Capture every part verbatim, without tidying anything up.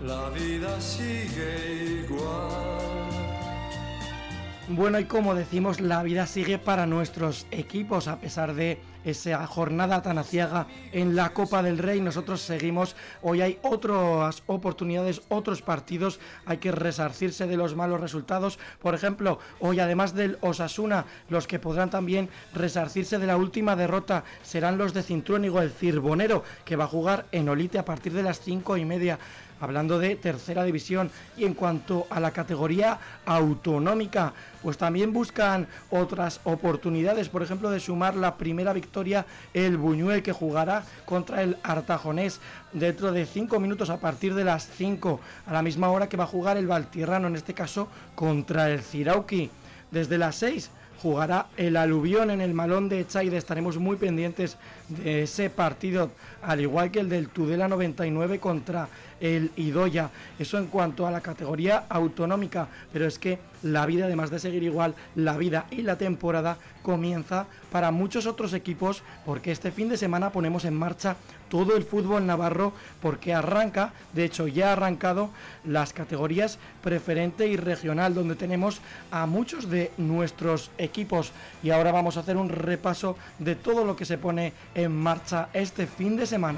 la vida sigue igual. Bueno, y como decimos, la vida sigue para nuestros equipos, a pesar de esa jornada tan aciaga en la Copa del Rey. Nosotros seguimos, hoy hay otras oportunidades, otros partidos, hay que resarcirse de los malos resultados. Por ejemplo, hoy además del Osasuna, los que podrán también resarcirse de la última derrota serán los de Cintruénigo, el Cirbonero, que va a jugar en Olite a partir de las cinco y media. Hablando de tercera división. Y en cuanto a la categoría autonómica, pues también buscan otras oportunidades, por ejemplo de sumar la primera victoria el Buñuel, que jugará contra el Artajonés dentro de cinco minutos a partir de las cinco, a la misma hora que va a jugar el Valtirrano, en este caso contra el Zirauki. Desde las seis jugará el Aluvión en el Malón de Echaide. Estaremos muy pendientes de ese partido, al igual que el del Tudela noventa y nueve contra el Idoya. Eso en cuanto a la categoría autonómica, pero es que la vida, además de seguir igual, la vida y la temporada comienza para muchos otros equipos, porque este fin de semana ponemos en marcha todo el fútbol navarro, porque arranca, de hecho ya ha arrancado, las categorías preferente y regional, donde tenemos a muchos de nuestros equipos. Y ahora vamos a hacer un repaso de todo lo que se pone en marcha este fin de semana.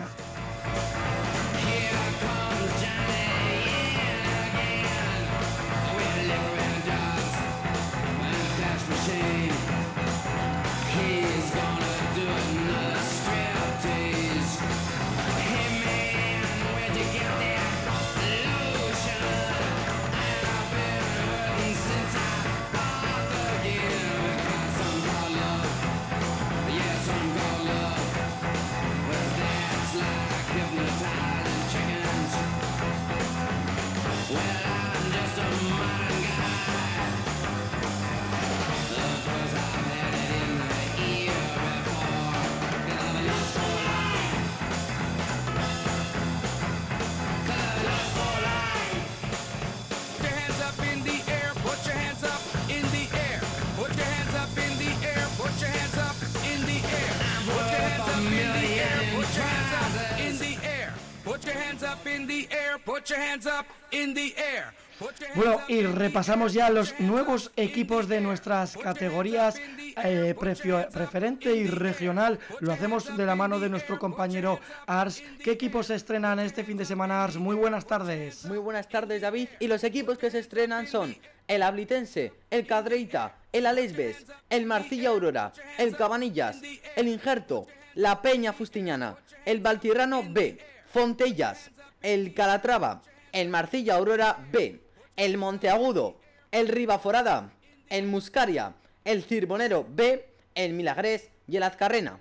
Bueno, y repasamos ya los nuevos equipos de nuestras categorías eh, precio, preferente y regional. Lo hacemos de la mano de nuestro compañero Ars. ¿Qué equipos se estrenan este fin de semana, Ars? Muy buenas tardes. Muy buenas tardes, David. Y los equipos que se estrenan son el Ablitense, el Cadreita, el Alesbes, el Marcilla Aurora, el Cabanillas, el Injerto, la Peña Fustiñana, el Valtirrano B, Fontellas, el Calatrava, el Marcilla Aurora B, el Monteagudo, el Ribaforada, el Muscaria, el Cirbonero B, el Milagrés y el Azcarrena.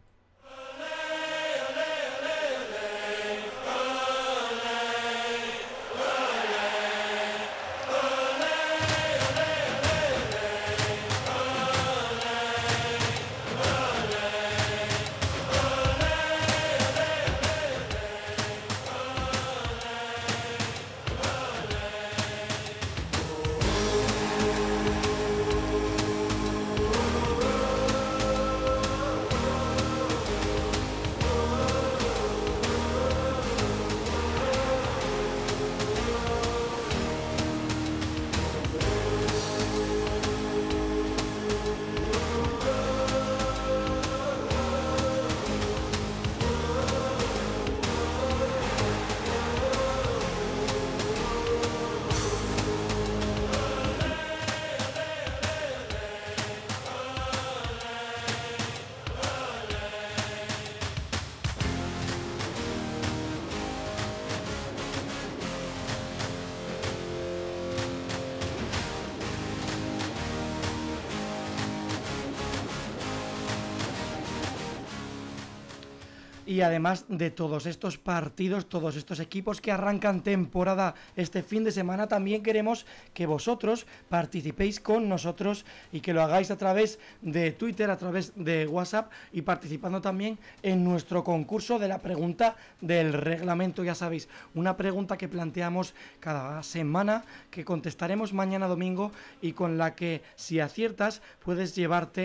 Y además de todos estos partidos, todos estos equipos que arrancan temporada este fin de semana, también queremos que vosotros participéis con nosotros y que lo hagáis a través de Twitter, a través de WhatsApp, y participando también en nuestro concurso de la pregunta del reglamento. Ya sabéis, una pregunta que planteamos cada semana, que contestaremos mañana domingo, y con la que, si aciertas, puedes llevarte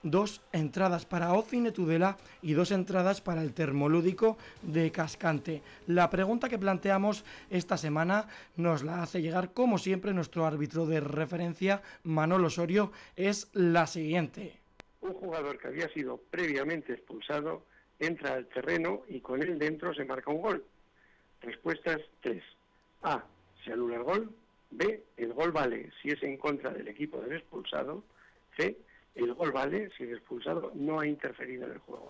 dos entradas para Ocine Tudela y dos entradas para el Termolúdico de Cascante. La pregunta que planteamos esta semana nos la hace llegar, como siempre, nuestro árbitro de referencia, Manolo Osorio, es la siguiente. Un jugador que había sido previamente expulsado entra al terreno y con él dentro se marca un gol. Respuestas tres. A. Se anula el gol. B. El gol vale si es en contra del equipo del expulsado. C. El gol vale si el expulsado no ha interferido en el juego.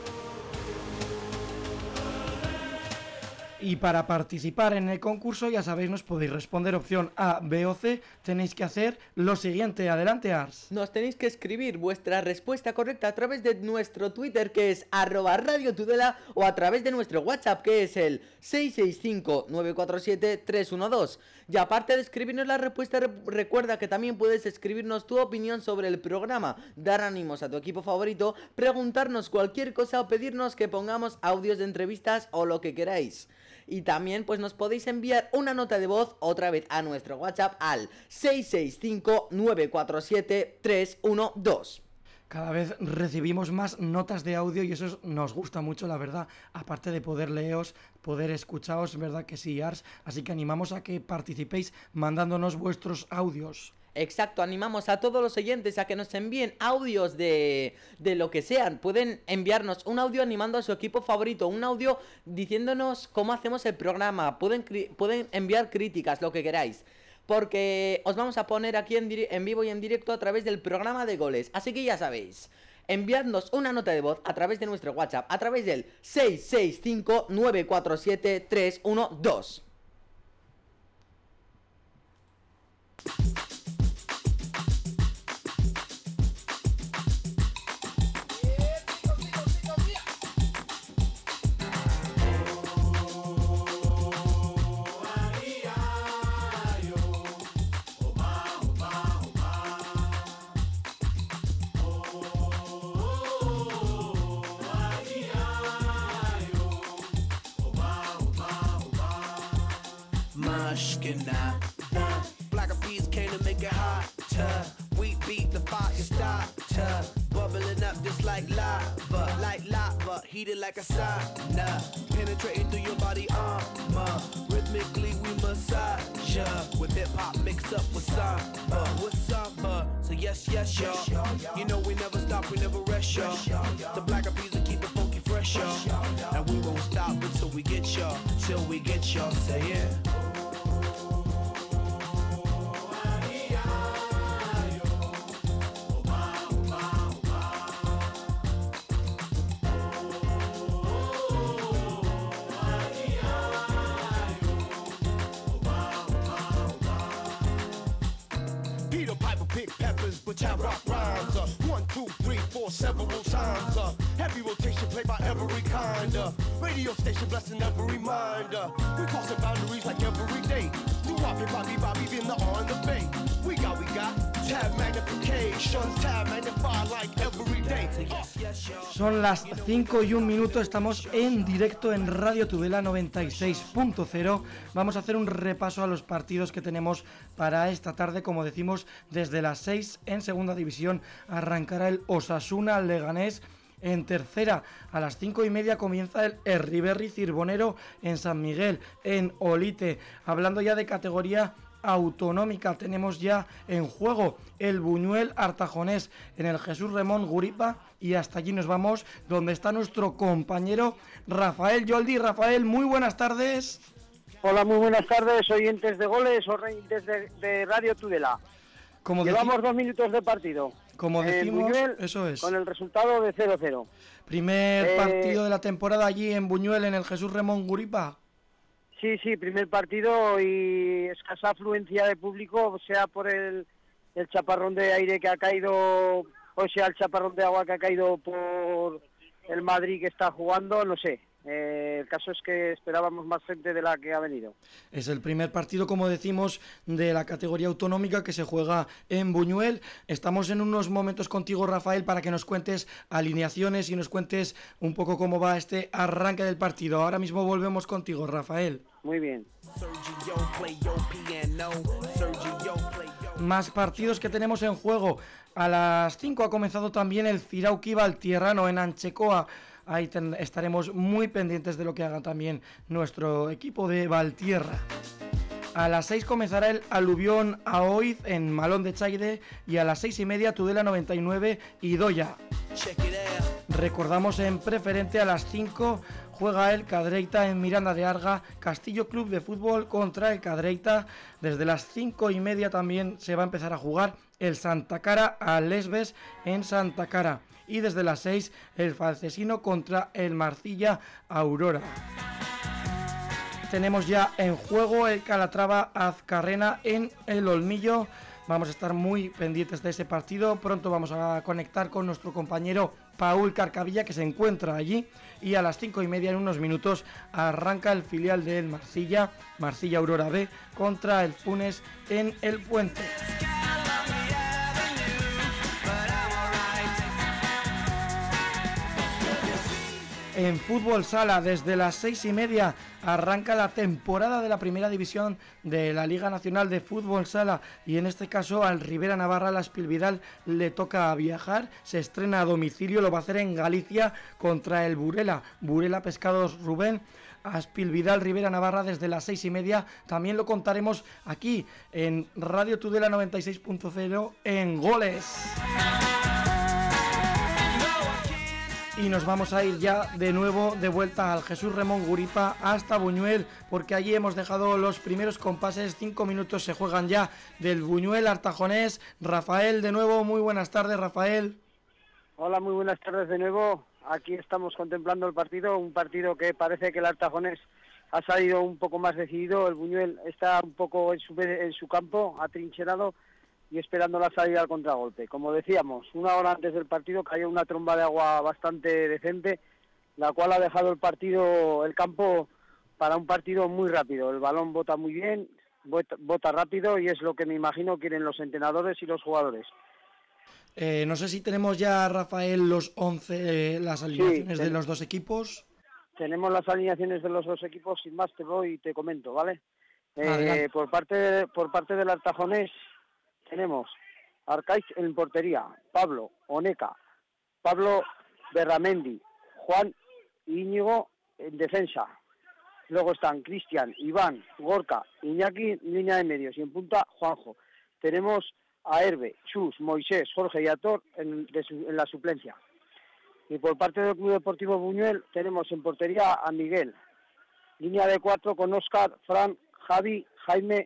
Y para participar en el concurso, ya sabéis, nos podéis responder opción A, B o C. Tenéis que hacer lo siguiente. Adelante, Ars. Nos tenéis que escribir vuestra respuesta correcta a través de nuestro Twitter, que es arroba Radio Tudela, o a través de nuestro WhatsApp, que es el seis seis cinco, nueve cuatro siete, tres uno dos. Y aparte de escribirnos la respuesta, re- recuerda que también puedes escribirnos tu opinión sobre el programa, dar ánimos a tu equipo favorito, preguntarnos cualquier cosa o pedirnos que pongamos audios de entrevistas o lo que queráis. Y también pues nos podéis enviar una nota de voz otra vez a nuestro WhatsApp al seis seis cinco, nueve cuatro siete, tres uno dos. Cada vez recibimos más notas de audio y eso nos gusta mucho, la verdad. Aparte de poder leeros, poder escucharos, ¿verdad que sí, Ars? Así que animamos a que participéis mandándonos vuestros audios. Exacto, animamos a todos los oyentes a que nos envíen audios de, de lo que sean. Pueden enviarnos un audio animando a su equipo favorito, un audio diciéndonos cómo hacemos el programa. Pueden, pueden enviar críticas, lo que queráis, porque os vamos a poner aquí en, en vivo y en directo a través del programa de goles. Así que ya sabéis, enviadnos una nota de voz a través de nuestro WhatsApp, a través del seis seis cinco, nueve cuatro siete, tres uno dos. Mushkina. Black bees came to make it hotter. We beat the fire starter. Bubbling up just like lava, like lava, heated like a sauna. Penetrating through your body armor. Rhythmically we massage ya. With hip hop mixed up with samba, with samba. So yes, yes, y'all. You know we never stop, we never rest, y'all. The black bees will keep it funky fresh, y'all. And we won't stop until we get y'all, till we get y'all. Say yeah. Which I rock rhymes, uh, one, two, three, four, several times, uh, heavy rotation played by every kind, uh, radio station blessing every mind, uh, we crossing boundaries like every day, do Bobby, Bobby, Bobby, being the on the bay, we got, we got, tab magnification, tab magnify like every day. Son las cinco y un minuto, estamos en directo en Radio Tudela noventa y seis punto cero. Vamos a hacer un repaso a los partidos que tenemos para esta tarde. Como decimos, desde las seis en segunda división arrancará el Osasuna Leganés. En tercera, a las cinco y media comienza el Erriberri Cirbonero en San Miguel, en Olite. Hablando ya de categoría autonómica, tenemos ya en juego el Buñuel Artajonés en el Jesús Ramón Guripa, y hasta allí nos vamos, donde está nuestro compañero Rafael Yoldi. Rafael, muy buenas tardes. Hola, muy buenas tardes, oyentes de goles, oyentes de, de Radio Tudela. Como Llevamos deci- dos minutos de partido. Como decimos, Buñuel, eso es. Con el resultado de cero cero. Primer Eh, partido de la temporada allí en Buñuel, en el Jesús Ramón Guripa. Sí, sí, primer partido y escasa afluencia de público, sea por el, el chaparrón de aire que ha caído, o sea el chaparrón de agua que ha caído por el Madrid que está jugando, no sé. Eh, el caso es que esperábamos más gente de la que ha venido. Es el primer partido, como decimos, de la categoría autonómica que se juega en Buñuel. Estamos en unos momentos contigo, Rafael, para que nos cuentes alineaciones y nos cuentes un poco cómo va este arranque del partido. Ahora mismo volvemos contigo, Rafael. Muy bien. Más partidos que tenemos en juego. A las cinco ha comenzado también el Zirauki Valtierrano en Anchecoa. Ahí ten, estaremos muy pendientes de lo que haga también nuestro equipo de Valtierra. A las seis comenzará el Aluvión Aoiz en Malón de Chaide y a las seis y media Tudela noventa y nueve y Doya. Recordamos en preferente a las cinco juega el Cadreita en Miranda de Arga, Castillo Club de Fútbol contra el Cadreita. Desde las cinco y media también se va a empezar a jugar el Santa Cara a Lesbes en Santa Cara. Y desde las seis el Falcesino contra el Marcilla Aurora. Tenemos ya en juego el Calatrava Azcarrena en el Olmillo. Vamos a estar muy pendientes de ese partido. Pronto vamos a conectar con nuestro compañero Paul Carcavilla, que se encuentra allí. Y a las cinco y media, en unos minutos, arranca el filial del Marcilla, Marcilla Aurora B, contra el Funes en el Puente. En fútbol sala, desde las seis y media arranca la temporada de la primera división de la Liga Nacional de Fútbol Sala y en este caso al Rivera Navarra, la Espilvidal, le toca viajar, se estrena a domicilio, lo va a hacer en Galicia contra el Burela, Burela Pescados Rubén. A Espilvidal Rivera Navarra desde las seis y media, también lo contaremos aquí en Radio Tudela noventa y seis punto cero en Goles. Y nos vamos a ir ya de nuevo de vuelta al Jesús Ramón Guripa hasta Buñuel, porque allí hemos dejado los primeros compases. Cinco minutos se juegan ya del Buñuel Artajonés. Rafael, de nuevo, muy buenas tardes, Rafael. Hola, muy buenas tardes de nuevo. Aquí estamos contemplando el partido, un partido que parece que el Artajonés ha salido un poco más decidido. El Buñuel está un poco en su, en su campo, atrincherado y esperando la salida al contragolpe. Como decíamos, una hora antes del partido cayó una tromba de agua bastante decente, la cual ha dejado el partido, el campo, para un partido muy rápido. El balón bota muy bien, bota, bota rápido y es lo que me imagino quieren los entrenadores y los jugadores. Eh, no sé si tenemos ya, Rafael, los once, eh, las alineaciones sí, de los dos equipos. Tenemos las alineaciones de los dos equipos, sin más te voy y te comento, ¿vale? Eh, por parte de, por parte del Artajonés, tenemos Arcaiz en portería, Pablo Oneca, Pablo Berramendi, Juan Íñigo en defensa. Luego están Cristian, Iván, Gorka, Iñaki, línea de medios y en punta Juanjo. Tenemos a Herbe, Chus, Moisés, Jorge y Ator en, de su, en la suplencia. Y por parte del Club Deportivo Buñuel tenemos en portería a Miguel. Línea de cuatro con Óscar, Fran, Javi, Jaime.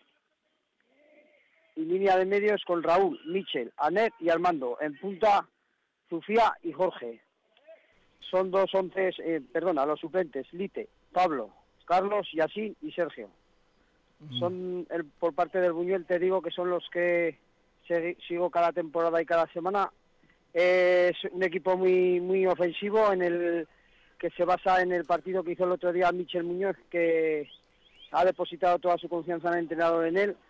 Y línea de medios con Raúl, Michel, Anet y Armando. En punta, Sofía y Jorge. Son dos once, eh, perdona, los suplentes, Lite, Pablo, Carlos, Yasín y Sergio. Uh-huh. Son, el, por parte del Buñuel, te digo que son los que se, sigo cada temporada y cada semana. Es un equipo muy muy ofensivo, en el que se basa en el partido que hizo el otro día Michel Muñoz, que ha depositado toda su confianza en el entrenador en él.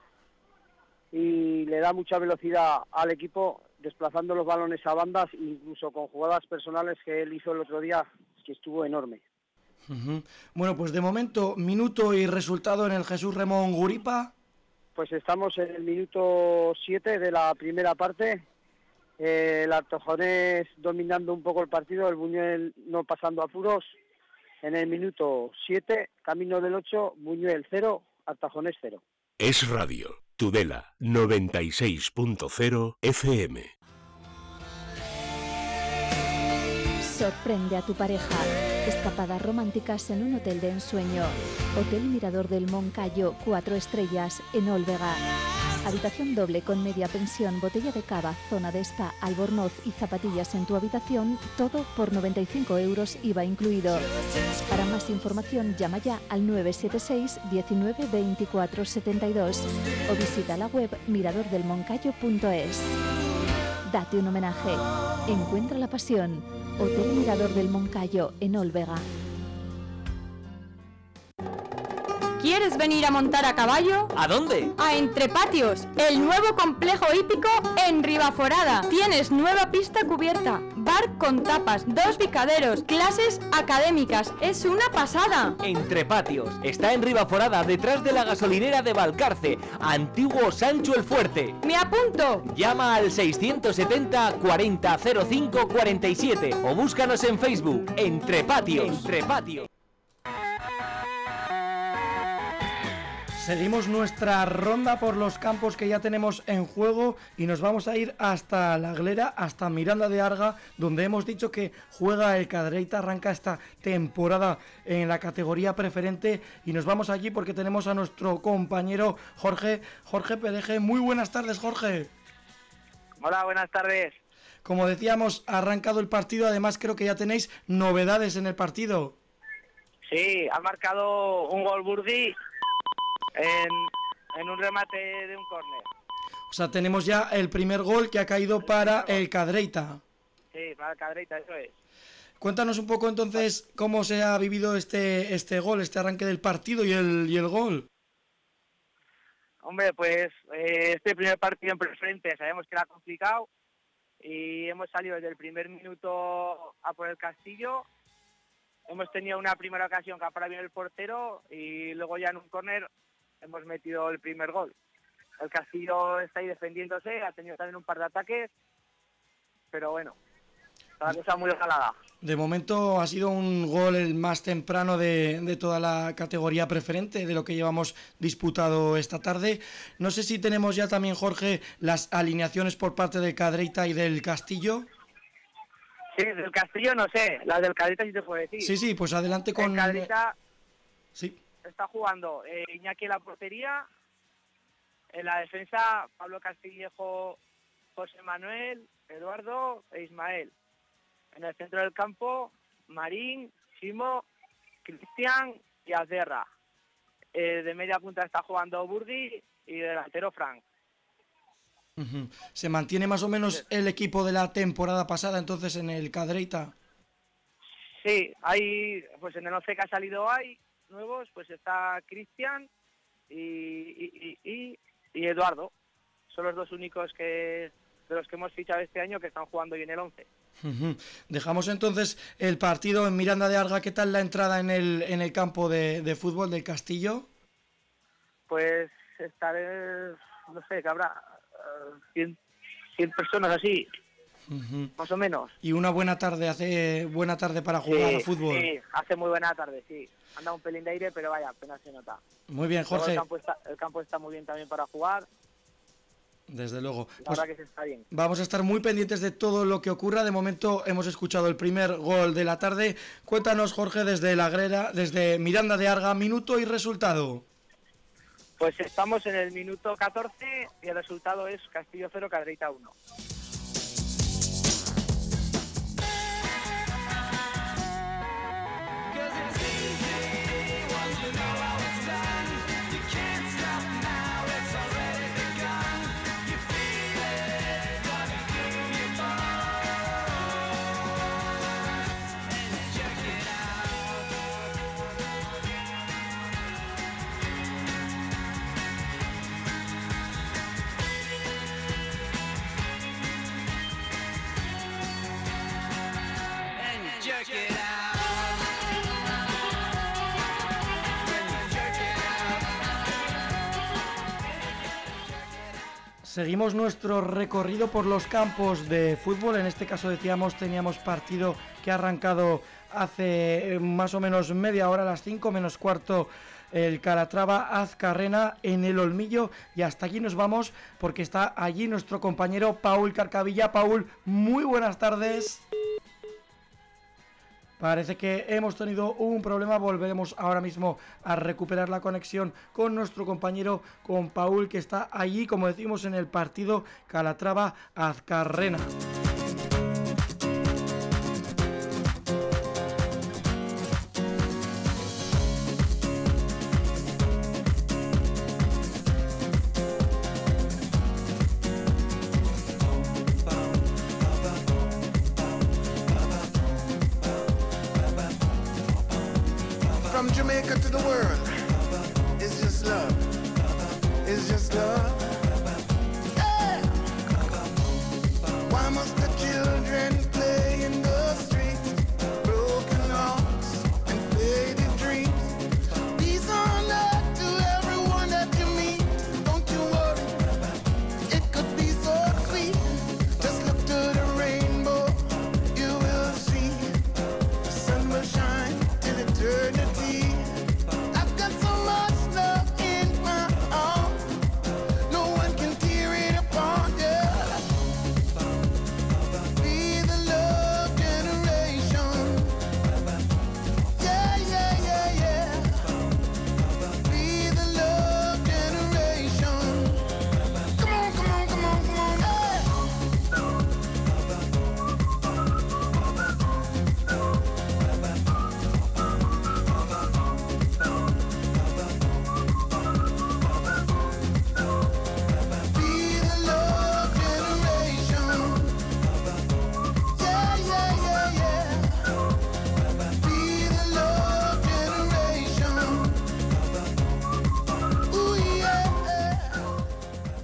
Y le da mucha velocidad al equipo, desplazando los balones a bandas, incluso con jugadas personales que él hizo el otro día, que estuvo enorme. Uh-huh. Bueno, pues de momento, minuto y resultado en el Jesús Ramón Guripa. Pues estamos en el minuto siete de la primera parte, eh, el Artajonés dominando un poco el partido, el Buñuel no pasando apuros. En el minuto siete, camino del ocho, Buñuel cero, Artajonés cero. Es Radio Tudela noventa y seis punto cero F M. Sorprende a tu pareja. Escapadas románticas en un hotel de ensueño. Hotel Mirador del Moncayo, cuatro estrellas, en Olvega. Habitación doble con media pensión, botella de cava, zona de spa, albornoz y zapatillas en tu habitación, todo por noventa y cinco euros, I V A incluido. Para más información llama ya al nueve siete seis, diecinueve, veinticuatro, setenta y dos o visita la web mirador del moncayo punto es. Date un homenaje. Encuentra la pasión. Hotel Mirador del Moncayo, en Olvega. ¿Quieres venir a montar a caballo? ¿A dónde? A Entre Patios, el nuevo complejo hípico en Ribaforada. Tienes nueva pista cubierta, bar con tapas, dos picaderos, clases académicas. ¡Es una pasada! Entre Patios. Está en Ribaforada, detrás de la gasolinera de Valcarce, antiguo Sancho el Fuerte. ¡Me apunto! Llama al seiscientos setenta cuarenta cero cinco cuarenta y siete o búscanos en Facebook. Entre Patios. Entre Patios. Seguimos nuestra ronda por los campos que ya tenemos en juego y nos vamos a ir hasta La Glera, hasta Miranda de Arga, donde hemos dicho que juega el Cadreita, arranca esta temporada en la categoría preferente y nos vamos allí porque tenemos a nuestro compañero Jorge, Jorge Pereje. Muy buenas tardes, Jorge. Hola, buenas tardes. Como decíamos, ha arrancado el partido, además creo que ya tenéis novedades en el partido. Sí, ha marcado un gol Burdi en, en un remate de un córner. O sea, tenemos ya el primer gol que ha caído para el Cadreita. Sí, para el Cadreita, eso es. Cuéntanos un poco entonces cómo se ha vivido este este gol, este arranque del partido y el y el gol. Hombre, pues eh, este primer partido en preferente sabemos que era complicado y hemos salido desde el primer minuto a por el Castillo. Hemos tenido una primera ocasión que ha parado bien el portero y luego ya en un córner hemos metido el primer gol. El Castillo está ahí defendiéndose, ha tenido también un par de ataques, pero bueno, la cosa muy ojalada. De momento ha sido un gol el más temprano de, de toda la categoría preferente, de lo que llevamos disputado esta tarde. No sé si tenemos ya también, Jorge, las alineaciones por parte del Cadreita y del Castillo. Sí, del Castillo no sé, las del Cadreita sí te puedo decir. Sí, sí, pues adelante con... El Cadreita sí. Está jugando eh, Iñaki en la portería, en la defensa Pablo Castillejo, José Manuel, Eduardo e Ismael. En el centro del campo, Marín, Chimo, Cristian y Azerra. Eh, de media punta está jugando Burdi y de delantero Frank. Uh-huh. ¿Se mantiene más o menos el equipo de la temporada pasada entonces en el Cadreita? Sí, hay, pues en el once que ha salido hay nuevos, pues está Cristian y, y, y, y Eduardo. Son los dos únicos que de los que hemos fichado este año que están jugando hoy en el once. Uh-huh. Dejamos entonces el partido en Miranda de Arga. ¿Qué tal la entrada en el en el campo de, de fútbol del Castillo? Pues estaré, no sé, que habrá uh, cien, cien personas así, uh-huh. más o menos. Y una buena tarde, hace buena tarde para jugar sí, a fútbol. Sí, hace muy buena tarde, sí. Anda un pelín de aire, pero vaya, apenas se nota. Muy bien, Jorge. El campo, está, el campo está muy bien también para jugar. Desde luego. La pues verdad que se está bien. Vamos a estar muy pendientes de todo lo que ocurra. De momento hemos escuchado el primer gol de la tarde. Cuéntanos, Jorge, desde La Glera, desde Miranda de Arga, minuto y resultado. Pues estamos en el minuto catorce y el resultado es Castillo cero, Cadreita uno. Seguimos nuestro recorrido por los campos de fútbol. En este caso decíamos teníamos partido que ha arrancado hace más o menos media hora, a las cinco menos cuarto, el Calatrava Azcarrena en el Olmillo, y hasta aquí nos vamos porque está allí nuestro compañero Paul Carcavilla. Paul, muy buenas tardes. Parece que hemos tenido un problema, volveremos ahora mismo a recuperar la conexión con nuestro compañero, con Paul, que está allí, como decimos, en el partido Calatrava Azcarrena. From Jamaica to the world,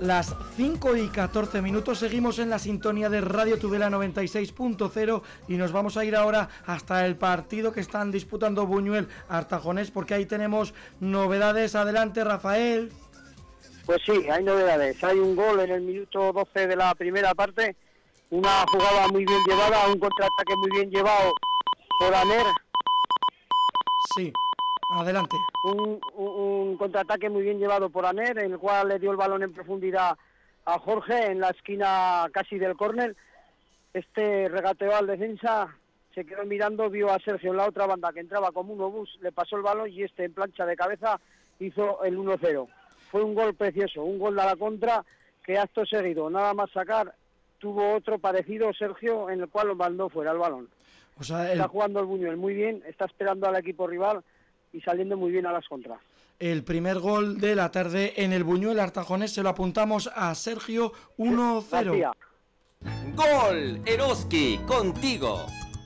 las cinco y catorce minutos, seguimos en la sintonía de Radio Tudela noventa y seis punto cero y nos vamos a ir ahora hasta el partido que están disputando Buñuel Artajonés, porque ahí tenemos novedades. Adelante, Rafael. Pues sí, hay novedades. Hay un gol en el minuto doce de la primera parte, una jugada muy bien llevada, un contraataque muy bien llevado por Aner. Sí, adelante. Un, un, un contraataque muy bien llevado por Aner, en el cual le dio el balón en profundidad a Jorge en la esquina casi del córner. Este regateó al defensa, se quedó mirando, vio a Sergio en la otra banda que entraba como un obús, le pasó el balón y este en plancha de cabeza hizo el uno cero. Fue un gol precioso, un gol de la contra que acto seguido, nada más sacar, tuvo otro parecido Sergio en el cual lo mandó fuera el balón. O sea, el... Está jugando el Buñuel muy bien, está esperando al equipo rival y saliendo muy bien a las contras. El primer gol de la tarde en el Buñuel Artajonés se lo apuntamos a Sergio, uno cero. Gol, Eroski, contigo.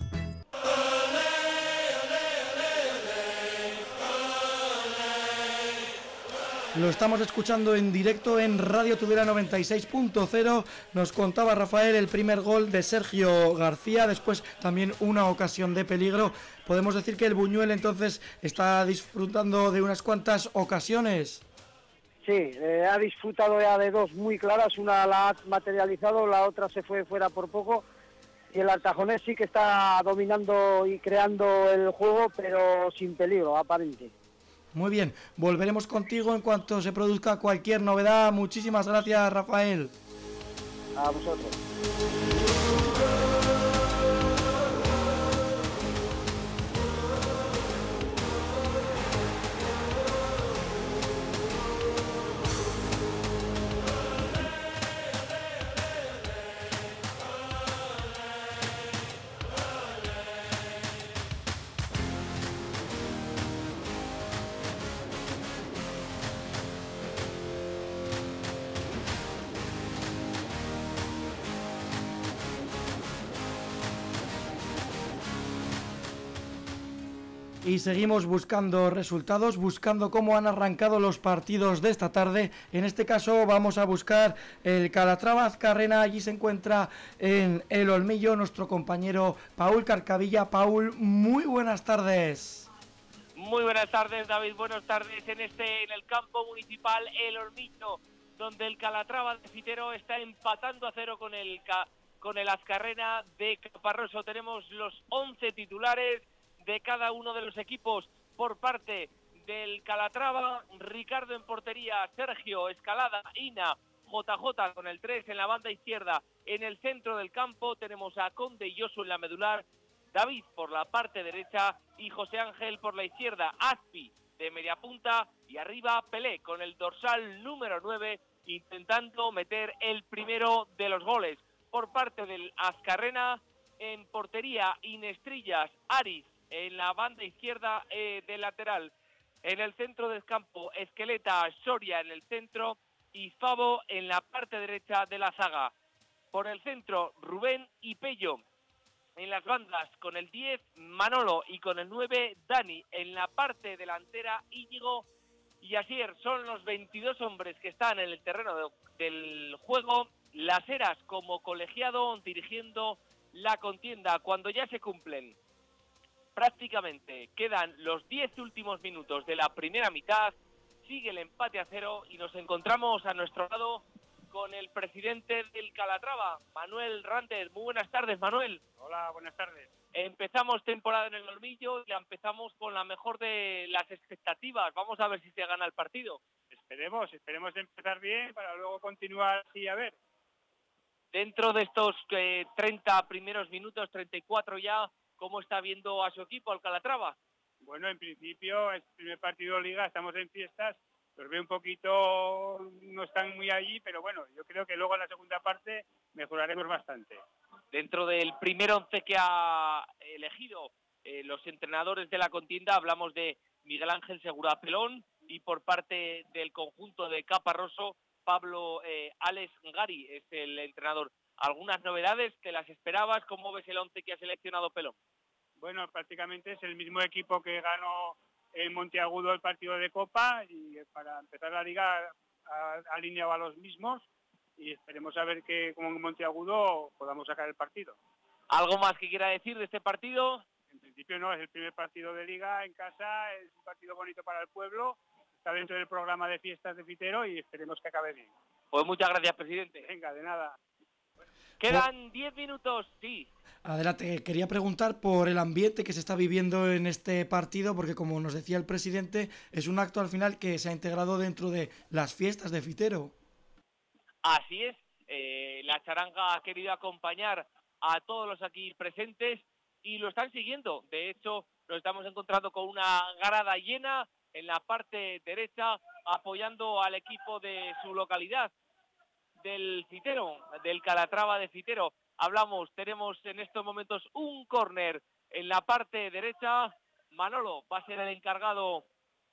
Lo estamos escuchando en directo en Radio Tudela noventa y seis punto cero. Nos contaba Rafael el primer gol de Sergio García, después también una ocasión de peligro. Podemos decir que el Buñuel entonces está disfrutando de unas cuantas ocasiones. Sí, eh, ha disfrutado ya de dos muy claras, una la ha materializado, la otra se fue fuera por poco. Y el Artajonés sí que está dominando y creando el juego, pero sin peligro aparente. Muy bien, volveremos contigo en cuanto se produzca cualquier novedad. Muchísimas gracias, Rafael. A vosotros. Y seguimos buscando resultados, buscando cómo han arrancado los partidos de esta tarde. En este caso vamos a buscar el Calatrava Azcarrena. Allí se encuentra en el Olmillo nuestro compañero Paul Carcavilla. Paul, muy buenas tardes. Muy buenas tardes, David. Buenas tardes en este en el campo municipal El Olmillo, donde el Calatrava de Fitero está empatando a cero con el con el Azcarrena de Caparroso. Tenemos los once titulares de cada uno de los equipos por parte del Calatrava. Ricardo en portería, Sergio, Escalada, Ina, J J con el tres en la banda izquierda. En el centro del campo tenemos a Conde y Josu en la medular, David por la parte derecha y José Ángel por la izquierda, Aspi de media punta y arriba Pelé con el dorsal número nueve intentando meter el primero de los goles. Por parte del Azcarrena, en portería, Inestrillas, Aris en la banda izquierda eh, del lateral. En el centro del campo, Esqueleta, Soria en el centro y Favo en la parte derecha de la zaga. Por el centro, Rubén y Pello. En las bandas, con el diez, Manolo y con el nueve, Dani. En la parte delantera, Íñigo y Asier. Son los veintidós hombres que están en el terreno de, del juego. Las Heras como colegiado dirigiendo la contienda cuando ya se cumplen. Prácticamente quedan los diez últimos minutos de la primera mitad, sigue el empate a cero y nos encontramos a nuestro lado con el presidente del Calatrava, Manuel Ranter. Muy buenas tardes, Manuel. Hola, buenas tardes. Empezamos temporada en el Olmillo y la empezamos con la mejor de las expectativas. Vamos a ver si se gana el partido. Esperemos, esperemos empezar bien para luego continuar así a ver. Dentro de estos eh, treinta primeros minutos, treinta y cuatro ya, ¿cómo está viendo a su equipo, al Calatrava? Bueno, en principio, es el primer partido de Liga, estamos en fiestas, los veo un poquito, no están muy allí, pero bueno, yo creo que luego en la segunda parte mejoraremos bastante. Dentro del primer once que ha elegido eh, los entrenadores de la contienda, hablamos de Miguel Ángel Segura Pelón y por parte del conjunto de Caparroso, Pablo eh, Alex Ngari es el entrenador. ¿Algunas novedades? ¿Te las esperabas? ¿Cómo ves el once que ha seleccionado Pelón? Bueno, prácticamente es el mismo equipo que ganó en Monteagudo el partido de Copa y para empezar la Liga ha alineado a los mismos y esperemos a ver que como en Monteagudo podamos sacar el partido. ¿Algo más que quiera decir de este partido? En principio no, es el primer partido de Liga en casa, es un partido bonito para el pueblo, está dentro del programa de fiestas de Fitero y esperemos que acabe bien. Pues muchas gracias, presidente. Venga, de nada. Quedan diez minutos, sí. Adelante, quería preguntar por el ambiente que se está viviendo en este partido, porque como nos decía el presidente, es un acto al final que se ha integrado dentro de las fiestas de Fitero. Así es, eh, la charanga ha querido acompañar a todos los aquí presentes y lo están siguiendo. De hecho, nos estamos encontrando con una grada llena en la parte derecha, apoyando al equipo de su localidad, del Fitero, del Calatrava de Fitero. Hablamos, tenemos en estos momentos un córner en la parte derecha. Manolo va a ser el encargado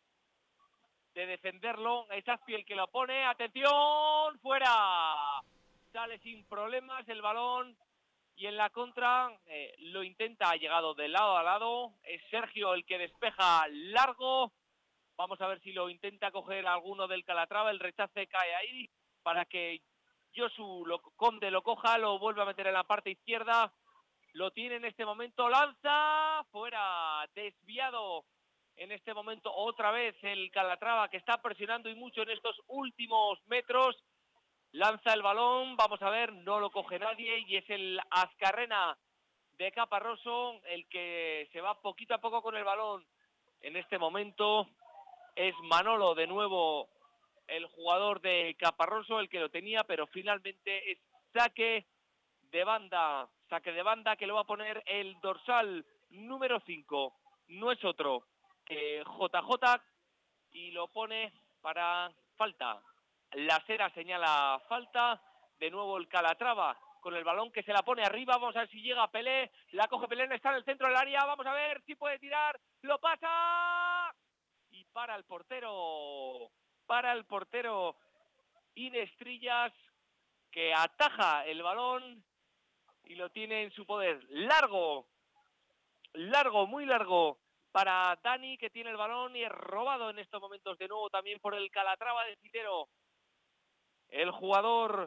de defenderlo. Es Azpi el que lo pone. ¡Atención! ¡Fuera! Sale sin problemas el balón. Y en la contra eh, lo intenta, ha llegado de lado a lado. Es Sergio el que despeja largo. Vamos a ver si lo intenta coger alguno del Calatrava. El rechace cae ahí para que Josu lo, Conde lo coja, lo vuelve a meter en la parte izquierda. Lo tiene en este momento. Lanza. Fuera. Desviado. En este momento otra vez el Calatrava que está presionando y mucho en estos últimos metros. Lanza el balón, vamos a ver, no lo coge nadie y es el Azcarrena de Caparroso el que se va poquito a poco con el balón. En este momento es Manolo de nuevo el jugador de Caparroso el que lo tenía, pero finalmente es saque de banda, saque de banda que lo va a poner el dorsal número cinco. No es otro que J J y lo pone para falta. La Sera señala falta, de nuevo el Calatrava con el balón que se la pone arriba, vamos a ver si llega Pelé, la coge Pelé, está en el centro del área, vamos a ver si puede tirar, lo pasa y para el portero, para el portero Inestrillas que ataja el balón y lo tiene en su poder, largo, largo, muy largo para Dani que tiene el balón y es robado en estos momentos de nuevo también por el Calatrava de Fitero. El jugador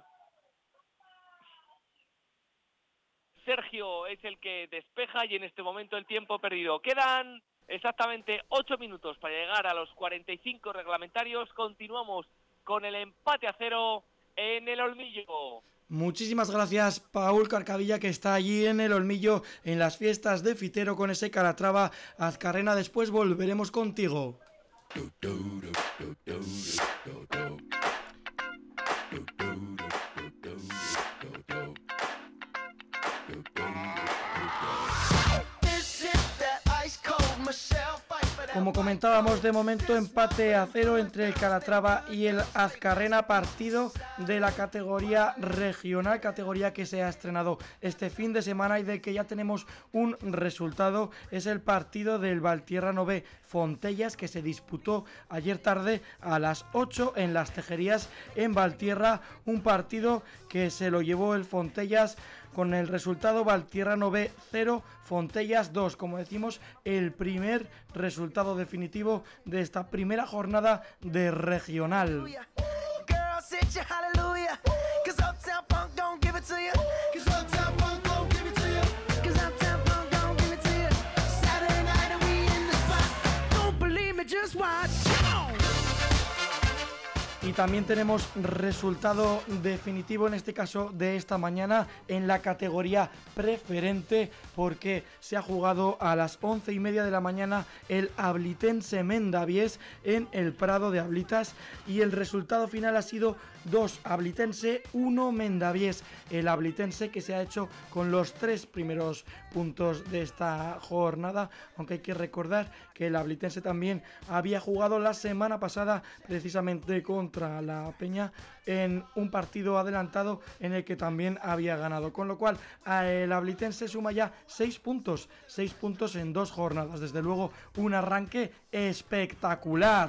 Sergio es el que despeja y en este momento el tiempo perdido. Quedan exactamente ocho minutos para llegar a los cuarenta y cinco reglamentarios. Continuamos con el empate a cero en el Olmillo. Muchísimas gracias, Paul Carcavilla, que está allí en el Olmillo en las fiestas de Fitero con ese Calatrava Azcarrena. Después volveremos contigo. Como comentábamos, de momento empate a cero entre el Calatrava y el Azcarrena, partido de la categoría regional, categoría que se ha estrenado este fin de semana y del que ya tenemos un resultado. Es el partido del Valtierrano B Fontellas, que se disputó ayer tarde a las ocho en las Tejerías en Valtierra, un partido que se lo llevó el Fontellas con el resultado Valtierrano B cero, Fontellas dos. Como decimos, el primer resultado definitivo de esta primera jornada de regional. Y también tenemos resultado definitivo, en este caso de esta mañana, en la categoría preferente, porque se ha jugado a las once y media de la mañana el Ablitense Mendavies en el Prado de Ablitas y el resultado final ha sido dos Ablitense, uno Mendavies. El Ablitense que se ha hecho con los tres primeros puntos de esta jornada, aunque hay que recordar que el Ablitense también había jugado la semana pasada precisamente contra la Peña en un partido adelantado en el que también había ganado, con lo cual el Ablitense suma ya seis puntos, seis puntos en dos jornadas. Desde luego un arranque espectacular.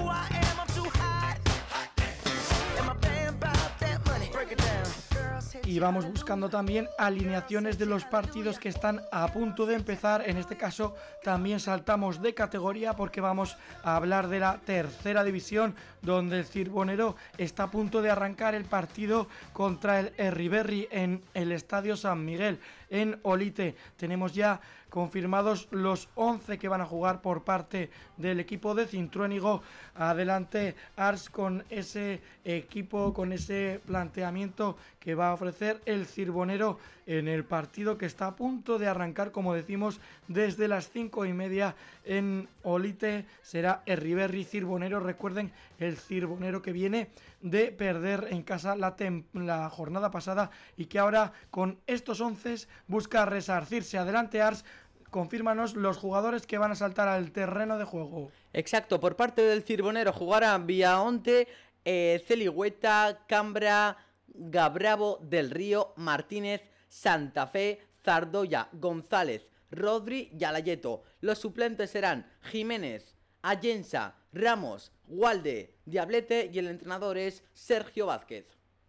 Y y vamos buscando también alineaciones de los partidos que están a punto de empezar. En este caso también saltamos de categoría porque vamos a hablar de la tercera división, donde el Cirbonero está a punto de arrancar el partido contra el Erriberri en el Estadio San Miguel en Olite. Tenemos ya confirmados los once que van a jugar por parte del equipo de Cintruénigo. Adelante Ars con ese equipo, con ese planteamiento que va a ofrecer el Cirbonero en el partido que está a punto de arrancar, como decimos, desde las cinco y media en Olite. Será Erriberri Cirbonero. Recuerden, el Cirbonero que viene de perder en casa la, la jornada pasada y que ahora con estos once busca resarcirse. Adelante Ars, confírmanos los jugadores que van a saltar al terreno de juego. Exacto, por parte del Cirbonero jugará Viaonte, eh, Celigüeta, Cambra, Gabravo, Del Río, Martínez, Santa Fe, Zardoya, González, Rodri y Alayeto. Los suplentes serán Jiménez, Allensa, Ramos, Gualde, Diablete y el entrenador es Sergio Vázquez.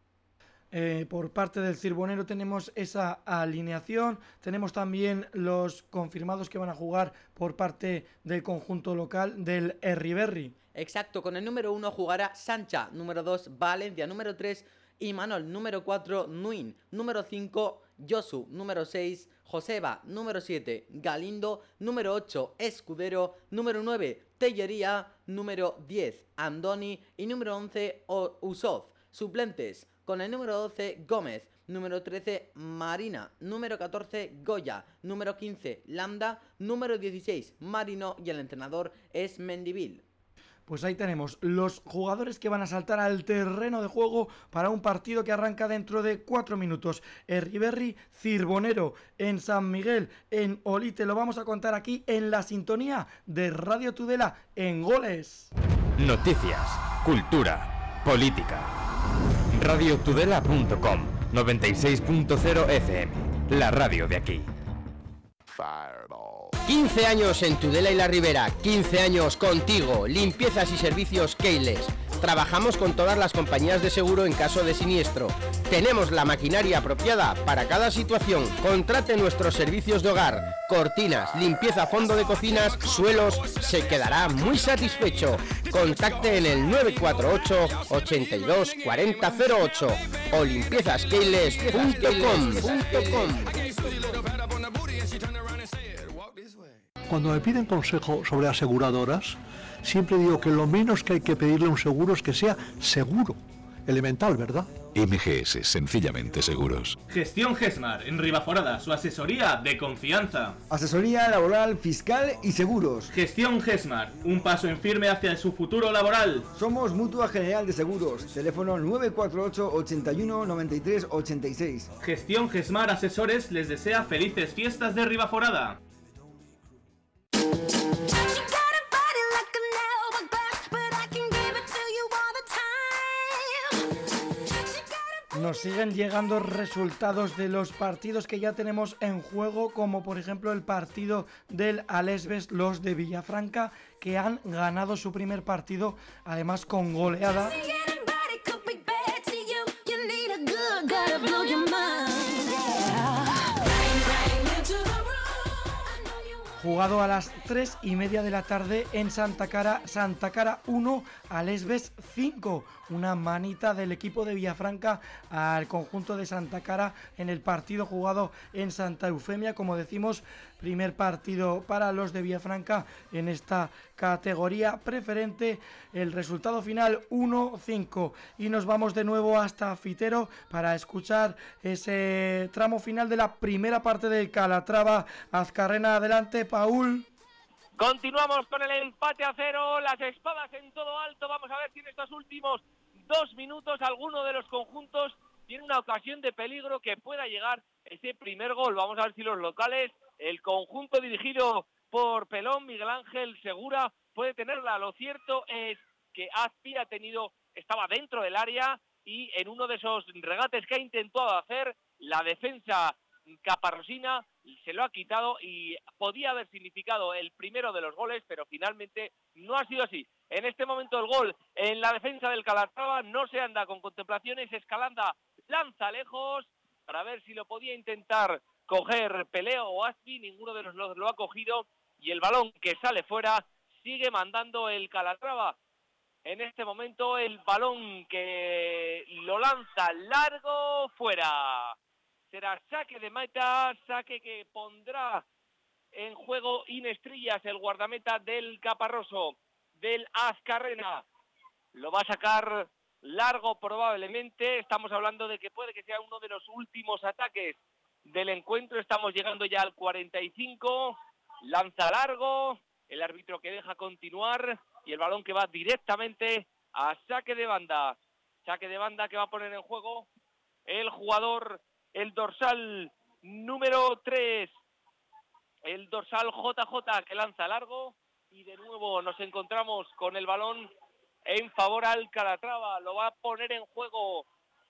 Eh, por parte del Cirbonero tenemos esa alineación. Tenemos también los confirmados que van a jugar por parte del conjunto local del Erriberri. Exacto, con el número uno jugará Sancha, número dos Valencia, número tres Imanol, número cuatro Nuin, número cinco Josu, número seis Joseba, número siete Galindo, número ocho Escudero, número nueve Tellería, número diez Andoni y número once Usov. Suplentes: con el número doce Gómez, número trece Marina, número catorce Goya, número quince Lambda, número dieciséis Marino y el entrenador es Mendivil. Pues ahí tenemos los jugadores que van a saltar al terreno de juego para un partido que arranca dentro de cuatro minutos. Erriberri Cirbonero en San Miguel, en Olite. Lo vamos a contar aquí en la sintonía de Radio Tudela en Goles. Noticias, cultura, política. radio tudela punto com, noventa y seis punto cero F M, la radio de aquí. quince años en Tudela y la Ribera, quince años contigo. Limpiezas y servicios Keiles. Trabajamos con todas las compañías de seguro en caso de siniestro. Tenemos la maquinaria apropiada para cada situación. Contrate nuestros servicios de hogar, cortinas, limpieza a fondo de cocinas, suelos. Se quedará muy satisfecho. Contacte en el nueve cuatro ocho, ochenta y dos, cuarenta cero ocho o limpiezas keiles punto com. Cuando me piden consejo sobre aseguradoras, siempre digo que lo menos que hay que pedirle a un seguro es que sea seguro. Elemental, ¿verdad? M G S, sencillamente seguros. Gestión Gesmar, en Ribaforada, su asesoría de confianza. Asesoría laboral, fiscal y seguros. Gestión Gesmar, un paso en firme hacia su futuro laboral. Somos Mutua General de Seguros, teléfono nueve cuatro ocho, ochenta y uno, noventa y tres, ochenta y seis. Gestión Gesmar Asesores les desea felices fiestas de Ribaforada. Nos siguen llegando resultados de los partidos que ya tenemos en juego, como por ejemplo el partido del Alesves, los de Villafranca, que han ganado su primer partido, además con goleada. Jugado a las tres y media de la tarde en Santa Cara, Santa Cara uno, Alesves cinco. Una manita del equipo de Villafranca al conjunto de Santa Cara en el partido jugado en Santa Eufemia. Como decimos, primer partido para los de Villafranca en esta categoría preferente. El resultado final uno cinco. Y nos vamos de nuevo hasta Fitero para escuchar ese tramo final de la primera parte del Calatrava Azcarrena. Adelante, Paul. Continuamos con el empate a cero, las espadas en todo alto. Vamos a ver si en estos últimos dos minutos alguno de los conjuntos tiene una ocasión de peligro que pueda llegar ese primer gol. Vamos a ver si los locales, el conjunto dirigido por Pelón, Miguel Ángel Segura, puede tenerla. Lo cierto es que Azpi ha tenido, estaba dentro del área y en uno de esos regates que ha intentado hacer, la defensa caparrosina se lo ha quitado y podía haber significado el primero de los goles, pero finalmente no ha sido así. En este momento el gol en la defensa del Calatrava, no se anda con contemplaciones, Escalanda lanza lejos para ver si lo podía intentar coger Peleo o Aspi, ninguno de los dos lo ha cogido, y el balón que sale fuera sigue mandando el Calatrava. En este momento el balón que lo lanza largo fuera. Será saque de meta, saque que pondrá en juego Inestrillas, el guardameta del Caparroso, del Azcarrena. Lo va a sacar largo probablemente. Estamos hablando de que puede que sea uno de los últimos ataques del encuentro. Estamos llegando ya al cuarenta y cinco. Lanza largo. El árbitro que deja continuar. Y el balón que va directamente a saque de banda. Saque de banda que va a poner en juego el jugador, el dorsal número tres. El dorsal J J que lanza largo. Y de nuevo nos encontramos con el balón en favor al Calatrava. Lo va a poner en juego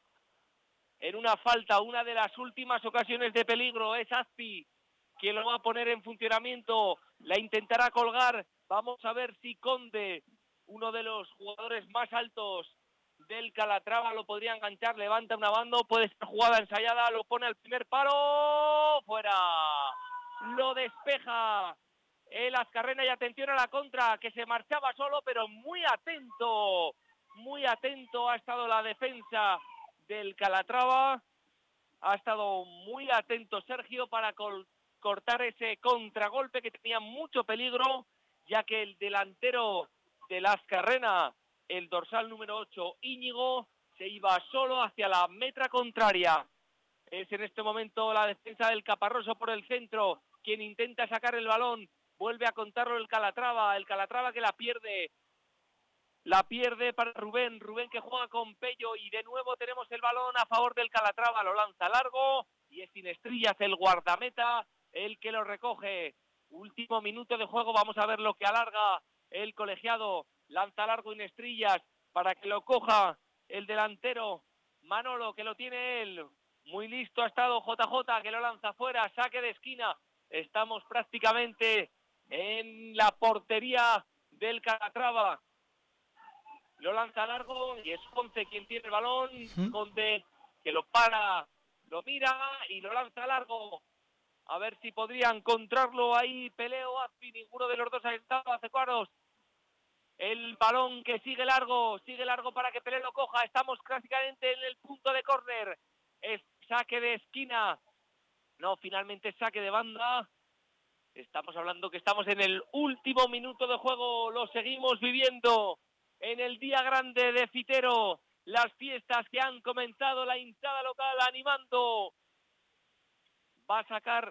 en una falta, una de las últimas ocasiones de peligro. Es Aspi quien lo va a poner en funcionamiento. La intentará colgar. Vamos a ver si Conde, uno de los jugadores más altos del Calatrava, lo podría enganchar. Levanta una banda, puede ser jugada ensayada, lo pone al primer palo. Fuera. Lo despeja el Azcarrena y atención a la contra, que se marchaba solo, pero muy atento, muy atento ha estado la defensa del Calatrava, ha estado muy atento Sergio para col- cortar ese contragolpe que tenía mucho peligro, ya que el delantero del Azcarrena, el dorsal número ocho, Íñigo, se iba solo hacia la metra contraria. Es en este momento la defensa del Caparroso por el centro, quien intenta sacar el balón. Vuelve a contarlo el Calatrava, el Calatrava que la pierde, la pierde para Rubén, Rubén que juega con Pello y de nuevo tenemos el balón a favor del Calatrava, lo lanza largo y es Inestrillas el guardameta, el que lo recoge. Último minuto de juego, vamos a ver lo que alarga el colegiado, lanza largo Inestrillas para que lo coja el delantero Manolo, que lo tiene él, muy listo ha estado J J que lo lanza fuera, saque de esquina, estamos prácticamente en la portería del Calatrava. Lo lanza largo y es Conce quien tiene el balón. ¿Mm? Conce que lo para, lo mira y lo lanza largo. A ver si podría encontrarlo ahí. Peleo, Aspi, ninguno de los dos ha estado hace cuadros. El balón que sigue largo, sigue largo para que Peleo lo coja. Estamos prácticamente en el punto de córner. Es saque de esquina. No, finalmente saque de banda. Estamos hablando que estamos en el último minuto de juego, lo seguimos viviendo en el día grande de Fitero, las fiestas que han comenzado, la hinchada local animando. Va a sacar,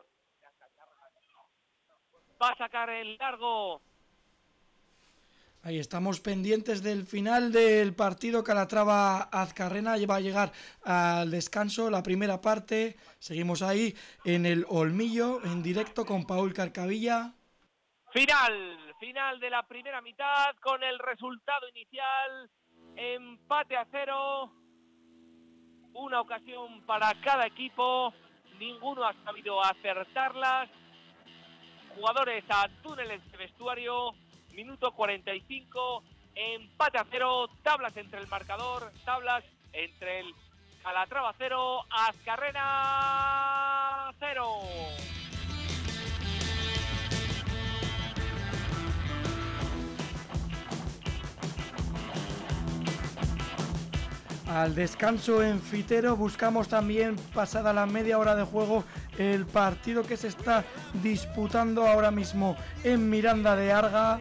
va a sacar el largo. Ahí estamos pendientes del final del partido. Calatrava-Azcarrena va a llegar al descanso, la primera parte. Seguimos ahí en el Olmillo, en directo con Paul Carcavilla. Final, final de la primera mitad con el resultado inicial. Empate a cero. Una ocasión para cada equipo. Ninguno ha sabido acertarlas. Jugadores a túneles de vestuario. Minuto cuarenta y cinco, empate a cero, tablas entre el marcador, tablas entre el Calatrava cero, Azcarrena cero. Al descanso en Fitero buscamos también, pasada la media hora de juego, el partido que se está disputando ahora mismo en Miranda de Arga,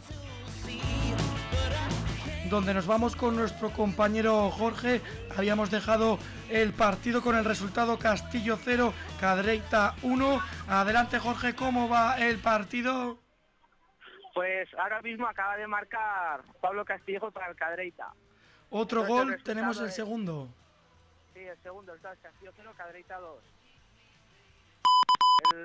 donde nos vamos con nuestro compañero Jorge. Habíamos dejado el partido con el resultado Castillo cero, Cadreita uno. Adelante Jorge, ¿cómo va el partido? Pues ahora mismo acaba de marcar Pablo Castillejo para el Cadreita. Otro Entonces, gol, el tenemos el es... segundo. Sí, el segundo, el Castillo cero, Cadreita dos. El...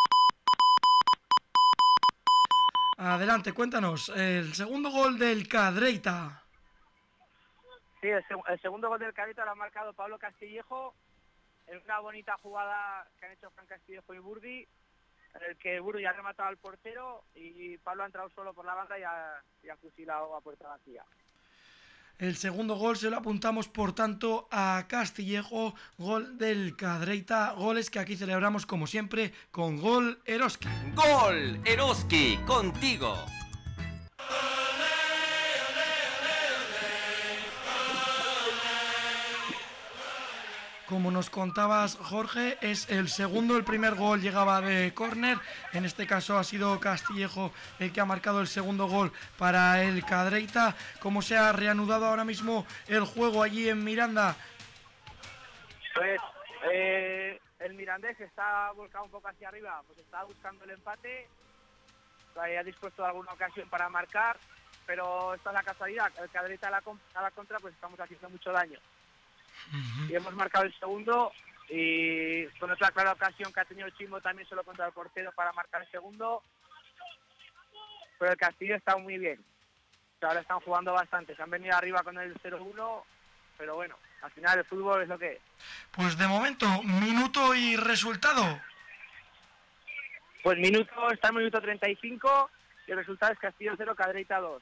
Adelante, cuéntanos, el segundo gol del Cadreita. Sí, el, seg el segundo gol del Cadreita lo ha marcado Pablo Castillejo en una bonita jugada que han hecho Fran Castillejo y Burdi, en el que Burdi ha rematado al portero y Pablo ha entrado solo por la banda y ha, y ha fusilado a puerta vacía. El segundo gol se lo apuntamos por tanto a Castillejo, gol del Cadreita, goles que aquí celebramos como siempre con Gol Eroski. ¡Gol Eroski! ¡Contigo! Como nos contabas, Jorge, es el segundo, el primer gol llegaba de córner, en este caso ha sido Castillejo el que ha marcado el segundo gol para el Cadreita. ¿Cómo se ha reanudado ahora mismo el juego allí en Miranda? Pues eh, el mirandés está volcado un poco hacia arriba, pues está buscando el empate, ha dispuesto alguna ocasión para marcar, pero esta es la casualidad, el Cadreita a la, a la contra pues estamos haciendo mucho daño. Uh-huh. Y hemos marcado el segundo y con otra clara ocasión que ha tenido el Chimbo también solo contra el portero para marcar el segundo, pero el Castillo está muy bien, o sea, ahora están jugando bastante, se han venido arriba con el cero uno, pero bueno, al final el fútbol es lo que es. Pues de momento, minuto y resultado. Pues minuto, está en minuto treinta y cinco y el resultado es Castillo cero, Cadreita dos.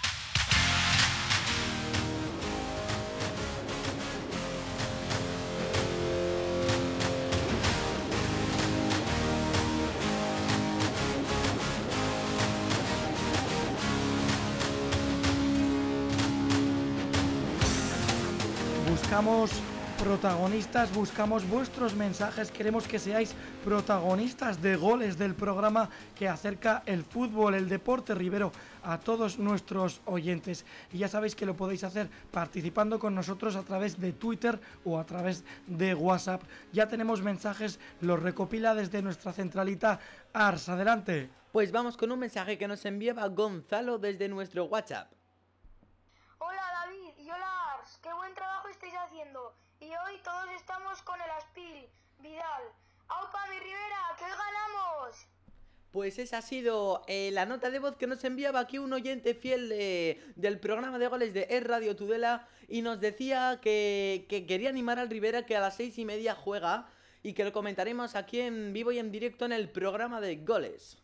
Buscamos protagonistas, buscamos vuestros mensajes, queremos que seáis protagonistas de goles del programa que acerca el fútbol, el deporte ribero a todos nuestros oyentes. Y ya sabéis que lo podéis hacer participando con nosotros a través de Twitter o a través de WhatsApp. Ya tenemos mensajes, los recopila desde nuestra centralita Ars. Adelante. Pues vamos con un mensaje que nos enviaba Gonzalo desde nuestro WhatsApp. Hola David y hola Ars, qué buen trabajo estáis haciendo. Y hoy todos estamos con el Aspil, Vidal. ¡Aupa mi Rivera, que hoy ganamos! Pues esa ha sido eh, la nota de voz que nos enviaba aquí un oyente fiel de, del programa de goles de Es Radio Tudela y nos decía que, que quería animar al Rivera que a las seis y media juega y que lo comentaremos aquí en vivo y en directo en el programa de goles.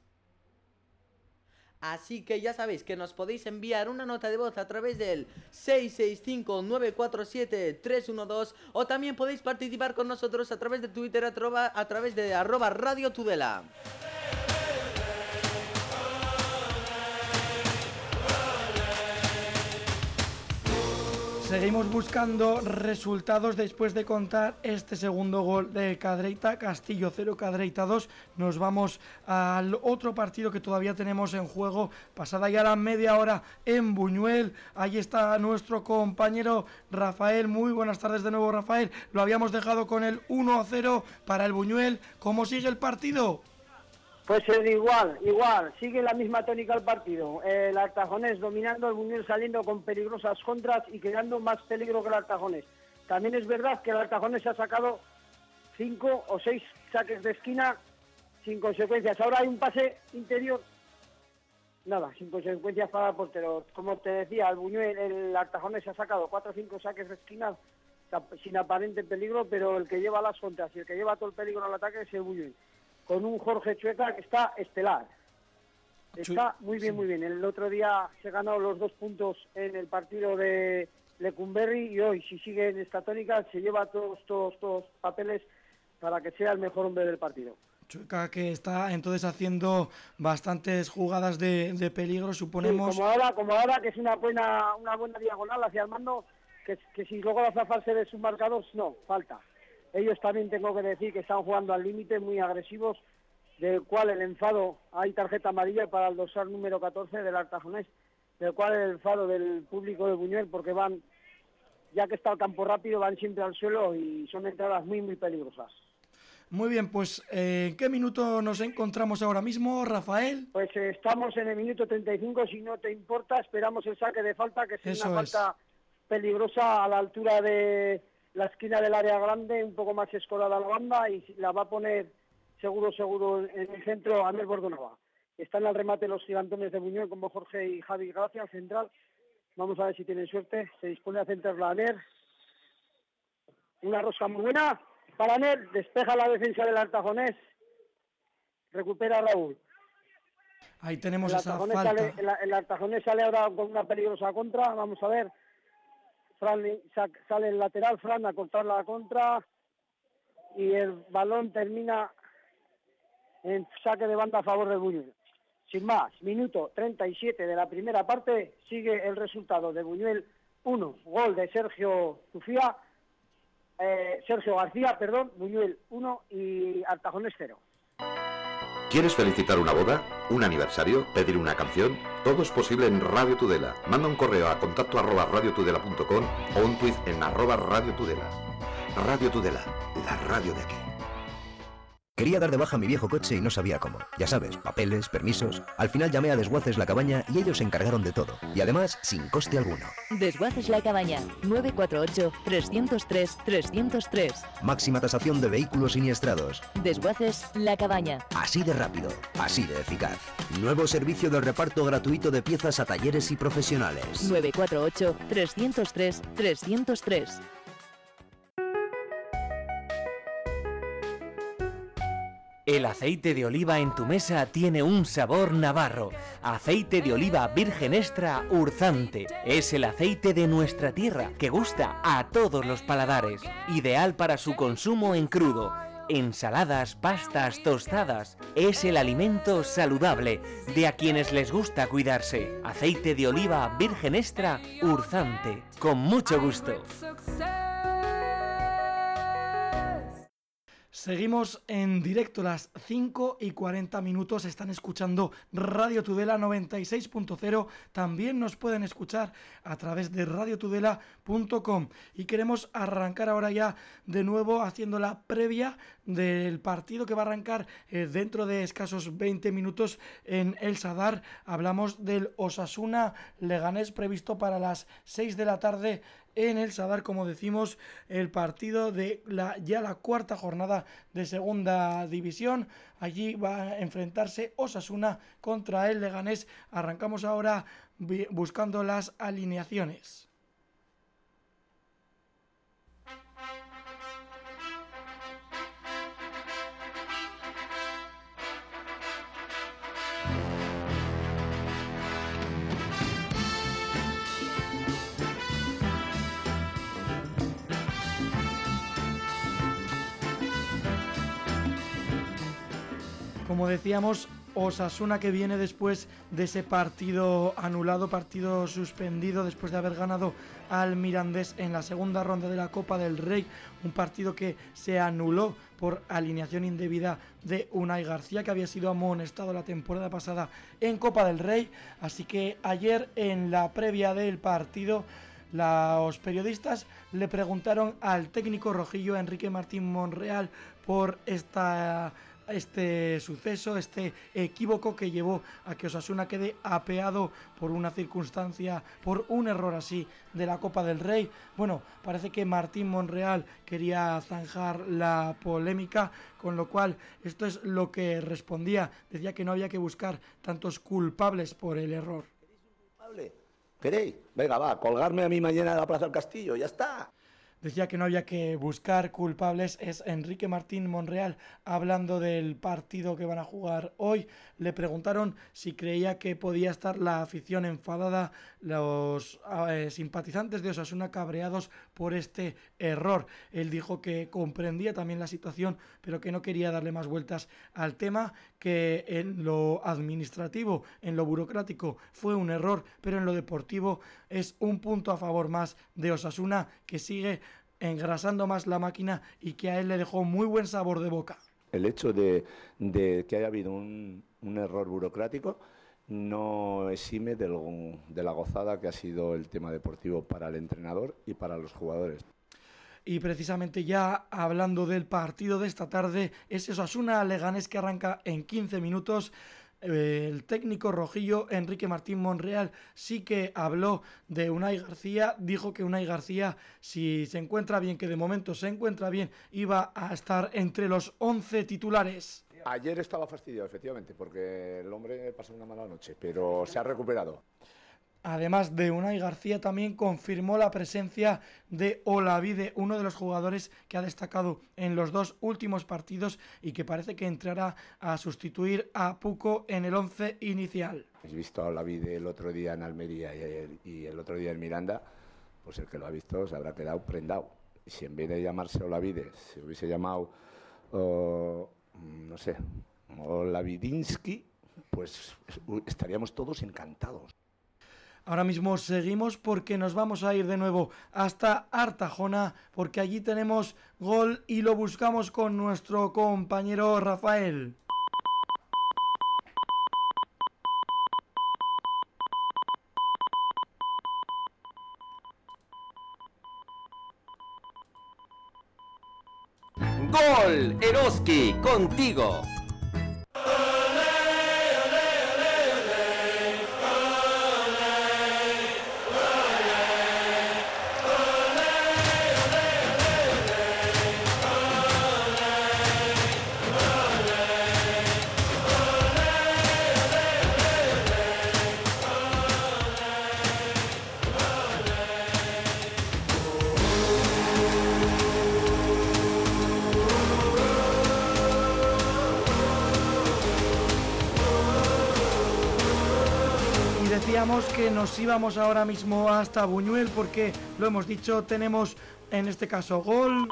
Así que ya sabéis que nos podéis enviar una nota de voz a través del seis seis cinco nueve cuatro siete tres uno dos o también podéis participar con nosotros a través de Twitter a, trova, a través de arroba Radio Tudela. Seguimos buscando resultados después de contar este segundo gol de Cadreita, Castillo cero, Cadreita dos. Nos vamos al otro partido que todavía tenemos en juego, pasada ya la media hora en Buñuel. Ahí está nuestro compañero Rafael. Muy buenas tardes de nuevo, Rafael. Lo habíamos dejado con el uno a cero para el Buñuel. ¿Cómo sigue el partido? Pues eh, igual, igual, sigue la misma tónica el partido. Eh, el Artajonés dominando, el Buñuel saliendo con peligrosas contras y creando más peligro que el Artajonés. También es verdad que el Artajonés ha sacado cinco o seis saques de esquina sin consecuencias. Ahora hay un pase interior, nada, sin consecuencias para el portero. Como te decía, el Buñuel, el Artajonés ha sacado cuatro o cinco saques de esquina sin aparente peligro, pero el que lleva las contras y el que lleva todo el peligro al ataque es el Buñuel, con un Jorge Chueca que está estelar. Está muy bien, muy bien. El otro día se ganó los dos puntos en el partido de Lecumberri y hoy, si sigue en esta tónica, se lleva todos, todos, todos papeles para que sea el mejor hombre del partido. Chueca que está entonces haciendo bastantes jugadas de, de peligro, suponemos. Sí, como ahora, como ahora que es una buena, una buena diagonal hacia el mando, que, que si luego la zafarse de sus marcadores, no, falta. Ellos también tengo que decir que están jugando al límite, muy agresivos, del cual el enfado, hay tarjeta amarilla para el dorsal número catorce del Artajonés, del cual el enfado del público de Buñuel, porque van, ya que está el campo rápido, van siempre al suelo y son entradas muy, muy peligrosas. Muy bien, pues eh, ¿en qué minuto nos encontramos ahora mismo, Rafael? Pues eh, estamos en el minuto treinta y cinco, si no te importa, esperamos el saque de falta, que es Eso una es. falta peligrosa a la altura de la esquina del área grande, un poco más escorada a la banda, y la va a poner seguro, seguro en el centro Amel Bordonova. Están al remate los gigantones de Buñuel como Jorge y Javi Gracia, central. Vamos a ver si tienen suerte. Se dispone a centrar la Aner. Una rosca muy buena para Aner. Despeja la defensa del Artajonés. Recupera a Raúl. Ahí tenemos el esa Artajonés falta. Sale, el, el Artajonés sale ahora con una peligrosa contra. Vamos a ver. Fran sale el lateral, Fran a cortar la contra y el balón termina en saque de banda a favor de Buñuel. Sin más, minuto treinta y siete de la primera parte, sigue el resultado de Buñuel uno, gol de Sergio Zufía, eh, Sergio García, perdón, Buñuel uno y Artajones cero. ¿Quieres felicitar una boda, un aniversario, pedir una canción? Todo es posible en Radio Tudela. Manda un correo a contacto arroba radiotudela punto com o un tuit en arroba Radio Tudela. Radio Tudela, la radio de aquí. Quería dar de baja mi viejo coche y no sabía cómo. Ya sabes, papeles, permisos... Al final llamé a Desguaces La Cabaña y ellos se encargaron de todo. Y además, sin coste alguno. Desguaces La Cabaña, nueve cuatro ocho, tres cero tres, tres cero tres. Máxima tasación de vehículos siniestrados. Desguaces La Cabaña. Así de rápido, así de eficaz. Nuevo servicio de reparto gratuito de piezas a talleres y profesionales. nueve cuatro ocho, tres cero tres, tres cero tres. El aceite de oliva en tu mesa tiene un sabor navarro. Aceite de oliva virgen extra Urzante. Es el aceite de nuestra tierra que gusta a todos los paladares. Ideal para su consumo en crudo. Ensaladas, pastas, tostadas. Es el alimento saludable de a quienes les gusta cuidarse. Aceite de oliva virgen extra Urzante. Con mucho gusto. Seguimos en directo, las cinco y cuarenta minutos, están escuchando Radio Tudela noventa y seis punto cero, también nos pueden escuchar a través de radio tudela punto com y queremos arrancar ahora ya de nuevo haciendo la previa del partido que va a arrancar eh, dentro de escasos veinte minutos en El Sadar. Hablamos del Osasuna Leganés previsto para las seis de la tarde en El Sadar, como decimos, el partido de la ya la cuarta jornada de segunda división. Allí va a enfrentarse Osasuna contra el Leganés. Arrancamos ahora buscando las alineaciones. Como decíamos, Osasuna que viene después de ese partido anulado, partido suspendido después de haber ganado al Mirandés en la segunda ronda de la Copa del Rey, un partido que se anuló por alineación indebida de Unai García, que había sido amonestado la temporada pasada en Copa del Rey. Así que ayer en la previa del partido, los periodistas le preguntaron al técnico rojillo Enrique Martín Monreal por esta... este suceso, este equívoco que llevó a que Osasuna quede apeado por una circunstancia, por un error así de la Copa del Rey. Bueno, parece que Martín Monreal quería zanjar la polémica, con lo cual esto es lo que respondía. Decía que no había que buscar tantos culpables por el error. ¿Queréis? Venga, va, colgarme a mí mañana en la Plaza del Castillo, ya está. Decía que no había que buscar culpables. Es Enrique Martín Monreal hablando del partido que van a jugar hoy. Le preguntaron si creía que podía estar la afición enfadada, los eh, simpatizantes de Osasuna cabreados por este error. Él dijo que comprendía también la situación, pero que no quería darle más vueltas al tema, que en lo administrativo, en lo burocrático fue un error, pero en lo deportivo es un punto a favor más de Osasuna, que sigue engrasando más la máquina y que a él le dejó muy buen sabor de boca. El hecho de, de que haya habido un, un error burocrático no exime del, de la gozada que ha sido el tema deportivo para el entrenador y para los jugadores. Y precisamente ya hablando del partido de esta tarde, es Osasuna Leganés que arranca en quince minutos. El técnico rojillo Enrique Martín Monreal sí que habló de Unai García, dijo que Unai García, si se encuentra bien, que de momento se encuentra bien, iba a estar entre los once titulares. Ayer estaba fastidiado, efectivamente, porque el hombre pasó una mala noche, pero se ha recuperado. Además de Unai García, también confirmó la presencia de Olavide, uno de los jugadores que ha destacado en los dos últimos partidos y que parece que entrará a sustituir a Puco en el once inicial. He visto a Olavide el otro día en Almería y el, y el otro día en Miranda, pues el que lo ha visto se habrá quedado prendado. Y si en vez de llamarse Olavide, se hubiese llamado, uh, no sé, Olavidinsky, pues estaríamos todos encantados. Ahora mismo seguimos porque nos vamos a ir de nuevo hasta Artajona, porque allí tenemos gol y lo buscamos con nuestro compañero Rafael. ¡Gol! Eroski, contigo. Decíamos que nos íbamos ahora mismo hasta Buñuel porque, lo hemos dicho, tenemos en este caso gol.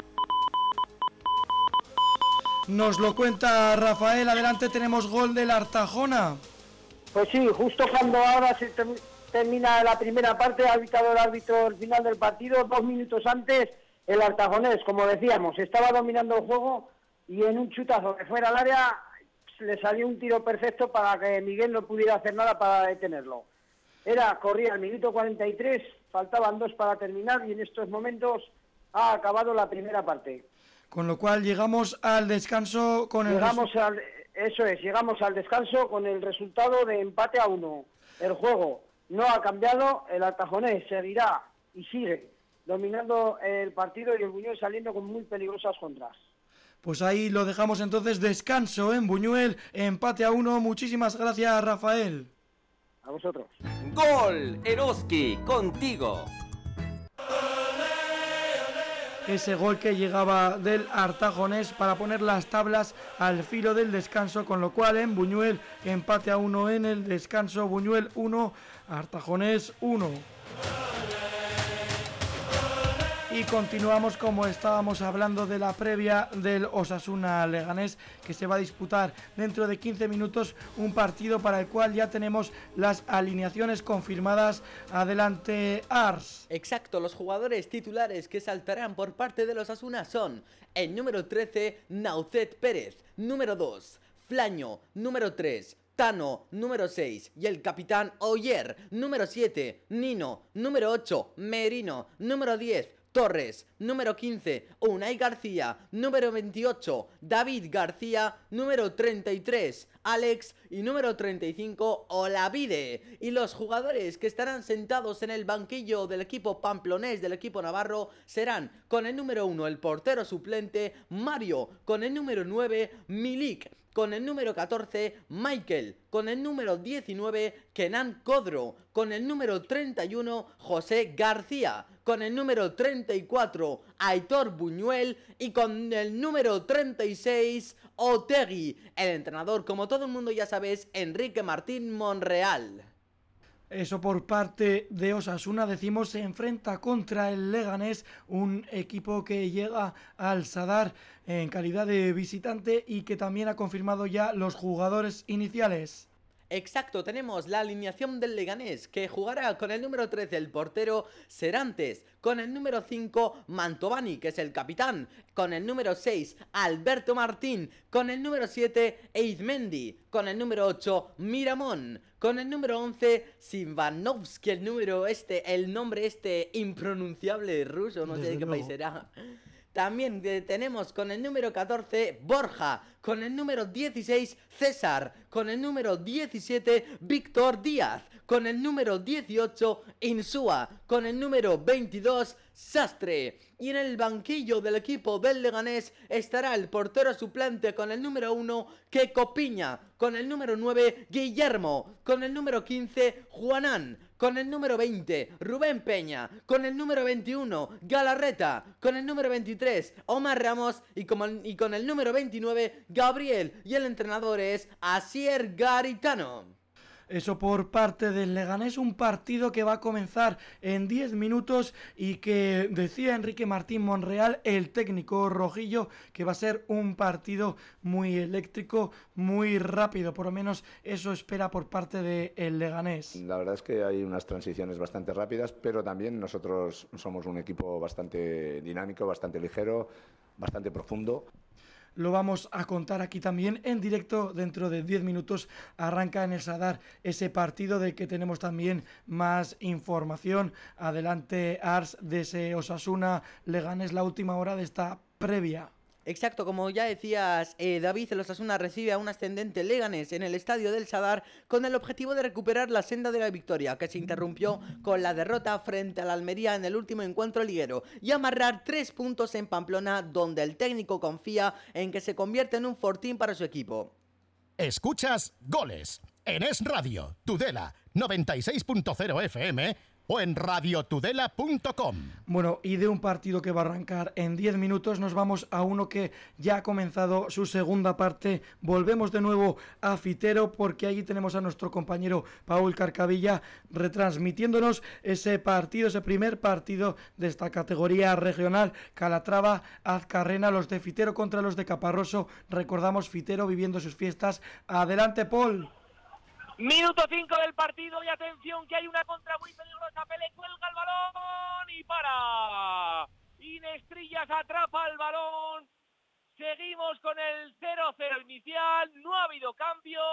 Nos lo cuenta Rafael, adelante, tenemos gol del Artajona. Pues sí, justo cuando ahora se ter- termina la primera parte, ha pitado el árbitro el final del partido, dos minutos antes el Artajonés, como decíamos, estaba dominando el juego y en un chutazo que fuera al área le salió un tiro perfecto para que Miguel no pudiera hacer nada para detenerlo. Era, corría el minuto cuarenta y tres, faltaban dos para terminar y en estos momentos ha acabado la primera parte. Con lo cual llegamos al descanso con el... Llegamos al, eso es, llegamos al descanso con el resultado de empate a uno. El juego no ha cambiado, el Artajonés seguirá y sigue dominando el partido y el Buñuel saliendo con muy peligrosas contras. Pues ahí lo dejamos entonces, descanso en Buñuel, empate a uno. Muchísimas gracias, Rafael. A vosotros. ¡Gol! Eroski, contigo. Ese gol que llegaba del Artajonés para poner las tablas al filo del descanso, con lo cual en Buñuel empate a uno en el descanso. Buñuel uno, Artajonés uno. Y continuamos como estábamos hablando de la previa del Osasuna Leganés, que se va a disputar dentro de quince minutos, un partido para el cual ya tenemos las alineaciones confirmadas. Adelante, Ars. Exacto, los jugadores titulares que saltarán por parte de los Osasuna son el número trece, Naucet Pérez, número dos, Flaño, número tres, Tano, número seis, y el capitán Oyer, número siete, Nino, número ocho, Merino, número diez, Torres, número quince, Unai García, número veintiocho, David García, número treinta y tres, Alex y número treinta y cinco, Olavide. Y los jugadores que estarán sentados en el banquillo del equipo pamplonés, del equipo navarro, serán con el número uno el portero suplente Mario, con el número nueve Milik, con el número catorce, Michael, con el número diecinueve, Kenan Codro, con el número treinta y uno, José García, con el número treinta y cuatro, Aitor Buñuel y con el número treinta y seis, Otegui. El entrenador, como todo el mundo ya sabe, es Enrique Martín Monreal. Eso por parte de Osasuna, decimos, se enfrenta contra el Leganés, un equipo que llega al Sadar en calidad de visitante y que también ha confirmado ya los jugadores iniciales. Exacto, tenemos la alineación del Leganés, que jugará con el número trece el portero Serantes, con el número cinco Mantovani, que es el capitán, con el número seis Alberto Martín, con el número siete Eizmendi, con el número ocho Miramón, con el número once Sivanovsky, el número este, el nombre este impronunciable ruso, no sé de qué país será. También eh, tenemos con el número catorce Borja, con el número dieciséis César, con el número diecisiete Víctor Díaz, con el número dieciocho Insúa, con el número veintidós Sastre. Y en el banquillo del equipo del Leganés estará el portero suplente con el número uno Keco Piña, con el número nueve Guillermo, con el número quince Juanán, con el número veinte Rubén Peña, con el número veintiuno Galarreta, con el número veintitrés Omar Ramos y con, y con el número veintinueve Gabriel, y el entrenador es Asier Garitano. Eso por parte del Leganés, un partido que va a comenzar en diez minutos y que decía Enrique Martín Monreal, el técnico rojillo, que va a ser un partido muy eléctrico, muy rápido, por lo menos eso espera por parte del Leganés. La verdad es que hay unas transiciones bastante rápidas, pero también nosotros somos un equipo bastante dinámico, bastante ligero, bastante profundo. Lo vamos a contar aquí también en directo. Dentro de diez minutos arranca en el Sadar ese partido del que tenemos también más información. Adelante, Ars, de ese Osasuna Leganés, la última hora de esta previa. Exacto, como ya decías, eh, David, el Osasuna recibe a un ascendente Leganés en el estadio del Sadar con el objetivo de recuperar la senda de la victoria, que se interrumpió con la derrota frente al Almería en el último encuentro liguero, y amarrar tres puntos en Pamplona, donde el técnico confía en que se convierta en un fortín para su equipo. Escuchas Goles en Es Radio, Tudela, noventa y seis punto cero F M o en radio tudela punto com. Bueno, y de un partido que va a arrancar en diez minutos nos vamos a uno que ya ha comenzado su segunda parte. Volvemos de nuevo a Fitero porque allí tenemos a nuestro compañero Paul Carcavilla retransmitiéndonos ese partido, ese primer partido de esta categoría regional. Calatrava, Azcarrena, los de Fitero contra los de Caparroso. Recordamos, Fitero viviendo sus fiestas. Adelante, Paul. Minuto cinco del partido y atención que hay una contra muy peligrosa. Pele cuelga el balón y para. Inestrillas atrapa el balón. Seguimos con el cero cero inicial. No ha habido cambios.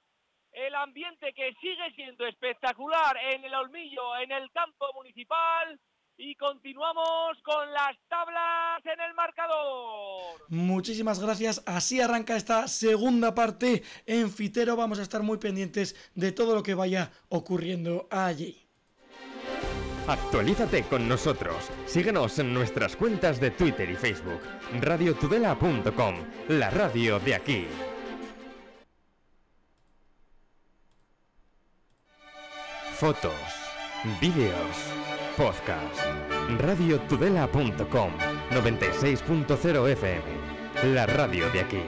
El ambiente que sigue siendo espectacular en el Olmillo, en el campo municipal. Y continuamos con las tablas en el marcador. Muchísimas gracias. Así arranca esta segunda parte en Fitero. Vamos a estar muy pendientes de todo lo que vaya ocurriendo allí. Actualízate con nosotros. Síguenos en nuestras cuentas de Twitter y Facebook. radio tudela punto com, la radio de aquí. Fotos, vídeos, podcast. radio tudela punto com, noventa y seis punto cero F M, la radio de aquí.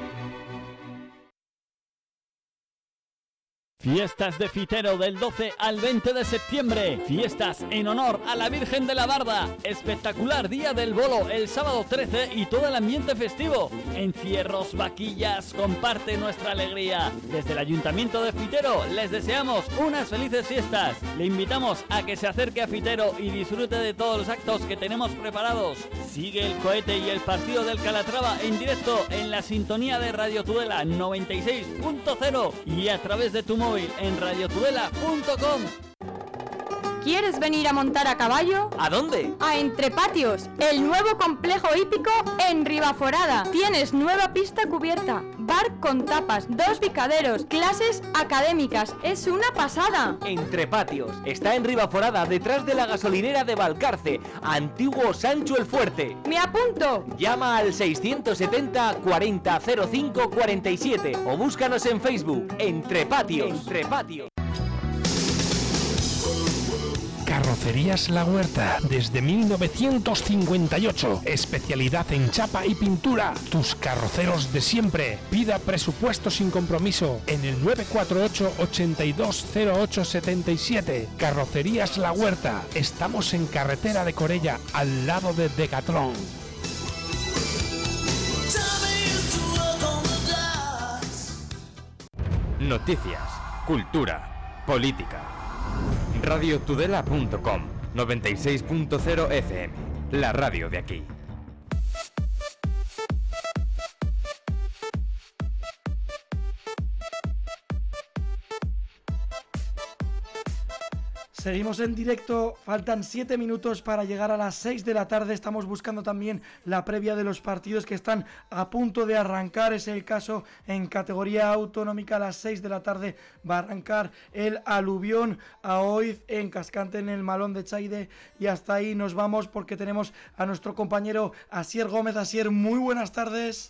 Fiestas de Fitero del doce al veinte de septiembre. Fiestas en honor a la Virgen de la Barda. Espectacular día del bolo el sábado trece y todo el ambiente festivo. Encierros, vaquillas, comparte nuestra alegría. Desde el Ayuntamiento de Fitero les deseamos unas felices fiestas. Le invitamos a que se acerque a Fitero y disfrute de todos los actos que tenemos preparados. Sigue el cohete y el partido del Calatrava en directo en la sintonía de Radio Tudela noventa y seis punto cero y a través de tu móvil en radio tudela punto com. ¿Quieres venir a montar a caballo? ¿A dónde? A Entre Patios, el nuevo complejo hípico en Ribaforada. Tienes nueva pista cubierta, bar con tapas, dos picaderos, clases académicas. Es una pasada. Entre Patios está en Ribaforada, detrás de la gasolinera de Valcarce, antiguo Sancho el Fuerte. ¡Me apunto! Llama al seiscientos setenta cuarenta cero cinco cuarenta y siete o búscanos en Facebook. Entre Patios. Entre Patios. Carrocerías La Huerta, desde mil novecientos cincuenta y ocho, especialidad en chapa y pintura. Tus carroceros de siempre. Pida presupuesto sin compromiso en el nueve cuatro ocho, ochenta y dos, cero ocho setenta y siete. Carrocerías La Huerta. Estamos en carretera de Corella, al lado de Decathlon. Noticias, cultura, política. radio tudela punto com, noventa y seis punto cero F M, la radio de aquí. Seguimos en directo, faltan siete minutos para llegar a las seis de la tarde. Estamos buscando también la previa de los partidos que están a punto de arrancar. Es el caso en categoría autonómica. A las seis de la tarde va a arrancar el Alubión a Oiz en Cascante, en el Malón de Chaide. Y hasta ahí nos vamos porque tenemos a nuestro compañero Asier Gómez. Asier, muy buenas tardes.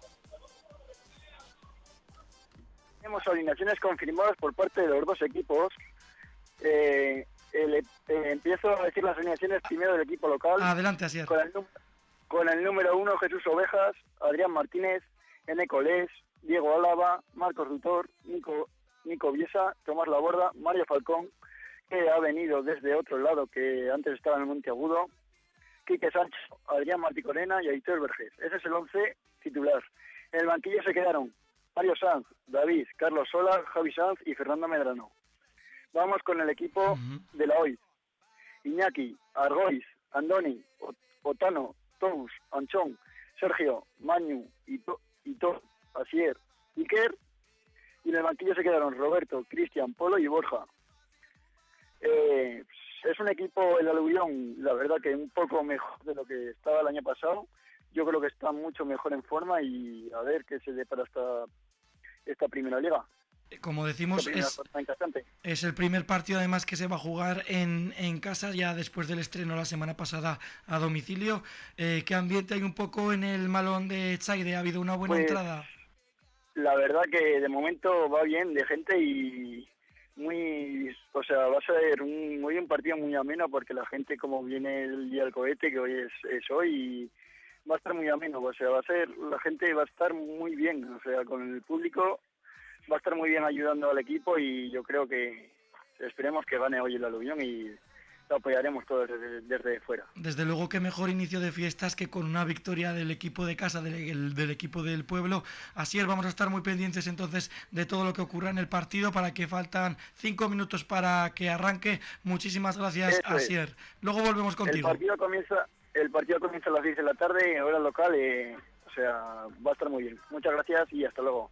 Tenemos alineaciones confirmadas por parte de los dos equipos. Eh, el, eh, empiezo a decir las alineaciones primero del equipo local. Adelante, Asier. Con el, con el número uno, Jesús Ovejas, Adrián Martínez, Eneco Les, Diego Álava, Marcos Rutor, Nico Nico Biesa, Tomás Laborda, Mario Falcón, que ha venido desde otro lado, que antes estaba en el Monteagudo, Quique Sancho, Adrián Marticorena y Aitor Vergés. Ese es el once titular. En el banquillo se quedaron Mario Sanz, David, Carlos Sola, Javi Sanz y Fernando Medrano. Vamos con el equipo uh-huh. de la O I. Iñaki, Argoiz, Andoni, Otano, Tous, Anchón, Sergio, Mañu, Ito, Ito, Asier, Iker. Y en el banquillo se quedaron Roberto, Cristian, Polo y Borja. Eh, es un equipo, el Aluvión, la verdad que un poco mejor de lo que estaba el año pasado. Yo creo que está mucho mejor en forma y a ver qué se dé para esta, esta primera liga. Como decimos, es, es el primer partido además que se va a jugar en, en casa, ya después del estreno la semana pasada a domicilio. Eh, ¿Qué ambiente hay un poco en el Malón de Chaire? ¿Ha habido una buena pues, entrada? La verdad que de momento va bien de gente y muy, o sea, va a ser un muy un partido muy ameno porque la gente, como viene el día del cohete, que hoy es, es hoy, y va a estar muy ameno, o sea, va a ser, la gente va a estar muy bien, o sea, con el público va a estar muy bien ayudando al equipo y yo creo que esperemos que gane hoy el Aluvión y lo apoyaremos todos desde, desde fuera. Desde luego que mejor inicio de fiestas que con una victoria del equipo de casa, del, del equipo del pueblo. Así es, vamos a estar muy pendientes entonces de todo lo que ocurra en el partido, para que faltan cinco minutos para que arranque. Muchísimas gracias, Asier. Luego volvemos contigo. El partido comienza, el partido comienza a las seis de la tarde, hora local, eh, o sea, va a estar muy bien. Muchas gracias y hasta luego.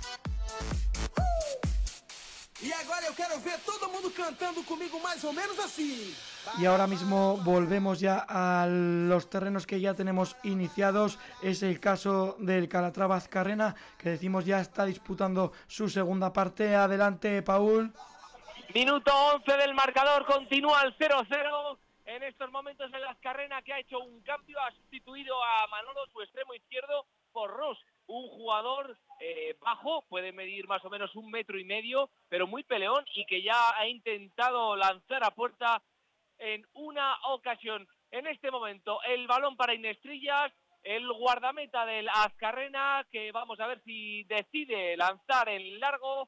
Y ahora yo quiero ver todo el mundo cantando conmigo más o menos así. Y ahora mismo volvemos ya a los terrenos que ya tenemos iniciados. Es el caso del Calatrava Azkarrena, que decimos ya está disputando su segunda parte. Adelante, Paul. Minuto once del marcador, continúa el cero cero. En estos momentos el Azkarrena, que ha hecho un cambio, ha sustituido a Manolo, su extremo izquierdo, por Ross, un jugador eh, bajo, puede medir más o menos un metro y medio, pero muy peleón y que ya ha intentado lanzar a puerta en una ocasión. En este momento el balón para Inestrillas, el guardameta del Azkarrena, que vamos a ver si decide lanzar en largo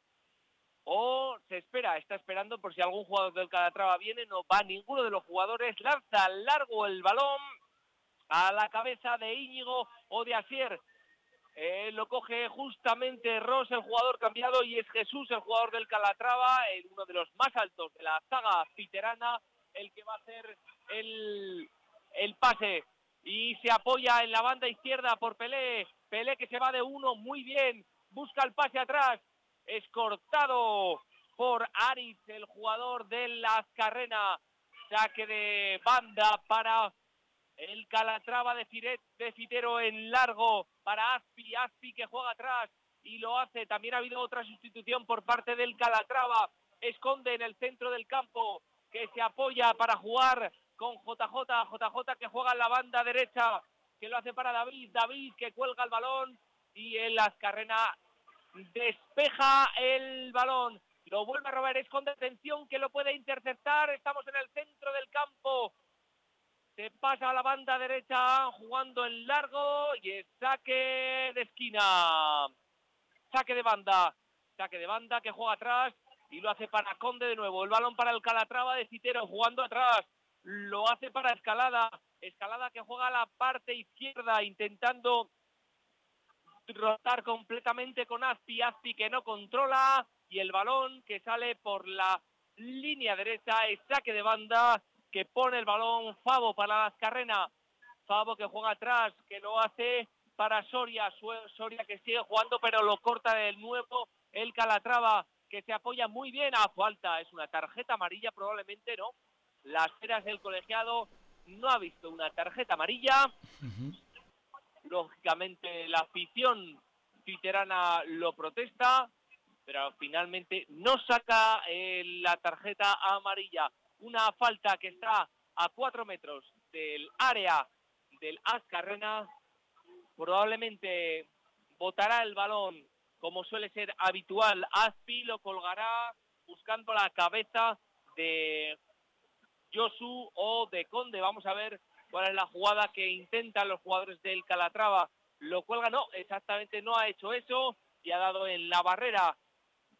o se espera, está esperando por si algún jugador del Calatrava viene. No va ninguno de los jugadores, lanza largo el balón a la cabeza de Íñigo o de Asier. Eh, lo coge justamente Ross, el jugador cambiado, y es Jesús, el jugador del Calatrava, el, uno de los más altos de la saga piterana, el que va a hacer el, el pase. Y se apoya en la banda izquierda por Pelé. Pelé, que se va de uno muy bien, busca el pase atrás, es cortado por Aritz, el jugador del Azkarrena. Saque de banda para el Calatrava de, Firet, de Fitero en largo para Aspi, Aspi que juega atrás y lo hace. También ha habido otra sustitución por parte del Calatrava. Esconde en el centro del campo, que se apoya para jugar con J J, J J que juega en la banda derecha, que lo hace para David, David que cuelga el balón y el Azkarrena despeja el balón. Lo vuelve a robar, Esconde, atención que lo puede interceptar. Estamos en el centro del campo. Se pasa a la banda derecha jugando en largo y es saque de esquina. Saque de banda. Saque de banda que juega atrás y lo hace para Conde de nuevo. El balón para el Calatrava de Citero jugando atrás. Lo hace para Escalada. Escalada que juega a la parte izquierda intentando rotar completamente con Aspi. Aspi que no controla y el balón que sale por la línea derecha es saque de banda, que pone el balón Favo para la Azkarrena. Favo que juega atrás, que lo hace para Soria. Soria que sigue jugando, pero lo corta de nuevo el Calatrava, que se apoya muy bien a falta. Es una tarjeta amarilla, probablemente, ¿no? Las Heras del colegiado no ha visto una tarjeta amarilla. Uh-huh. Lógicamente la afición piterana lo protesta, pero finalmente no saca eh, la tarjeta amarilla. Una falta que está a cuatro metros del área del Azkarrena. Probablemente botará el balón, como suele ser habitual. Aspi lo colgará buscando la cabeza de Josu o de Conde. Vamos a ver cuál es la jugada que intentan los jugadores del Calatrava. Lo cuelga, no, exactamente no ha hecho eso y ha dado en la barrera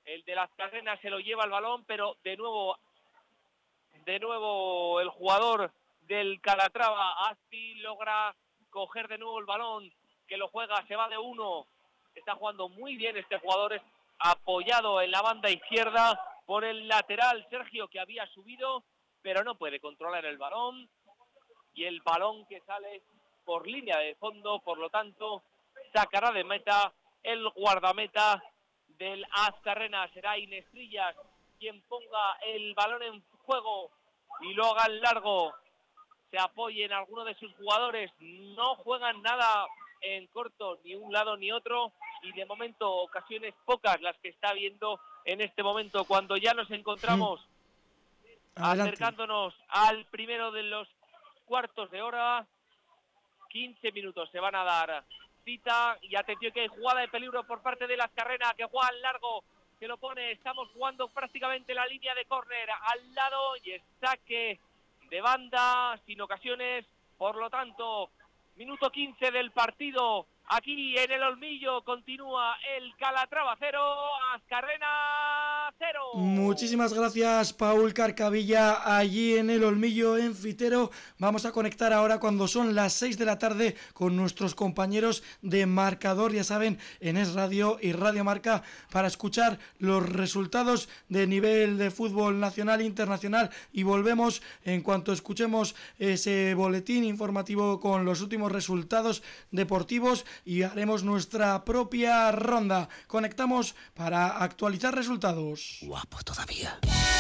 el de las Carrenas se lo lleva el balón, pero de nuevo, de nuevo el jugador del Calatrava, Aspi, logra coger de nuevo el balón, que lo juega, se va de uno, está jugando muy bien este jugador, es apoyado en la banda izquierda por el lateral Sergio, que había subido, pero no puede controlar el balón, y el balón que sale por línea de fondo, por lo tanto, sacará de meta el guardameta del Azcarrena. Será Inestrillas quien ponga el balón en juego y lo haga largo, se apoye en alguno de sus jugadores, no juegan nada en corto, ni un lado ni otro, y de momento ocasiones pocas las que está viendo en este momento, cuando ya nos encontramos Adelante. acercándonos al primero de los cuartos de hora. quince minutos se van a dar cita, y atención que hay jugada de peligro por parte de las Carrenas, que juega al largo, que lo pone, estamos jugando prácticamente la línea de córner al lado, y es saque de banda sin ocasiones, por lo tanto, minuto quince del partido, aquí en el Olmillo, continúa el Calatrava cero, Azcarrena cero. Muchísimas gracias, Paul Carcavilla, allí en el Olmillo, en Fitero. Vamos a conectar ahora cuando son las seis de la tarde con nuestros compañeros de Marcador, ya saben, en Es Radio y Radio Marca, para escuchar los resultados de nivel de fútbol nacional e internacional, y volvemos en cuanto escuchemos ese boletín informativo con los últimos resultados deportivos, y haremos nuestra propia ronda. Conectamos para actualizar resultados. Guapo todavía.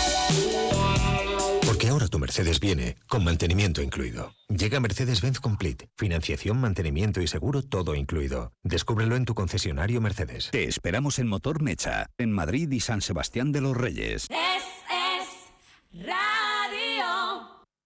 Porque ahora tu Mercedes viene con mantenimiento incluido. Llega Mercedes-Benz Complete. Financiación, mantenimiento y seguro, todo incluido. Descúbrelo en tu concesionario Mercedes. Te esperamos en Motor Mecha, en Madrid y San Sebastián de los Reyes. Es, es radio.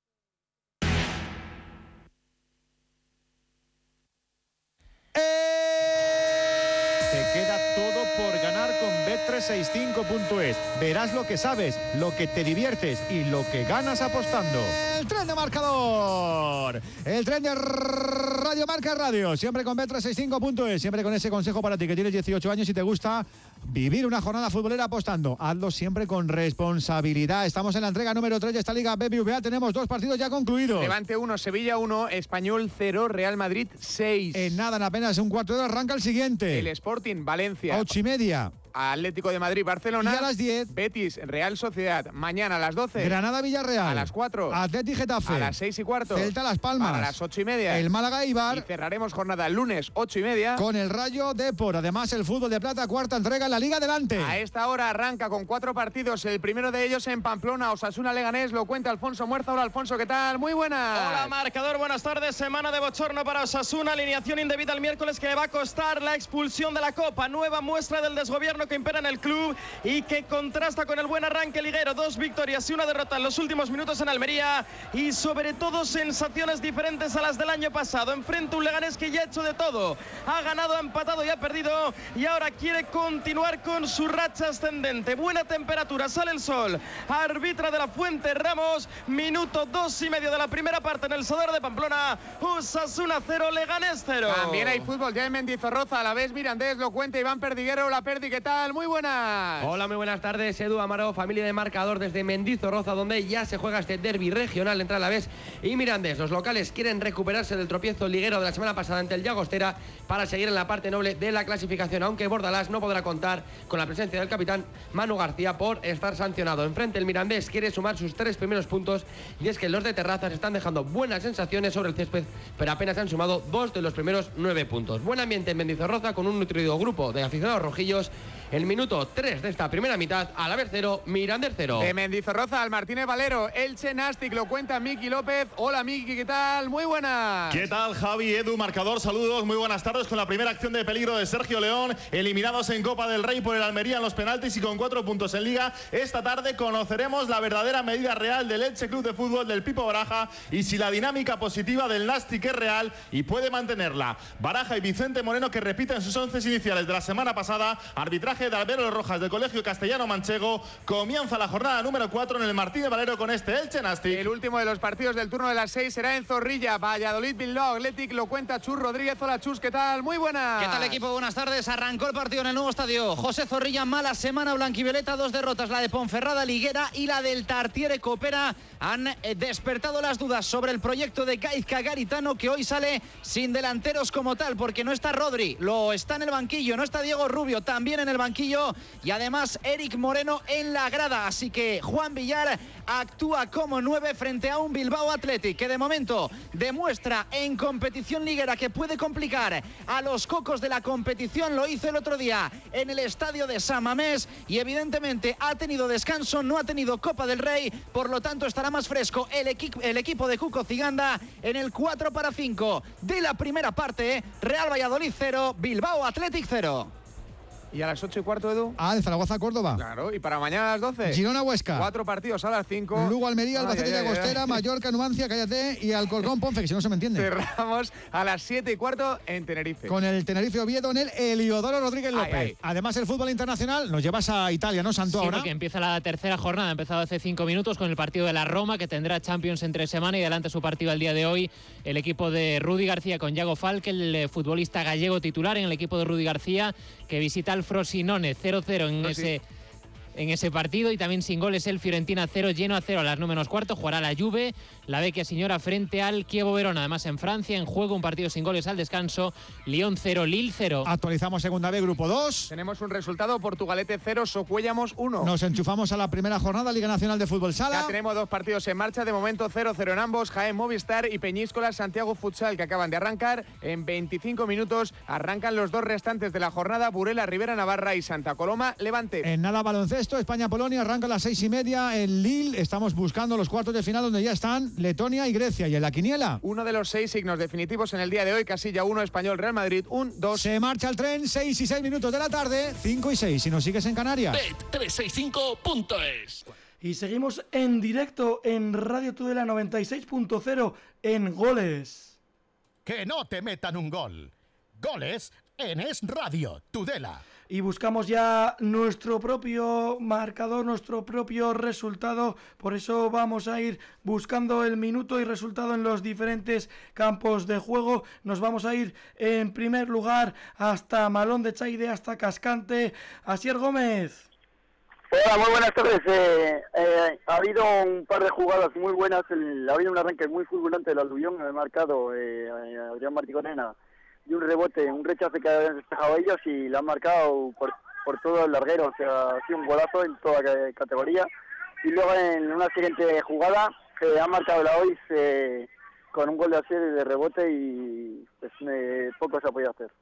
Te queda todo por ganar con bet trescientos sesenta y cinco punto es. Verás lo que sabes, lo que te diviertes y lo que ganas apostando. El tren de marcador. El tren de Radio Marca Radio. Siempre con bet trescientos sesenta y cinco punto es. Siempre con ese consejo para ti que tienes dieciocho años y te gusta vivir una jornada futbolera apostando. Hazlo siempre con responsabilidad. Estamos en la entrega número tres de esta Liga B B V A. Tenemos dos partidos ya concluidos. Levante uno, Sevilla uno, Español cero, Real Madrid seis. En nada, en apenas un cuarto de hora arranca el siguiente. El Sporting, Valencia. Ocho y media. Atlético de Madrid, Barcelona. Y a las diez. Betis, Real Sociedad. Mañana a las doce. Granada, Villarreal. A las cuatro. Atlético Getafe. A las seis y cuarto. Celta, Las Palmas. A las ocho y media. El Málaga, Eibar. Y cerraremos jornada el lunes, ocho y media. Con el Rayo Depor. Además, el fútbol de plata, cuarta entrega en la Liga Adelante. A esta hora arranca con cuatro partidos. El primero de ellos en Pamplona, Osasuna Leganés. Lo cuenta Alfonso Muerza. Hola, Alfonso, ¿qué tal? Muy buenas. Hola, marcador. Buenas tardes. Semana de bochorno para Osasuna. Alineación indebida el miércoles que le va a costar la expulsión de la Copa. Nueva muestra del desgobierno que impera en el club y que contrasta con el buen arranque liguero. Dos victorias y una derrota en los últimos minutos en Almería, y sobre todo sensaciones diferentes a las del año pasado. Enfrenta un Leganés que ya ha hecho de todo. Ha ganado, ha empatado y ha perdido, y ahora quiere continuar con su racha ascendente. Buena temperatura, sale el sol. Arbitra de la Fuente Ramos. Minuto dos y medio de la primera parte en el Sadar de Pamplona. Osasuna cero, Leganés cero. También hay fútbol ya en Mendizorroza. A la vez Mirandés, lo cuenta Iván Perdiguero. Hola, Perdi, ¿qué tal? Muy buenas. Hola, muy buenas tardes. Edu Amaro, familia de Marcador desde Mendizorroza, donde ya se juega este derbi regional entre Alavés y Mirandés. Los locales quieren recuperarse del tropiezo liguero de la semana pasada ante el Llagostera para seguir en la parte noble de la clasificación, aunque Bordalás no podrá contar con la presencia del capitán Manu García por estar sancionado. Enfrente el Mirandés quiere sumar sus tres primeros puntos, y es que los de Terrazas están dejando buenas sensaciones sobre el césped, pero apenas han sumado dos de los primeros nueve puntos. Buen ambiente en Mendizorroza con un nutrido grupo de aficionados rojillos. El minuto tres de esta primera mitad, Alavés cero, Mirandés cero. De Mendizorroza al Martínez Valero, Elche Nastic, lo cuenta Miki López. Hola Miki, ¿qué tal? Muy buenas. ¿Qué tal, Javi, Edu, Marcador? Saludos, muy buenas tardes. Con la primera acción de peligro de Sergio León, eliminados en Copa del Rey por el Almería en los penaltis y con cuatro puntos en Liga. Esta tarde conoceremos la verdadera medida real del Elche Club de Fútbol del Pipo Baraja, y si la dinámica positiva del Nastic es real y puede mantenerla. Baraja y Vicente Moreno, que repiten sus once iniciales de la semana pasada. Arbitraje arbitraje de Albero Rojas del Colegio Castellano Manchego, comienza la jornada número cuatro en el Martínez Valero con este Elche Nastic. El último de los partidos del turno de las seis será en Zorrilla, Valladolid, Bilbao Athletic, lo cuenta Chus Rodríguez. Hola Chus, ¿qué tal? Muy buenas. ¿Qué tal equipo? Buenas tardes. Arrancó el partido en el nuevo estadio José Zorrilla, mala semana blanquivioleta, dos derrotas, la de Ponferrada, Liguera y la del Tartiere Copera. Han eh, despertado las dudas sobre el proyecto de Gaizka Garitano, que hoy sale sin delanteros como tal, porque no está Rodri, lo está en el banquillo, no está Diego Rubio, también en el banquillo, y además Eric Moreno en la grada. Así que Juan Villar actúa como nueve frente a un Bilbao Athletic que de momento demuestra en competición liguera que puede complicar a los cocos de la competición. Lo hizo el otro día en el estadio de San Mamés y evidentemente ha tenido descanso, no ha tenido Copa del Rey, por lo tanto estará más fresco el, equi- el equipo de Cuco Ciganda en el cuatro para cinco de la primera parte. Real Valladolid cero, Bilbao Athletic cero. ¿Y a las ocho y cuarto, Edu? Ah, de Zaragoza-Córdoba. Claro, y para mañana a las doce. Girona-Huesca. Cuatro partidos a las cinco. Lugo-Almería, Albacete y Agostera, Mallorca-Numancia, Cállate y Alcorcón-Ponfe, que si no se me entiende. Cerramos a las siete y cuarto en Tenerife. Con el Tenerife-Oviedo en el Heliodoro Rodríguez López. Ay, ay. Además, el fútbol internacional nos llevas a Italia, ¿no, Santo? Sí, ahora porque empieza la tercera jornada, ha empezado hace cinco minutos con el partido de la Roma, que tendrá Champions entre semana, y delante su partido al día de hoy, el equipo de Rudy García con Yago Falque, el futbolista gallego titular en el equipo de Rudy García, que visita al Frosinone cero cero en No, ese... sí. En ese partido, y también sin goles el Fiorentina cero, lleno a cero a las nueve menos cuarto. Jugará la Juve, la Vecchia Signora frente al Chievo Verona. Además, en Francia, en juego un partido sin goles al descanso. Lyon cero, Lille cero. Actualizamos segunda B, grupo dos. Tenemos un resultado: Portugalete cero, Socuellamos uno. Nos enchufamos a la primera jornada, Liga Nacional de Fútbol Sala. Ya tenemos dos partidos en marcha, de momento cero cero en ambos. Jaén Movistar y Peñíscola Santiago Futsal, que acaban de arrancar. En veinticinco minutos arrancan los dos restantes de la jornada: Burela Rivera Navarra y Santa Coloma Levante. En nada baloncesto, España-Polonia arranca a las seis y media en Lille. Estamos buscando los cuartos de final, donde ya están Letonia y Grecia. Y en la quiniela, uno de los seis signos definitivos en el día de hoy: Casilla uno, Español Real Madrid un, dos. Se marcha el tren, seis y seis minutos de la tarde, cinco y seis. Si nos sigues en Canarias. Bet trescientos sesenta y cinco punto es. Y seguimos en directo en Radio Tudela noventa y seis punto cero en Goles. Que no te metan un gol. Goles en Es Radio Tudela. Y buscamos ya nuestro propio marcador, nuestro propio resultado. Por eso vamos a ir buscando el minuto y resultado en los diferentes campos de juego. Nos vamos a ir en primer lugar hasta Malón de Chaide, hasta Cascante. Asier Gómez. Hola, muy buenas tardes. Eh, eh, ha habido un par de jugadas muy buenas. El, ha habido un arranque muy fulgurante del Albión. Ha marcado eh, Adrián Marticorena y un rebote, un rechace que habían despejado ellos y lo han marcado por, por todo el larguero. O sea, ha sido un golazo en toda categoría. Y luego en una siguiente jugada eh, ha marcado la O I S eh, con un gol de Asier de rebote y pues eh, poco se ha podido hacer.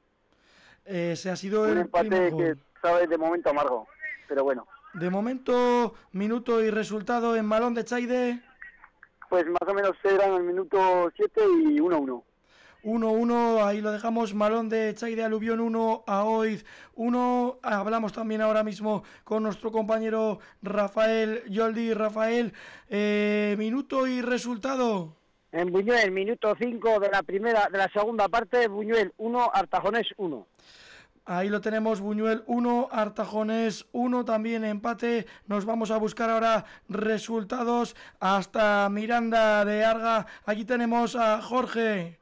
Eh, se ha sido un el empate primer que gol. sabe de momento amargo, pero bueno. De momento, minuto y resultado en Malón de Chaide. Pues más o menos eran el minuto siete y uno uno. uno uno, ahí lo dejamos. Malón de Chaide, Alubión uno, Aoiz uno. Hablamos también ahora mismo con nuestro compañero Rafael Yoldi. Rafael, eh, minuto y resultado. En Buñuel, minuto cinco de la primera, de la segunda parte, Buñuel uno, Artajonés uno. Ahí lo tenemos, Buñuel uno, Artajonés uno, también empate. Nos vamos a buscar ahora resultados hasta Miranda de Arga. Aquí tenemos a Jorge.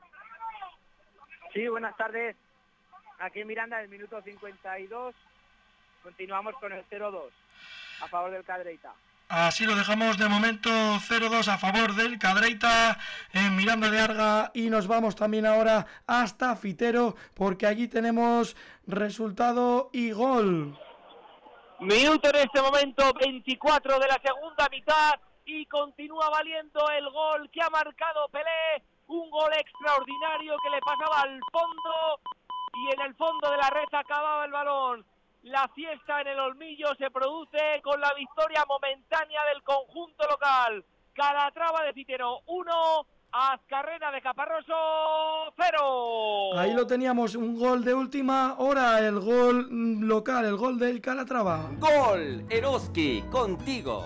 Sí, buenas tardes. Aquí en Miranda, el minuto cincuenta y dos. Continuamos con el cero dos a favor del Cadreita. Así lo dejamos de momento, cero dos a favor del Cadreita en Miranda de Arga, y nos vamos también ahora hasta Fitero porque allí tenemos resultado y gol. Minuto en este momento, veinticuatro de la segunda mitad, y continúa valiendo el gol que ha marcado Pelé, un gol extraordinario que le pasaba al fondo y en el fondo de la red acababa el balón. La fiesta en el Olmillo se produce con la victoria momentánea del conjunto local. Calatrava de Fitero uno, Azcarrena de Caparroso cero. Ahí lo teníamos, un gol de última hora, el gol local, el gol del Calatrava. Gol, Eroski, contigo.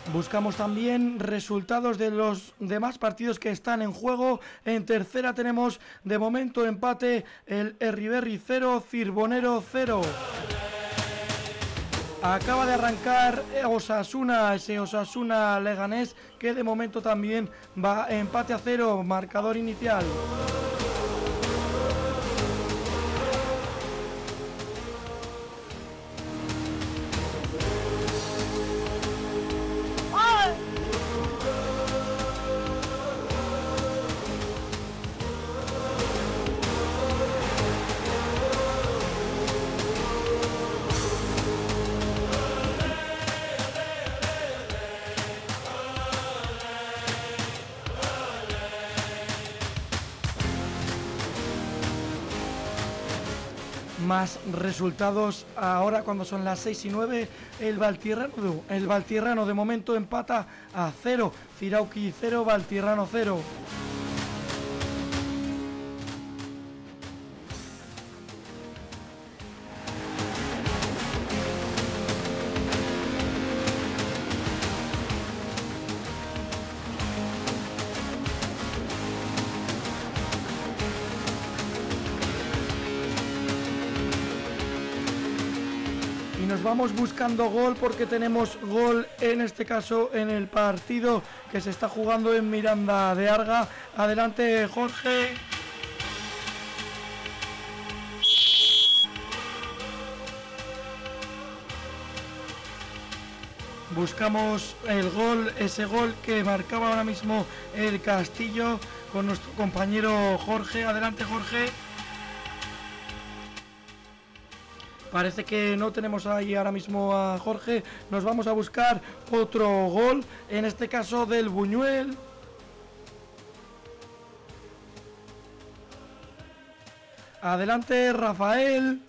Buscamos también resultados de los demás partidos que están en juego. En tercera tenemos de momento empate el Erriberri cero, Cirbonero cero. Acaba de arrancar Osasuna, ese Osasuna Leganés, que de momento también va empate a cero, marcador inicial. Más resultados ahora cuando son las seis y nueve. El Valtierrano, el Valtierrano de momento empata a cero. Zirauki cero, Valtierrano cero. Vamos buscando gol porque tenemos gol en este caso en el partido que se está jugando en Miranda de Arga. Adelante, Jorge. Buscamos el gol, ese gol que marcaba ahora mismo el Castillo con nuestro compañero Jorge. Adelante, Jorge. Parece que no tenemos ahí ahora mismo a Jorge. Nos vamos a buscar otro gol, en este caso del Buñuel. Adelante, Rafael.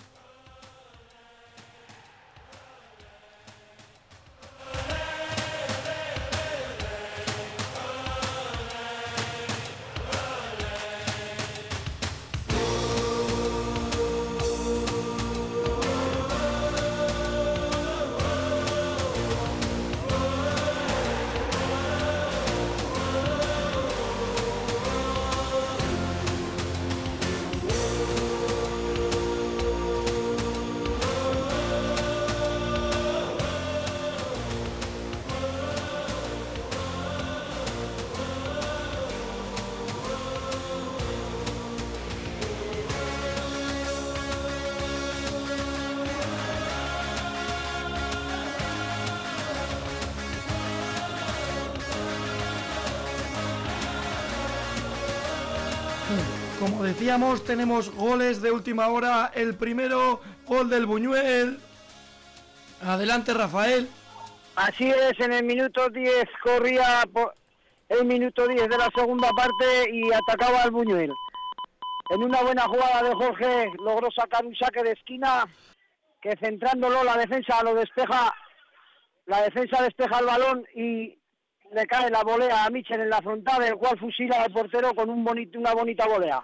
Como decíamos, tenemos goles de última hora. El primero, gol del Buñuel. Adelante, Rafael. Así es, en el minuto diez corría por el minuto diez de la segunda parte y atacaba al Buñuel. En una buena jugada de Jorge logró sacar un saque de esquina que centrándolo la defensa lo despeja, la defensa despeja el balón y le cae la volea a Michel en la frontal, el cual fusila al portero con un bonito, una bonita volea.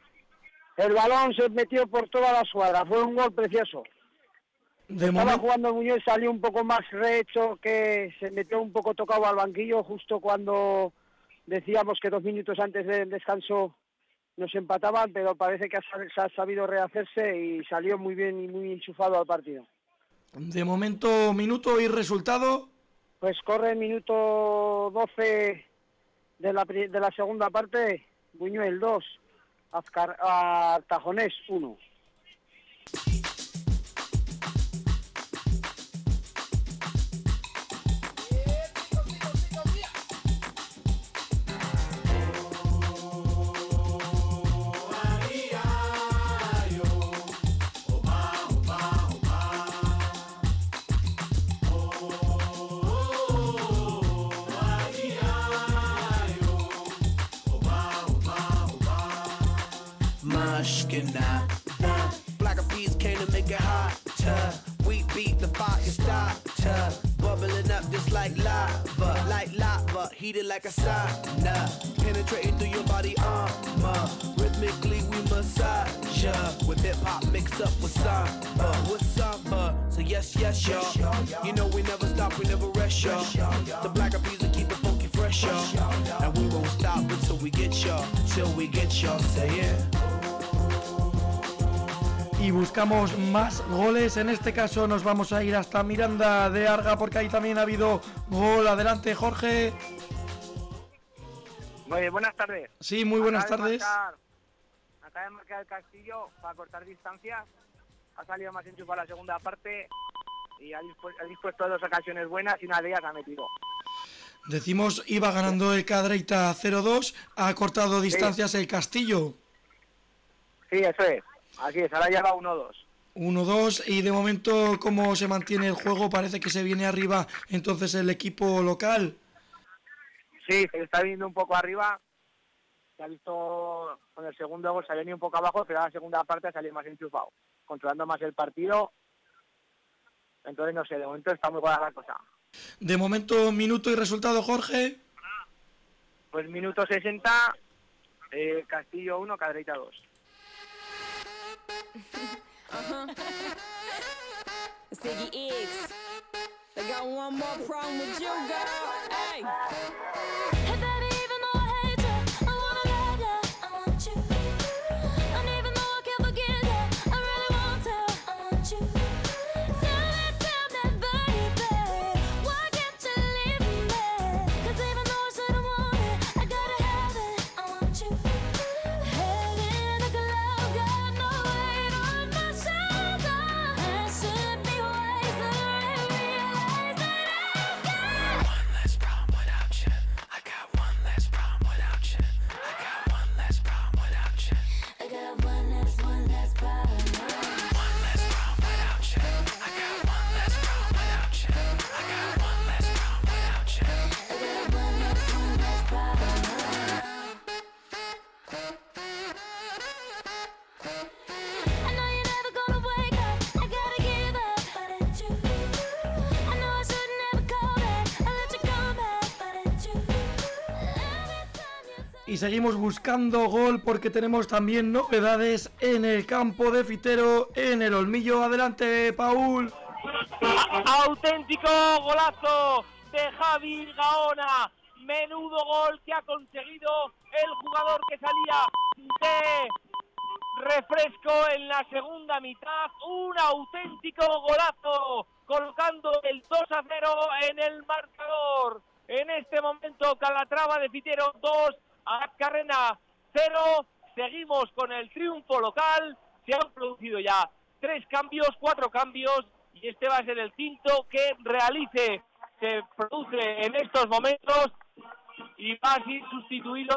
El balón se metió por toda la escuadra, fue un gol precioso. De Estaba momento... jugando Buñuel, salió un poco más rehecho, que se metió un poco tocado al banquillo justo cuando decíamos que dos minutos antes del descanso nos empataban, pero parece que ha, ha sabido rehacerse y salió muy bien y muy enchufado al partido. De momento, minuto y resultado. Pues corre el minuto doce de la, de la segunda parte, Buñuel dos, Azcar, Artajonés uno. Black bees came to make it hotter. We beat the fire starter. water, bubbling up just like lava, like lava, heated like a sauna, penetrating through your body armor. Rhythmically we massage ya, with hip hop mixed up with samba, with samba. So yes, yes, y'all. You know we never stop, we never rest, y'all. The black eyed peas will keep it funky fresh, y'all. And we won't stop until we get y'all, till we get y'all. Say yeah. Y buscamos más goles, en este caso nos vamos a ir hasta Miranda de Arga porque ahí también ha habido gol. Adelante, Jorge. Muy buenas tardes. Sí, muy buenas acaba tardes. De marcar, acaba de marcar el Castillo para cortar distancias. Ha salido más enchufado la segunda parte y ha dispuesto, ha dispuesto a dos ocasiones buenas y una de ellas ha metido. Decimos, iba ganando el Cadreita cero dos, ha cortado distancias sí. el Castillo. Sí, eso es. Así es, ahora lleva uno dos. uno dos y de momento, ¿cómo se mantiene el juego? Parece que se viene arriba entonces el equipo local. Sí, se está viendo un poco arriba. Se ha visto con el segundo gol, se ha venido un poco abajo, pero la segunda parte ha salido más enchufado, controlando más el partido. Entonces, no sé, de momento está muy buena la cosa. De momento, minuto y resultado, Jorge. Pues minuto sesenta, eh, Castillo uno, Cadreita dos. Uh-huh. Ziggy X. They got one more problem with you, girl. Hey. Hey, baby, even though I hate you, I wanna love you, I want you. And even though I can't forget you, I really want to, I want you. Tell me, tell me, baby, why can't you leave me? 'Cause even though I shouldn't want it, I gotta have it, I want you. Head in a glove, got no weight on my shoulder. I should be wiser and realize that I've got one less problem without you. I got one less problem without you. I got one less problem without you. I got one less, one less problem. One less problem without you. I got one less problem without you. I got one less problem without you. I got one less, one less problem. I know you're never gonna wake up. I gotta give up, but it's you. I know I should never call back. I let you come back, but it's you. Y seguimos buscando gol porque tenemos también novedades en el campo de Fitero, en el Olmillo. Adelante, Paul. Auténtico golazo de Javi Gaona. Menudo gol que ha conseguido el jugador que salía de refresco en la segunda mitad. Un auténtico golazo, colocando el dos a cero en el marcador. En este momento, Calatrava de Fitero dos, Azcarrena cero. Seguimos con el triunfo local. Se han producido ya tres cambios, cuatro cambios, y este va a ser el quinto que realice. Se produce en estos momentos y va a ser sustituido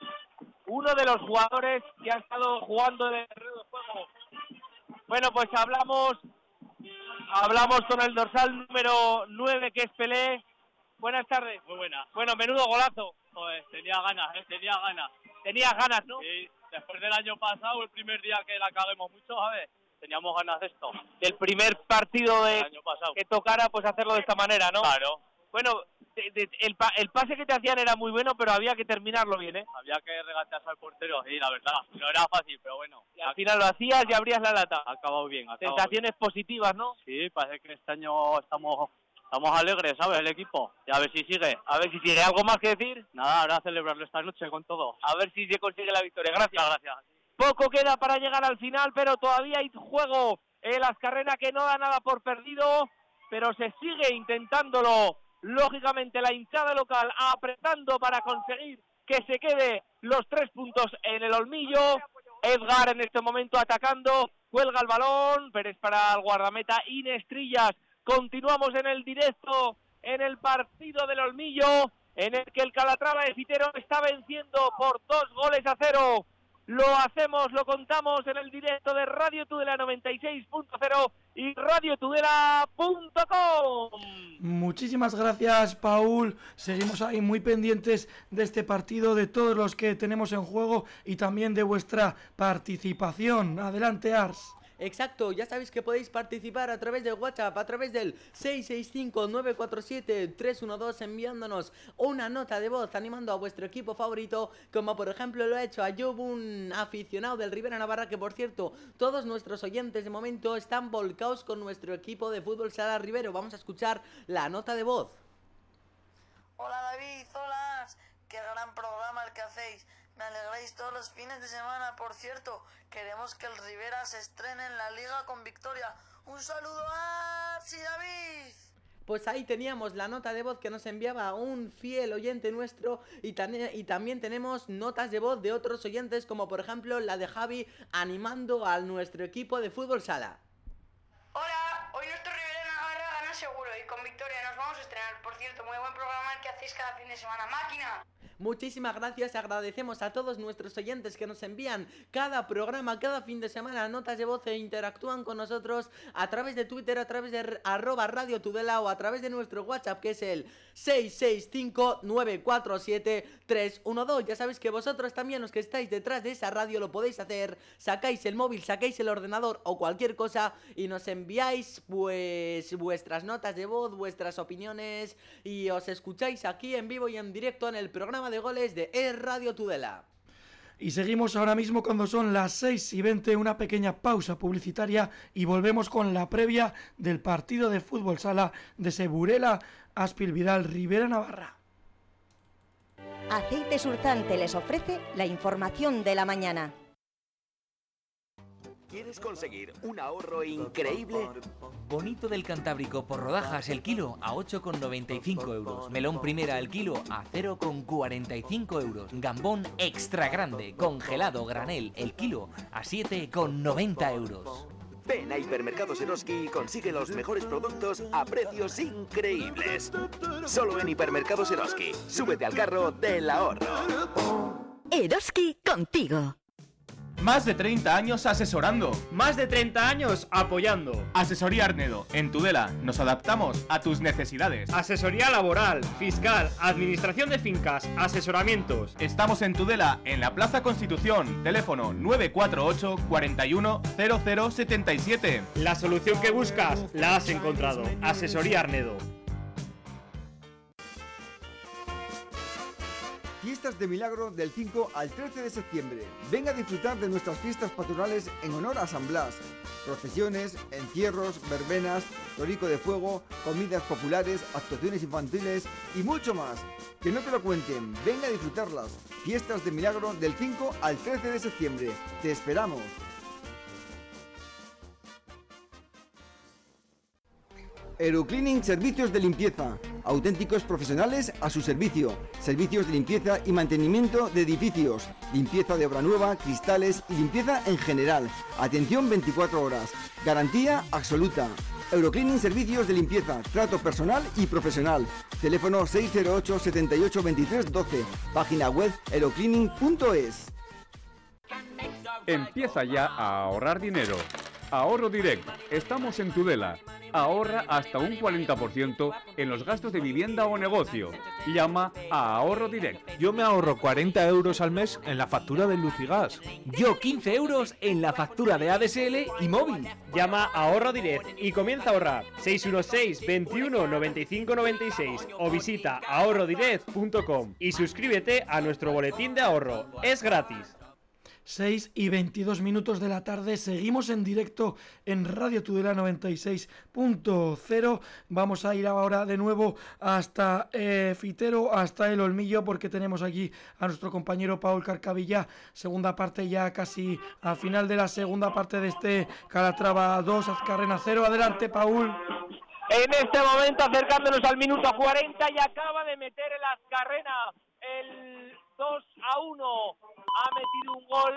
uno de los jugadores que ha estado jugando en el terreno de juego. Bueno, pues hablamos hablamos con el dorsal número nueve, que es Pelé. Buenas tardes. Muy buena. Bueno, menudo golazo. Joder, tenía ganas, ¿eh? tenía ganas. Tenías ganas, ¿no? Sí, después del año pasado, el primer día que la caguemos mucho, ¿sabes? Teníamos ganas de esto. Del primer partido de el año pasado. que tocara, pues hacerlo de esta manera, ¿no? Claro. Bueno, de, de, el, pa, el pase que te hacían era muy bueno, pero había que terminarlo bien, ¿eh? Había que regatearse al portero, sí, la verdad. No era fácil, pero bueno. Y al final lo hacías y abrías la lata. Ha acabado bien. Ha acabado Sensaciones bien. positivas, ¿no? Sí, parece que este año estamos estamos alegres, ¿sabes? El equipo. Y a ver si sigue. A ver si sigue. ¿Algo más que decir? Nada, ahora a celebrarlo esta noche con todo. A ver si se consigue la victoria. Gracias. Gracias. Poco queda para llegar al final, pero todavía hay juego. El Azcarrena, que no da nada por perdido, pero se sigue intentándolo. Lógicamente la hinchada local apretando para conseguir que se quede los tres puntos en el Olmillo. Edgar en este momento atacando, cuelga el balón, pero es para el guardameta Inestrillas. Continuamos en el directo, en el partido del Olmillo, en el que el Calatrava de Fitero está venciendo por dos goles a cero. Lo hacemos, lo contamos en el directo de Radio Tudela noventa y seis punto cero y radio tudela punto com. Muchísimas gracias, Paul. Seguimos ahí muy pendientes de este partido, de todos los que tenemos en juego y también de vuestra participación. Adelante, Ars. Exacto, ya sabéis que podéis participar a través de WhatsApp, a través del seis seis cinco, nueve cuatro siete, tres uno dos, enviándonos una nota de voz animando a vuestro equipo favorito, como por ejemplo lo ha hecho Ayub, un aficionado del Rivera Navarra, que por cierto, todos nuestros oyentes de momento están volcados con nuestro equipo de fútbol sala Rivero. Vamos a escuchar la nota de voz. Hola David, hola, qué gran programa el que hacéis. Me alegráis todos los fines de semana. Por cierto, queremos que el Rivera se estrene en la Liga con victoria. Un saludo a Arsi, David. Pues ahí teníamos la nota de voz que nos enviaba un fiel oyente nuestro, y, y también tenemos notas de voz de otros oyentes, como por ejemplo la de Javi animando a nuestro equipo de fútbol sala. Hola, hoy nuestro Rivera Navarra gana seguro y con victoria nos vamos a estrenar. Por cierto, muy buen programa el que hacéis cada fin de semana. ¡Máquina! Muchísimas gracias, agradecemos a todos nuestros oyentes que nos envían cada programa, cada fin de semana, notas de voz e interactúan con nosotros a través de Twitter, a través de arroba Radio Tudela o a través de nuestro WhatsApp, que es el seis seis cinco, nueve cuatro siete, tres uno dos. Ya sabéis que vosotros también, los que estáis detrás de esa radio, lo podéis hacer. Sacáis el móvil, sacáis el ordenador o cualquier cosa y nos enviáis pues vuestras notas de voz, vuestras opiniones, y os escucháis aquí en vivo y en directo en el programa de goles de Es Radio Tudela. Y seguimos ahora mismo cuando son las seis y veinte, una pequeña pausa publicitaria y volvemos con la previa del partido de fútbol sala de ese Burela Aspil Vidal Rivera Navarra. Aceite Surtante les ofrece la información de la mañana. ¿Quieres conseguir un ahorro increíble? Bonito del Cantábrico por rodajas el kilo a ocho con noventa y cinco euros. Melón primera el kilo a cero con cuarenta y cinco euros. Gambón extra grande congelado granel el kilo a siete con noventa euros. Ven a Hipermercados Eroski y consigue los mejores productos a precios increíbles. Solo en Hipermercados Eroski. Súbete al carro del ahorro. Eroski contigo. Más de treinta años asesorando. Más de treinta años apoyando. Asesoría Arnedo, en Tudela. Nos adaptamos a tus necesidades. Asesoría laboral, fiscal, administración de fincas, asesoramientos. Estamos en Tudela, en la Plaza Constitución. Teléfono nueve cuatro ocho, cuarenta y uno, cero cero setenta y siete. La solución que buscas la has encontrado. Asesoría Arnedo. Fiestas de Milagro del cinco al trece de septiembre. Venga a disfrutar de nuestras fiestas patronales en honor a San Blas. Procesiones, encierros, verbenas, torico de fuego, comidas populares, actuaciones infantiles y mucho más. Que no te lo cuenten, venga a disfrutarlas. Fiestas de Milagro del cinco al trece de septiembre. Te esperamos. Aerocleaning Servicios de Limpieza. Auténticos profesionales a su servicio. Servicios de limpieza y mantenimiento de edificios. Limpieza de obra nueva, cristales y limpieza en general. Atención veinticuatro horas. Garantía absoluta. Aerocleaning Servicios de Limpieza. Trato personal y profesional. Teléfono seis cero ocho, setenta y ocho, veintitrés, doce. Página web aerocleaning punto es. Empieza ya a ahorrar dinero. Ahorro Direct. Estamos en Tudela. Ahorra hasta un cuarenta por ciento en los gastos de vivienda o negocio. Llama a Ahorro Direct. Yo me ahorro cuarenta euros al mes en la factura de luz y gas. Yo quince euros en la factura de A D S L y móvil. Llama a Ahorro Direct y comienza a ahorrar. seis uno seis, veintiuno, noventa y cinco, noventa y seis o visita ahorro direct punto com y suscríbete a nuestro boletín de ahorro. Es gratis. seis y veintidós minutos de la tarde, seguimos en directo en Radio Tudela noventa y seis punto cero. Vamos a ir ahora de nuevo hasta eh, Fitero, hasta el Olmillo, porque tenemos aquí a nuestro compañero Paul Carcavilla. Segunda parte, ya casi al final de la segunda parte de este Calatrava dos, Azcarrena cero. Adelante, Paul. En este momento acercándonos al minuto cuarenta y acaba de meter el Azcarrena el dos a uno. Ha metido un gol,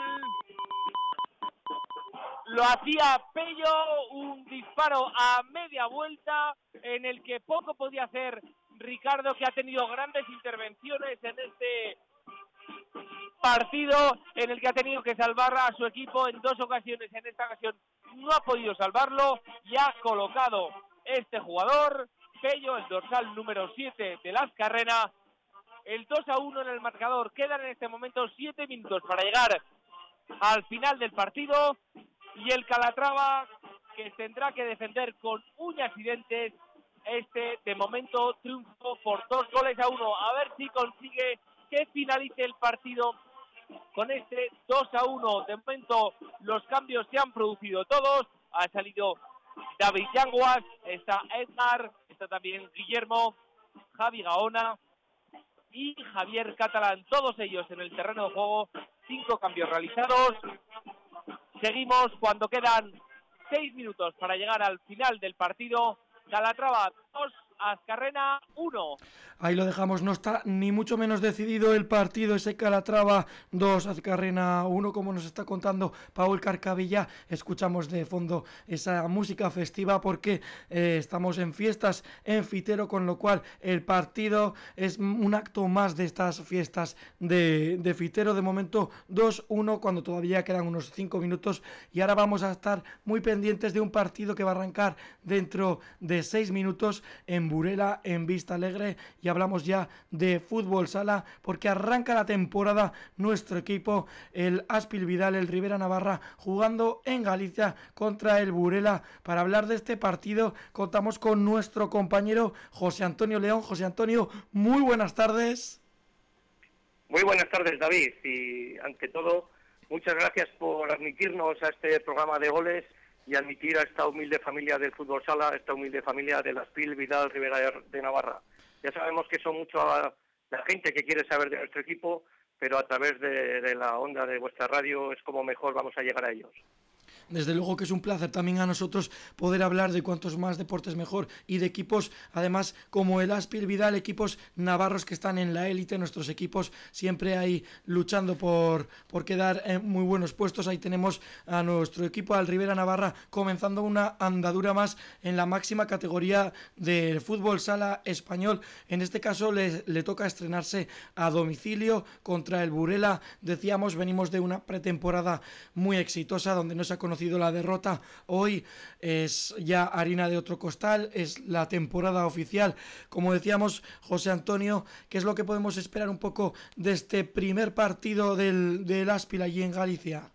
lo hacía Pello, un disparo a media vuelta en el que poco podía hacer Ricardo, que ha tenido grandes intervenciones en este partido, en el que ha tenido que salvar a su equipo en dos ocasiones. En esta ocasión no ha podido salvarlo y ha colocado este jugador, Pello, el dorsal número siete de Las Carrenas, el dos a uno en el marcador. Quedan en este momento siete minutos para llegar al final del partido. y el Calatrava, que tendrá que defender con uñas y dientes este, de momento, triunfo por dos goles a uno. A ver si consigue que finalice el partido con este dos a uno. De momento los cambios se han producido todos. Ha salido David Yanguas, está Edgar, está también Guillermo, Javi Gaona y Javier Catalán. Todos ellos en el terreno de juego. Cinco cambios realizados. Seguimos cuando quedan seis minutos para llegar al final del partido. Calatrava dos, Azcarrena uno. Ahí lo dejamos, no está ni mucho menos decidido el partido, ese Calatrava dos, Azcarrena uno, como nos está contando Paul Carcavilla. Escuchamos de fondo esa música festiva porque eh, estamos en fiestas en Fitero, con lo cual el partido es un acto más de estas fiestas de, de Fitero. De momento dos uno, cuando todavía quedan unos cinco minutos, y ahora vamos a estar muy pendientes de un partido que va a arrancar dentro de seis minutos en Burela, en Vista Alegre, y hablamos ya de fútbol sala porque arranca la temporada nuestro equipo, el Aspil Vidal, el Rivera Navarra, jugando en Galicia contra el Burela. Para hablar de este partido contamos con nuestro compañero José Antonio León. José Antonio, muy buenas tardes. Muy buenas tardes, David, y ante todo, muchas gracias por admitirnos a este programa de goles y admitir a esta humilde familia del fútbol sala, a esta humilde familia del Aspil Vidal Rivera de Navarra. Ya sabemos que son mucho a la gente que quiere saber de nuestro equipo, pero a través de, de la onda de vuestra radio es como mejor vamos a llegar a ellos. Desde luego que es un placer también a nosotros poder hablar de cuantos más deportes mejor y de equipos, además, como el Aspil Vidal, equipos navarros que están en la élite, nuestros equipos siempre ahí luchando por, por quedar en muy buenos puestos. Ahí tenemos a nuestro equipo, al Rivera Navarra, comenzando una andadura más en la máxima categoría del fútbol sala español. En este caso le, le toca estrenarse a domicilio contra el Burela. Decíamos, venimos de una pretemporada muy exitosa donde no se ha conocido la derrota. Hoy es ya harina de otro costal, es la temporada oficial. Como decíamos, José Antonio, ¿qué es lo que podemos esperar un poco de este primer partido del, del Aspil allí en Galicia?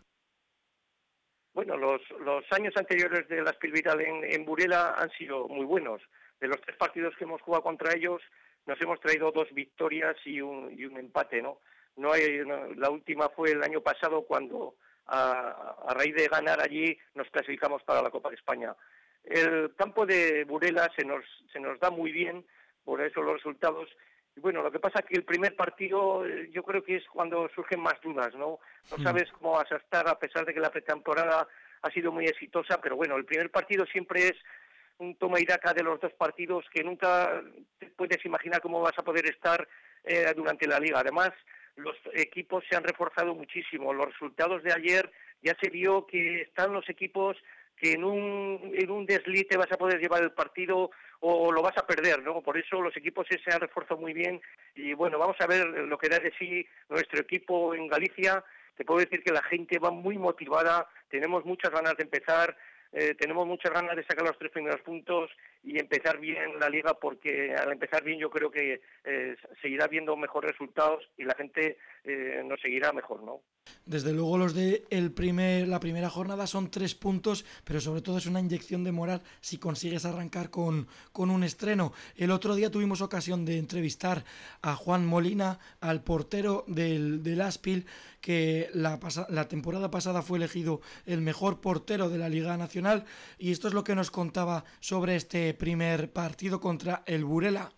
Bueno, los, los años anteriores del Aspil Vidal en, en Burela han sido muy buenos. De los tres partidos que hemos jugado contra ellos, nos hemos traído dos victorias y un, y un empate, ¿no? No hay, no, la última fue el año pasado cuando A, a raíz de ganar allí nos clasificamos para la Copa de España. El campo de Burela se nos se nos da muy bien, por eso los resultados. Y bueno, lo que pasa es que el primer partido yo creo que es cuando surgen más dudas, ¿no? No sabes cómo vas a estar, a pesar de que la pretemporada ha sido muy exitosa, pero bueno, el primer partido siempre es un toma y daca de los dos partidos que nunca te puedes imaginar cómo vas a poder estar eh, durante la liga. Además, los equipos se han reforzado muchísimo. Los resultados de ayer ya se vio que están los equipos que en un en un desliz te vas a poder llevar el partido o lo vas a perder, ¿no? Por eso los equipos se han reforzado muy bien y bueno, vamos a ver lo que da de sí nuestro equipo en Galicia. Te puedo decir que la gente va muy motivada, tenemos muchas ganas de empezar. Eh, tenemos muchas ganas de sacar los tres primeros puntos y empezar bien la liga, porque al empezar bien yo creo que eh, seguirá viendo mejores resultados y la gente eh, nos seguirá mejor, ¿no? Desde luego los de el primer, la primera jornada son tres puntos, pero sobre todo es una inyección de moral si consigues arrancar con, con un estreno. El otro día tuvimos ocasión de entrevistar a Juan Molina, al portero del, del Aspil, que la, la temporada pasada fue elegido el mejor portero de la Liga Nacional, y esto es lo que nos contaba sobre este primer partido contra el Burela.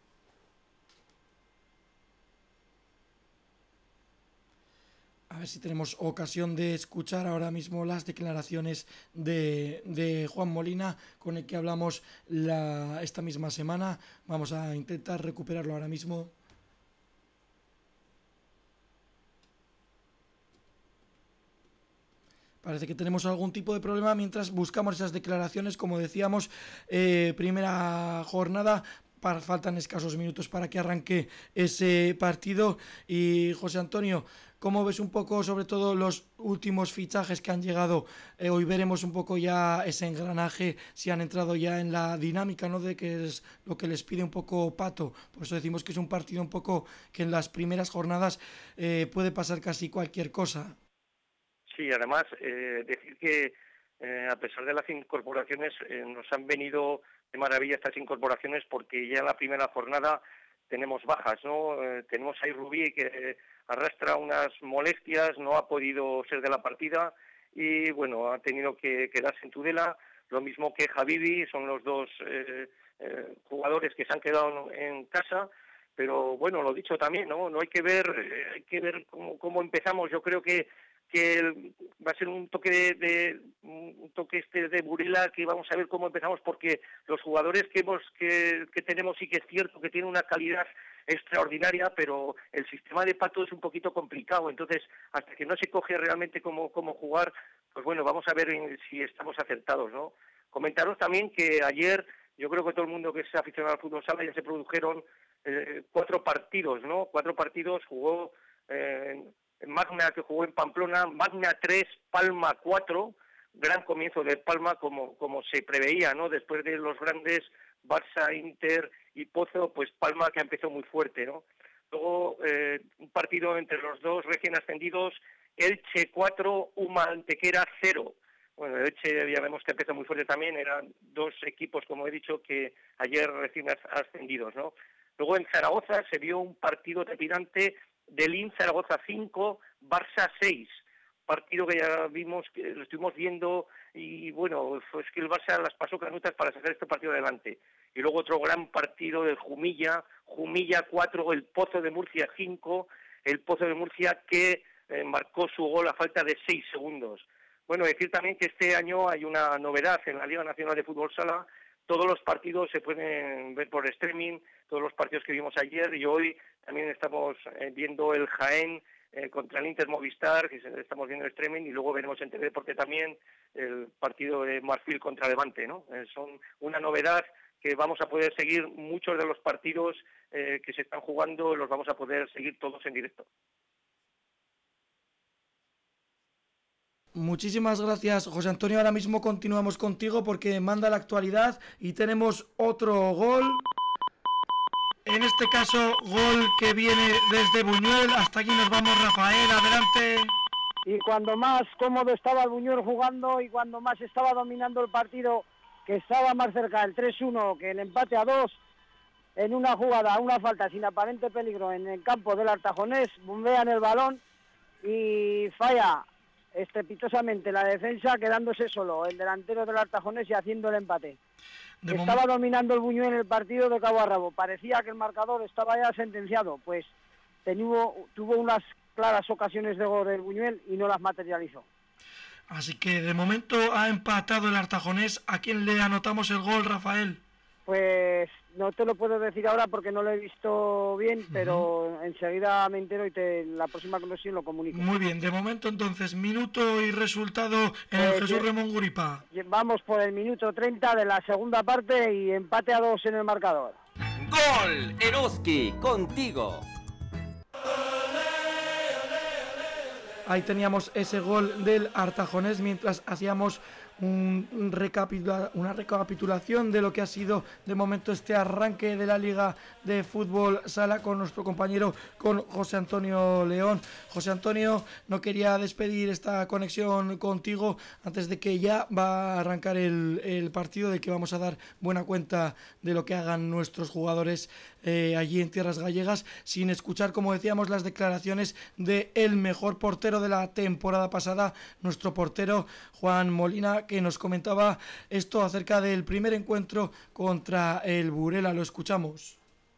A ver si tenemos ocasión de escuchar ahora mismo las declaraciones de, de Juan Molina, con el que hablamos la, esta misma semana. Vamos a intentar recuperarlo ahora mismo. Parece que tenemos algún tipo de problema mientras buscamos esas declaraciones. Como decíamos, eh, primera jornada. Para, faltan escasos minutos para que arranque ese partido. Y José Antonio, ¿cómo ves un poco sobre todo los últimos fichajes que han llegado? Eh, hoy veremos un poco ya ese engranaje, si han entrado ya en la dinámica, ¿no?, de que es lo que les pide un poco Pato. Por eso decimos que es un partido un poco que en las primeras jornadas eh, puede pasar casi cualquier cosa. Sí, además, eh, decir que eh, a pesar de las incorporaciones, eh, nos han venido de maravilla estas incorporaciones porque ya en la primera jornada tenemos bajas, ¿no? Eh, tenemos ahí Rubí que eh, arrastra unas molestias, no ha podido ser de la partida y bueno, ha tenido que quedarse en Tudela, lo mismo que Habibi, son los dos eh, eh, jugadores que se han quedado en casa, pero bueno, lo dicho también, ¿no? No hay que ver, eh, hay que ver cómo, cómo empezamos. Yo creo que que el, va a ser un toque de, de un toque este de Burela, que vamos a ver cómo empezamos, porque los jugadores que hemos que, que tenemos sí que es cierto que tienen una calidad extraordinaria, pero el sistema de Pato es un poquito complicado, entonces hasta que no se coge realmente cómo, cómo jugar, pues bueno, vamos a ver si estamos acertados, ¿no? Comentaros también que ayer, yo creo que todo el mundo que es aficionado al fútbol sala, ya se produjeron eh, cuatro partidos, ¿no? Cuatro partidos, jugó eh, Magna, que jugó en Pamplona, Magna tres, Palma cuatro, gran comienzo de Palma como, como se preveía, ¿no? Después de los grandes Barça, Inter y Pozo, pues Palma que empezó muy fuerte, ¿no? Luego eh, un partido entre los dos recién ascendidos, Elche cuatro, Uma Antequera cero. Bueno, Elche ya vemos que empezó muy fuerte también, eran dos equipos, como he dicho, que ayer recién ascendidos, ¿no? Luego en Zaragoza se vio un partido trepidante del I N Zaragoza cinco, Barça seis, partido que ya vimos, que lo estuvimos viendo y bueno, pues que el Barça las pasó canutas para sacar este partido adelante. Y luego otro gran partido del Jumilla, Jumilla cuatro, el Pozo de Murcia cinco, el Pozo de Murcia que eh, marcó su gol a falta de seis segundos. Bueno, decir también que este año hay una novedad en la Liga Nacional de Fútbol Sala. Todos los partidos se pueden ver por streaming, todos los partidos que vimos ayer, y hoy también estamos eh, viendo el Jaén eh, contra el Inter Movistar, que estamos viendo el streaming, y luego veremos en T V Deporte también el partido de Marfil contra Levante, ¿no? Eh, son una novedad que vamos a poder seguir muchos de los partidos eh, que se están jugando, los vamos a poder seguir todos en directo. Muchísimas gracias, José Antonio. Ahora mismo continuamos contigo porque manda la actualidad y tenemos otro gol. En este caso, gol que viene desde Buñuel. Hasta aquí nos vamos, Rafael. Adelante. Y cuando más cómodo estaba el Buñuel jugando y cuando más estaba dominando el partido, que estaba más cerca del tres uno que el empate a dos, en una jugada, una falta sin aparente peligro en el campo del Artajonés, bombean el balón y falla estrepitosamente la defensa, quedándose solo el delantero del Artajonés y haciendo el empate. De estaba momento dominando el Buñuel en el partido de cabo a rabo, parecía que el marcador estaba ya sentenciado, pues tuvo, tuvo unas claras ocasiones de gol el Buñuel y no las materializó. Así que de momento ha empatado el Artajonés. ¿A quién le anotamos el gol, Rafael? Pues no te lo puedo decir ahora porque no lo he visto bien, uh-huh. pero enseguida me entero y te, la próxima conexión lo comunico. Muy bien, de momento entonces, minuto y resultado en el pues, Jesús Ramón Guripá. Vamos por el minuto treinta de la segunda parte y empate a dos en el marcador. ¡Gol! Eroski, contigo. Ahí teníamos ese gol del Artajonés mientras hacíamos un recapitula, una recapitulación de lo que ha sido de momento este arranque de la Liga de Fútbol Sala con nuestro compañero, con José Antonio León. José Antonio, no quería despedir esta conexión contigo antes de que ya va a arrancar el, el partido, de que vamos a dar buena cuenta de lo que hagan nuestros jugadores eh, allí en tierras gallegas, sin escuchar, como decíamos, las declaraciones de el mejor portero de la temporada pasada, nuestro portero Juan Molina, que nos comentaba esto acerca del primer encuentro contra el Burela. Lo escuchamos.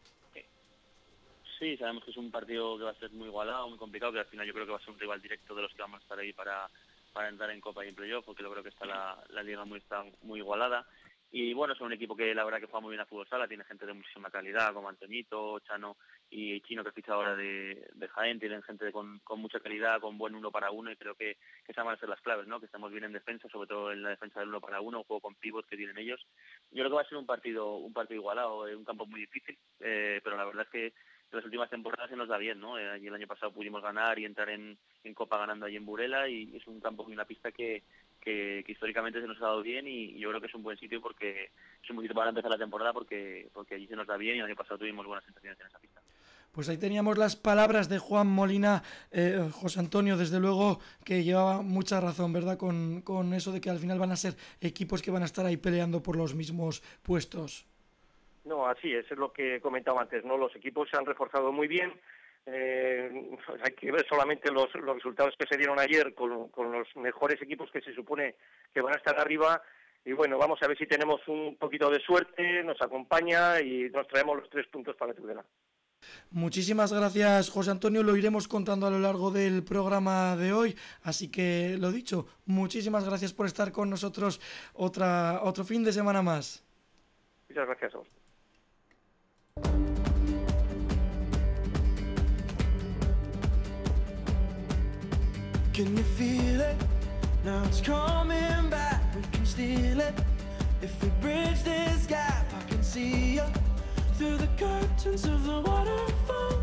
Sí, sabemos que es un partido que va a ser muy igualado, muy complicado, que al final yo creo que va a ser un rival directo de los que vamos a estar ahí para, para entrar en Copa y en Playoff, porque yo creo que está la, la liga muy, está muy igualada. Y bueno, es un equipo que la verdad que juega muy bien a fútbol sala, tiene gente de muchísima calidad, como Antoñito, Chano y Chino, que ficha ahora de, de Jaén, tienen gente con, con mucha calidad, con buen uno para uno, y creo que, que esas van a ser las claves, ¿no? Que estamos bien en defensa, sobre todo en la defensa del uno para uno, un juego con pivot que tienen ellos. Yo creo que va a ser un partido un partido igualado, un campo muy difícil, eh, pero la verdad es que en las últimas temporadas se nos da bien, ¿no? Eh, el año pasado pudimos ganar y entrar en, en Copa ganando allí en Burela, y es un campo y una pista que Que, que históricamente se nos ha dado bien, y yo creo que es un buen sitio porque es un buen sitio para empezar la temporada porque porque allí se nos da bien y el año pasado tuvimos buenas sensaciones en esa pista. Pues ahí teníamos las palabras de Juan Molina, eh, José Antonio, desde luego que llevaba mucha razón, ¿verdad? Con, con eso de que al final van a ser equipos que van a estar ahí peleando por los mismos puestos. No, así es, es lo que comentaba antes, ¿no? Los equipos se han reforzado muy bien. Eh, hay que ver solamente los, los resultados que se dieron ayer con, con los mejores equipos que se supone que van a estar arriba. Y bueno, vamos a ver si tenemos un poquito de suerte, nos acompaña y nos traemos los tres puntos para Tudela. Muchísimas gracias, José Antonio, lo iremos contando a lo largo del programa de hoy, así que lo dicho, muchísimas gracias por estar con nosotros otra, otro fin de semana más. Muchas gracias a vos. Can you feel it? Now it's coming back. We can steal it. If we bridge this gap, I can see you through the curtains of the waterfall.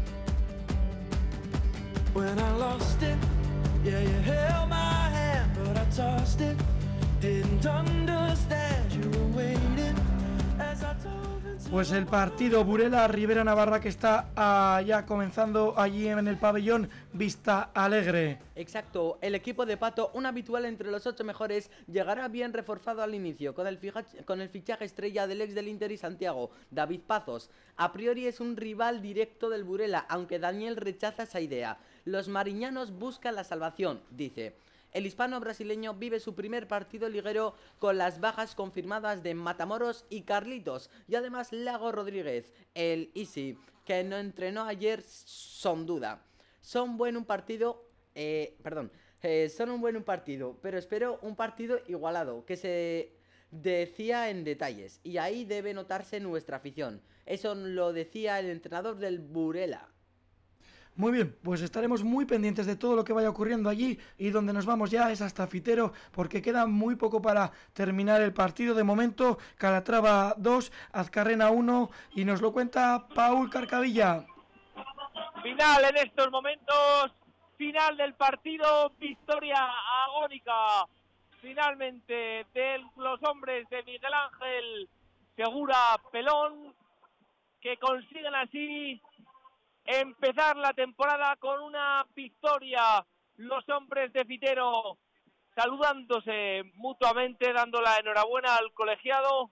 When I lost it, yeah, you held my hand, but I tossed it. Didn't understand you were waiting as I dove into. Pues el partido Burela-Rivera Navarra que está ah, ya comenzando allí en el pabellón Vista Alegre. Exacto, el equipo de Pato, un habitual entre los ocho mejores, llegará bien reforzado al inicio, con el, fija, con el fichaje estrella del ex del Inter y Santiago, David Pazos. A priori es un rival directo del Burela, aunque Daniel rechaza esa idea. Los mariñanos buscan la salvación, dice. El hispano-brasileño vive su primer partido liguero con las bajas confirmadas de Matamoros y Carlitos, y además Lago Rodríguez, el Easy, que no entrenó ayer, son duda. Son buen un partido, eh, perdón, eh, son un buen un partido, pero espero un partido igualado, que se decía en detalles, y ahí debe notarse nuestra afición. Eso lo decía el entrenador del Burela. Muy bien, pues estaremos muy pendientes de todo lo que vaya ocurriendo allí y donde nos vamos ya es hasta Fitero porque queda muy poco para terminar el partido. De momento, Calatrava dos, Azcarrena uno y nos lo cuenta Paul Carcavilla. Final en estos momentos, final del partido, victoria agónica finalmente de los hombres de Miguel Ángel Segura Pelón, que consiguen así empezar la temporada con una victoria. Los hombres de Fitero saludándose mutuamente, dando la enhorabuena al colegiado.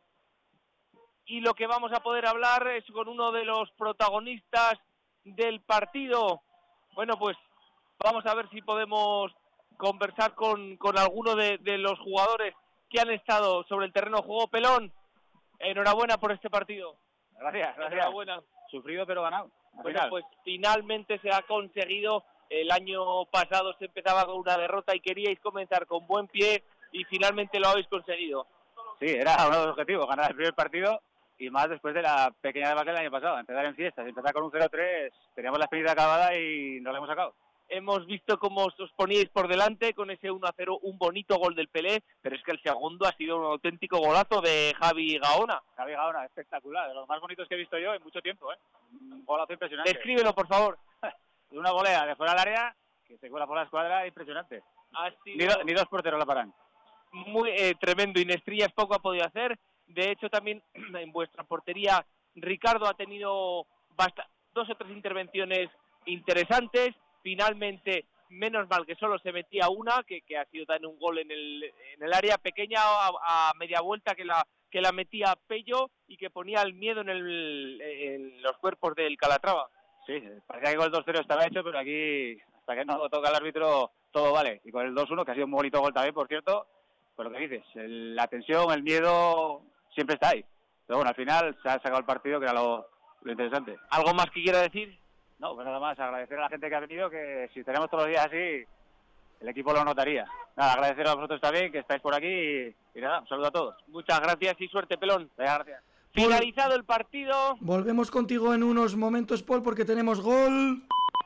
Y lo que vamos a poder hablar es con uno de los protagonistas del partido. Bueno, pues vamos a ver si podemos conversar con, con alguno de, de los jugadores que han estado sobre el terreno de juego. Pelón, enhorabuena por este partido. Gracias, gracias. Enhorabuena. Sufrido pero ganado. Bueno, pues finalmente se ha conseguido. El año pasado se empezaba con una derrota y queríais comenzar con buen pie y finalmente lo habéis conseguido. Sí, era uno de los objetivos, ganar el primer partido y más después de la pequeña debacle del año pasado. Empezar en fiestas, empezar con un cero tres, teníamos la experiencia acabada y no la hemos sacado. Hemos visto cómo os poníais por delante con ese uno a cero, un bonito gol del Pelé, pero es que el segundo ha sido un auténtico golazo de Javi Gaona. Javi Gaona, espectacular, de los más bonitos que he visto yo en mucho tiempo, ¿eh? Un golazo impresionante. Descríbelo, por favor. Una volea de fuera del área, que se cuela por la escuadra, impresionante. Ha sido... ni, do, ni dos porteros la paran. Muy eh, tremendo, Inestrillas poco ha podido hacer. De hecho, también en vuestra portería, Ricardo ha tenido bast- dos o tres intervenciones interesantes. Finalmente, menos mal que solo se metía una, que, que ha sido también un gol en el, en el área pequeña a, a media vuelta que la que la metía Pello y que ponía el miedo en, el, en los cuerpos del Calatrava. Sí, parecía que con el dos cero estaba hecho, pero aquí, hasta que no lo toca el árbitro, todo vale. Y con el dos uno, que ha sido un bonito gol también, por cierto, pues lo que dices, el, la tensión, el miedo, siempre está ahí. Pero bueno, al final se ha sacado el partido, que era lo, lo interesante. ¿Algo más que quiera decir? No, pues nada más, agradecer a la gente que ha venido, que si tenemos todos los días así, el equipo lo notaría. Nada, agradecer a vosotros también, que estáis por aquí, y, y nada, un saludo a todos. Muchas gracias y suerte, Pelón. Venga, gracias. Finalizado el partido. Volvemos contigo en unos momentos, Paul, porque tenemos gol.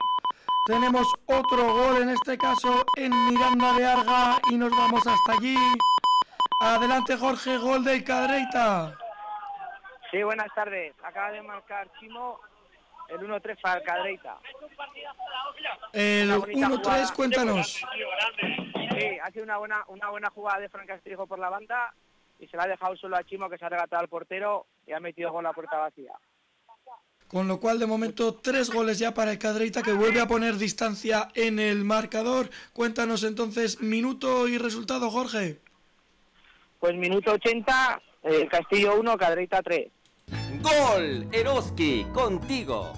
Tenemos otro gol, en este caso en Miranda de Arga, y nos vamos hasta allí. Adelante, Jorge, gol del Cadreita. Sí, buenas tardes. Acaba de marcar Chimo el uno tres para el Cadreita. El uno tres, cuéntanos. Sí, ha sido una buena una buena jugada de Fran Castrijo por la banda y se la ha dejado solo a Chimo, que se ha regatado al portero y ha metido con la puerta vacía. Con lo cual, de momento, tres goles ya para el Cadreita, que vuelve a poner distancia en el marcador. Cuéntanos entonces minuto y resultado, Jorge. Pues minuto ochenta, el Castillo uno, Cadreita tres. Gol, Eroski, contigo.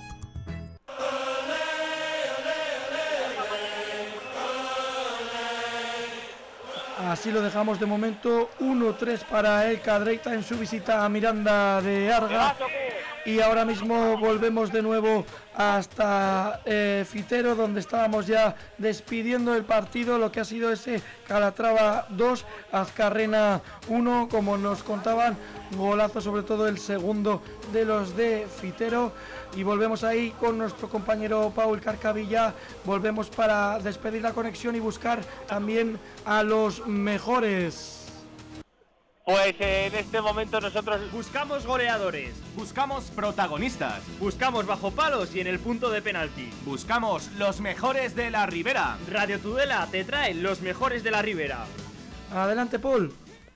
Así lo dejamos de momento, uno tres para el Cadreita en su visita a Miranda de Arga. Y ahora mismo volvemos de nuevo hasta eh, Fitero, donde estábamos ya despidiendo el partido, lo que ha sido ese Calatrava dos, Azcarrena uno, como nos contaban, golazo sobre todo el segundo de los de Fitero. Y volvemos ahí con nuestro compañero Paul Carcavilla, volvemos para despedir la conexión y buscar también a los mejores. Pues eh, en este momento nosotros buscamos goleadores, buscamos protagonistas, buscamos bajo palos y en el punto de penalti, buscamos los mejores de la Ribera. Radio Tudela te trae los mejores de la Ribera. Adelante, Paul.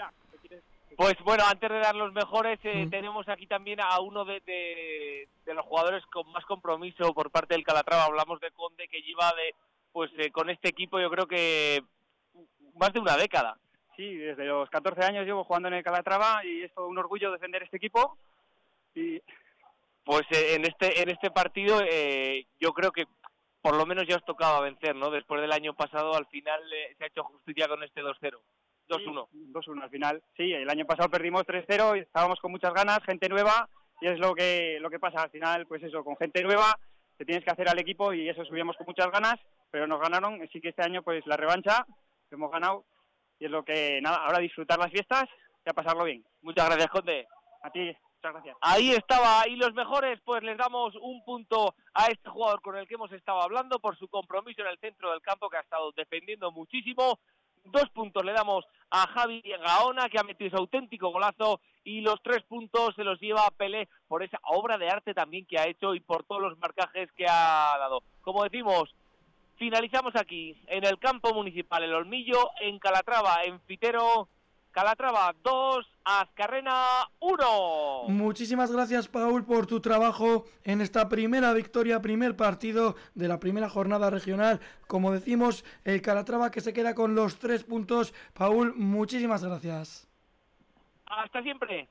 Pues bueno, antes de dar los mejores, eh, Mm. tenemos aquí también a uno de, de, de los jugadores con más compromiso por parte del Calatrava. Hablamos de Conde, que lleva de pues eh, con este equipo yo creo que más de una década. Sí, desde los catorce años llevo jugando en el Calatrava y es todo un orgullo defender este equipo. Y Pues eh, en este en este partido eh, yo creo que por lo menos ya os tocaba vencer, ¿no? Después del año pasado al final eh, se ha hecho justicia con este dos cero. dos uno. Sí, dos uno al final. Sí, el año pasado perdimos tres cero y estábamos con muchas ganas, gente nueva, y es lo que lo que pasa al final, pues eso, con gente nueva te tienes que hacer al equipo y eso subíamos con muchas ganas, pero nos ganaron, así que este año pues la revancha, hemos ganado y es lo que, nada, ahora disfrutar las fiestas y a pasarlo bien. Muchas gracias, Conde. A ti, muchas gracias. Ahí estaba, y los mejores, pues les damos un punto a este jugador con el que hemos estado hablando por su compromiso en el centro del campo, que ha estado defendiendo muchísimo. Dos puntos le damos a Javi Gaona, que ha metido ese auténtico golazo, y los tres puntos se los lleva a Pelé por esa obra de arte también que ha hecho y por todos los marcajes que ha dado. Como decimos, finalizamos aquí, en el campo municipal El Olmillo, en Calatrava, en Fitero. Calatrava dos, Azcarrena uno. Muchísimas gracias, Paul, por tu trabajo en esta primera victoria, primer partido de la primera jornada regional. Como decimos, el Calatrava que se queda con los tres puntos. Paul, muchísimas gracias. Hasta siempre.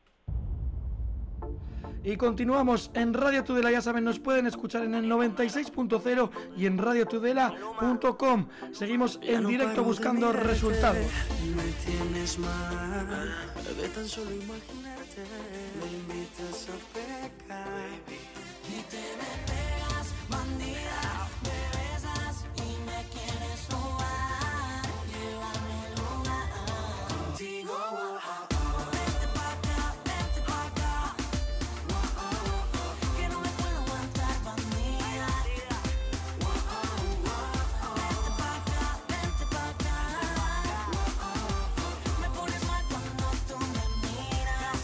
Y continuamos en Radio Tudela, ya saben, nos pueden escuchar en el noventa y seis punto cero y en radio tudela punto com. Seguimos en directo buscando resultados. Me tienes mal, de tan solo imaginarte, me invitas a pecar. Y te me pegas, bandida, me besas y me quieres robar. Llévame al lugar, contigo. Vente pa' acá, vente pa' acá. Que no me puedo aguantar, bandida. Vente pa' acá, vente pa' acá. Me pones mal cuando tú me miras.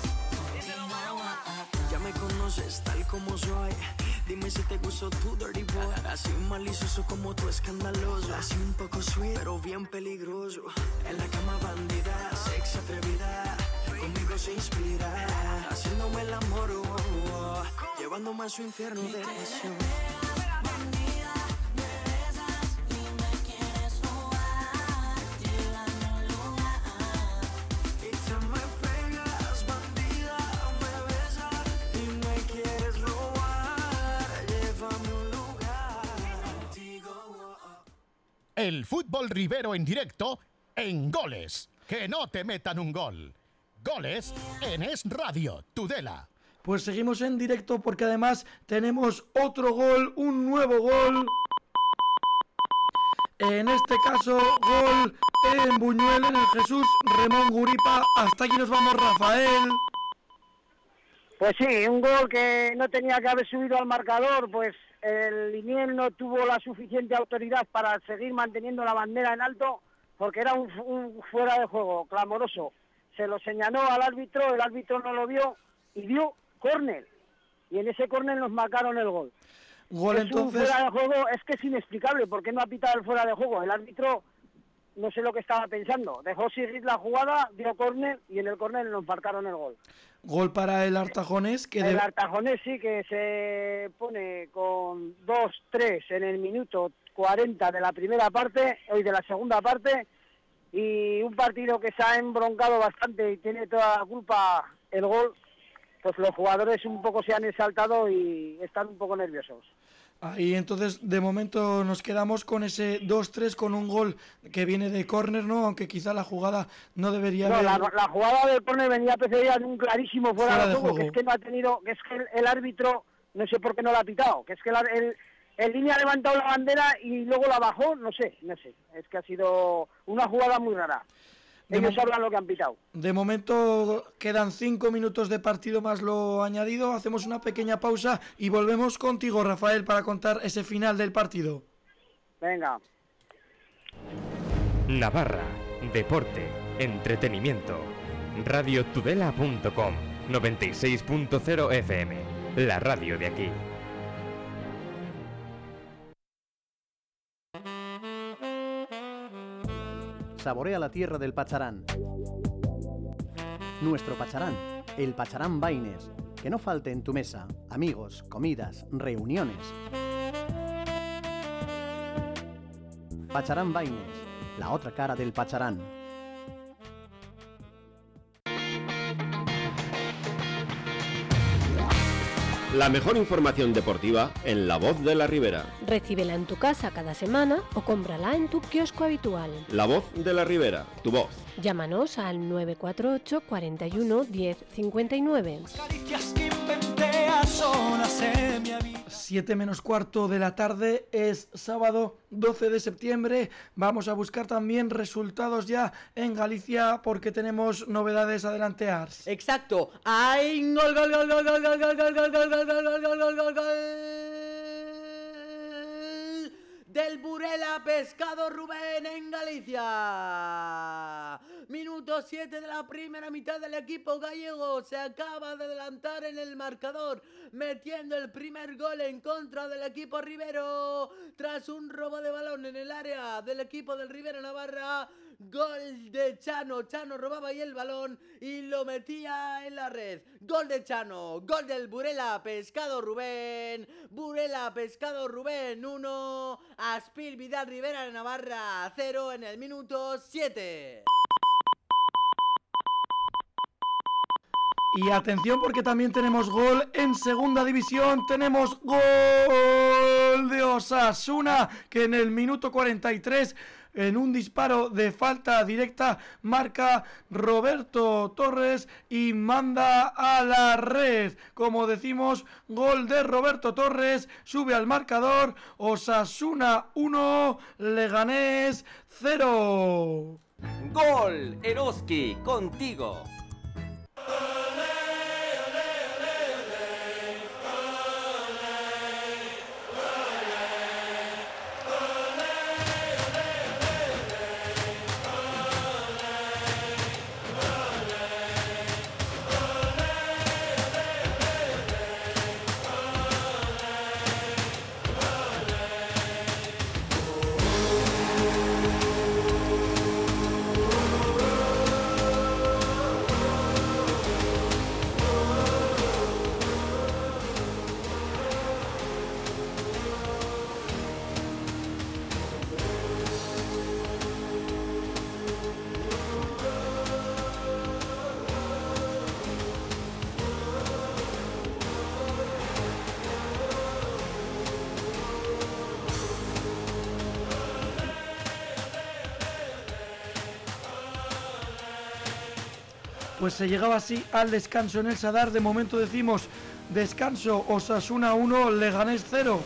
Ya me conoces tal como soy. Dime si te gustó tu dirty boy. Así malicioso como tú, escandaloso. Así un poco sweet, pero bien peligroso. En la cama bandida, sexy atrevida. Conmigo se inspira, haciéndome el amor, oh, oh, oh. Llevándome a su infierno de pasión. El fútbol ribero en directo en Goles. Que no te metan un gol. Goles en Es Radio Tudela. Pues seguimos en directo porque además tenemos otro gol, un nuevo gol. En este caso, gol en Buñuel, en el Jesús Ramón Guripa. Hasta aquí nos vamos, Rafael. Pues sí, un gol que no tenía que haber subido al marcador, pues el Liniers no tuvo la suficiente autoridad para seguir manteniendo la bandera en alto, porque era un, un fuera de juego clamoroso. Se lo señaló al árbitro, el árbitro no lo vio y dio córner. Y en ese córner nos marcaron el gol. Gol es entonces. Un fuera de juego, es que es inexplicable, ¿por qué no ha pitado el fuera de juego? El árbitro no sé lo que estaba pensando. Dejó seguir la jugada, dio córner y en el córner nos marcaron el gol. Gol para el Artajonés. Que el de... Artajonés sí que se pone con dos tres en el minuto cuarenta de la primera parte, hoy de la segunda parte, y un partido que se ha embroncado bastante y tiene toda la culpa el gol, pues los jugadores un poco se han exaltado y están un poco nerviosos. Ahí entonces de momento nos quedamos con ese dos tres con un gol que viene de córner, ¿no? Aunque quizá la jugada no debería no, haber... la, la jugada del córner venía precedida en un clarísimo fuera, fuera de juego, que es que no ha tenido, que es que el, el árbitro, no sé por qué no la ha pitado, que es que el, el, el línea ha levantado la bandera y luego la bajó, no sé, no sé, es que ha sido una jugada muy rara. De Ellos mo- hablan lo que han pitado. De momento quedan cinco minutos de partido más lo añadido. Hacemos una pequeña pausa y volvemos contigo, Rafael, para contar ese final del partido. Venga. Navarra, deporte, entretenimiento. radio tudela punto com, noventa y seis punto cero F M, la radio de aquí. Saborea la tierra del Pacharán. Nuestro Pacharán, el Pacharán Baines. Que no falte en tu mesa, amigos, comidas, reuniones. Pacharán Baines, la otra cara del Pacharán. La mejor información deportiva en La Voz de la Ribera. Recíbela en tu casa cada semana o cómprala en tu kiosco habitual. La Voz de la Ribera, tu voz. Llámanos al nueve cuatro ocho, cuarenta y uno, diez cincuenta y nueve. siete menos cuarto de la tarde, es sábado doce de septiembre. Vamos a buscar también resultados ya en Galicia porque tenemos novedades adelantear. Exacto. ¡Ay! ¡Gol, gol, gol, gol, gol, gol, gol, gol, gol, gol, gol, gol, gol, gol, gol, gol! Del Burela Pescado Rubén en Galicia. Minuto siete de la primera mitad del equipo gallego. Se acaba de adelantar en el marcador, metiendo el primer gol en contra del equipo ribero. Tras un robo de balón en el área del equipo del Ribera Navarra. Gol de Chano. Chano robaba ahí el balón y lo metía en la red. Gol de Chano. Gol del Burela Pescado Rubén. Burela Pescado Rubén uno. Aspil Vidal Ribera de Navarra cero en el minuto siete. Y atención porque también tenemos gol en segunda división. Tenemos gol de Osasuna que en el minuto cuarenta y tres, en un disparo de falta directa, marca Roberto Torres y manda a la red. Como decimos, gol de Roberto Torres, sube al marcador. Osasuna uno, Leganés cero. Gol, Eroski, contigo. Pues se llegaba así al descanso en el Sadar. De momento decimos descanso, Osasuna uno, Leganés cero.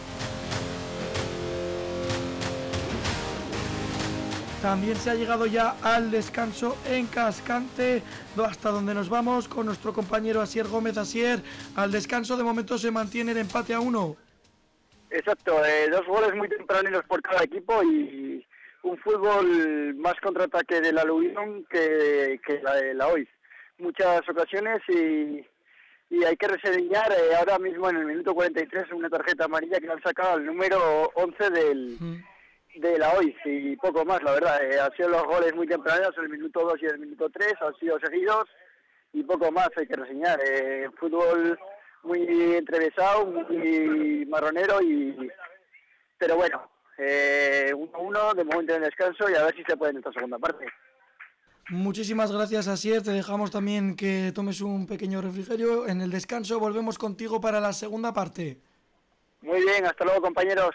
También se ha llegado ya al descanso en Cascante, hasta donde nos vamos con nuestro compañero Asier Gómez. Asier, al descanso de momento se mantiene el empate a uno. Exacto, eh, dos goles muy tempraneros por cada equipo y un fútbol más contraataque del Aluvión que, que la de la hoy. Muchas ocasiones y, y hay que reseñar eh, ahora mismo en el minuto cuarenta y tres una tarjeta amarilla que le han sacado al número once del, mm. de la hoy y poco más, la verdad. Eh, han sido los goles muy tempranos, el minuto dos y el minuto tres, han sido seguidos y poco más hay que reseñar. Eh, fútbol muy entrevesado, muy marronero, y pero bueno, eh, uno a uno, de momento en descanso, y a ver si se puede en esta segunda parte. Muchísimas gracias, Asier. Te dejamos también que tomes un pequeño refrigerio. En el descanso volvemos contigo para la segunda parte. Muy bien, hasta luego, compañeros.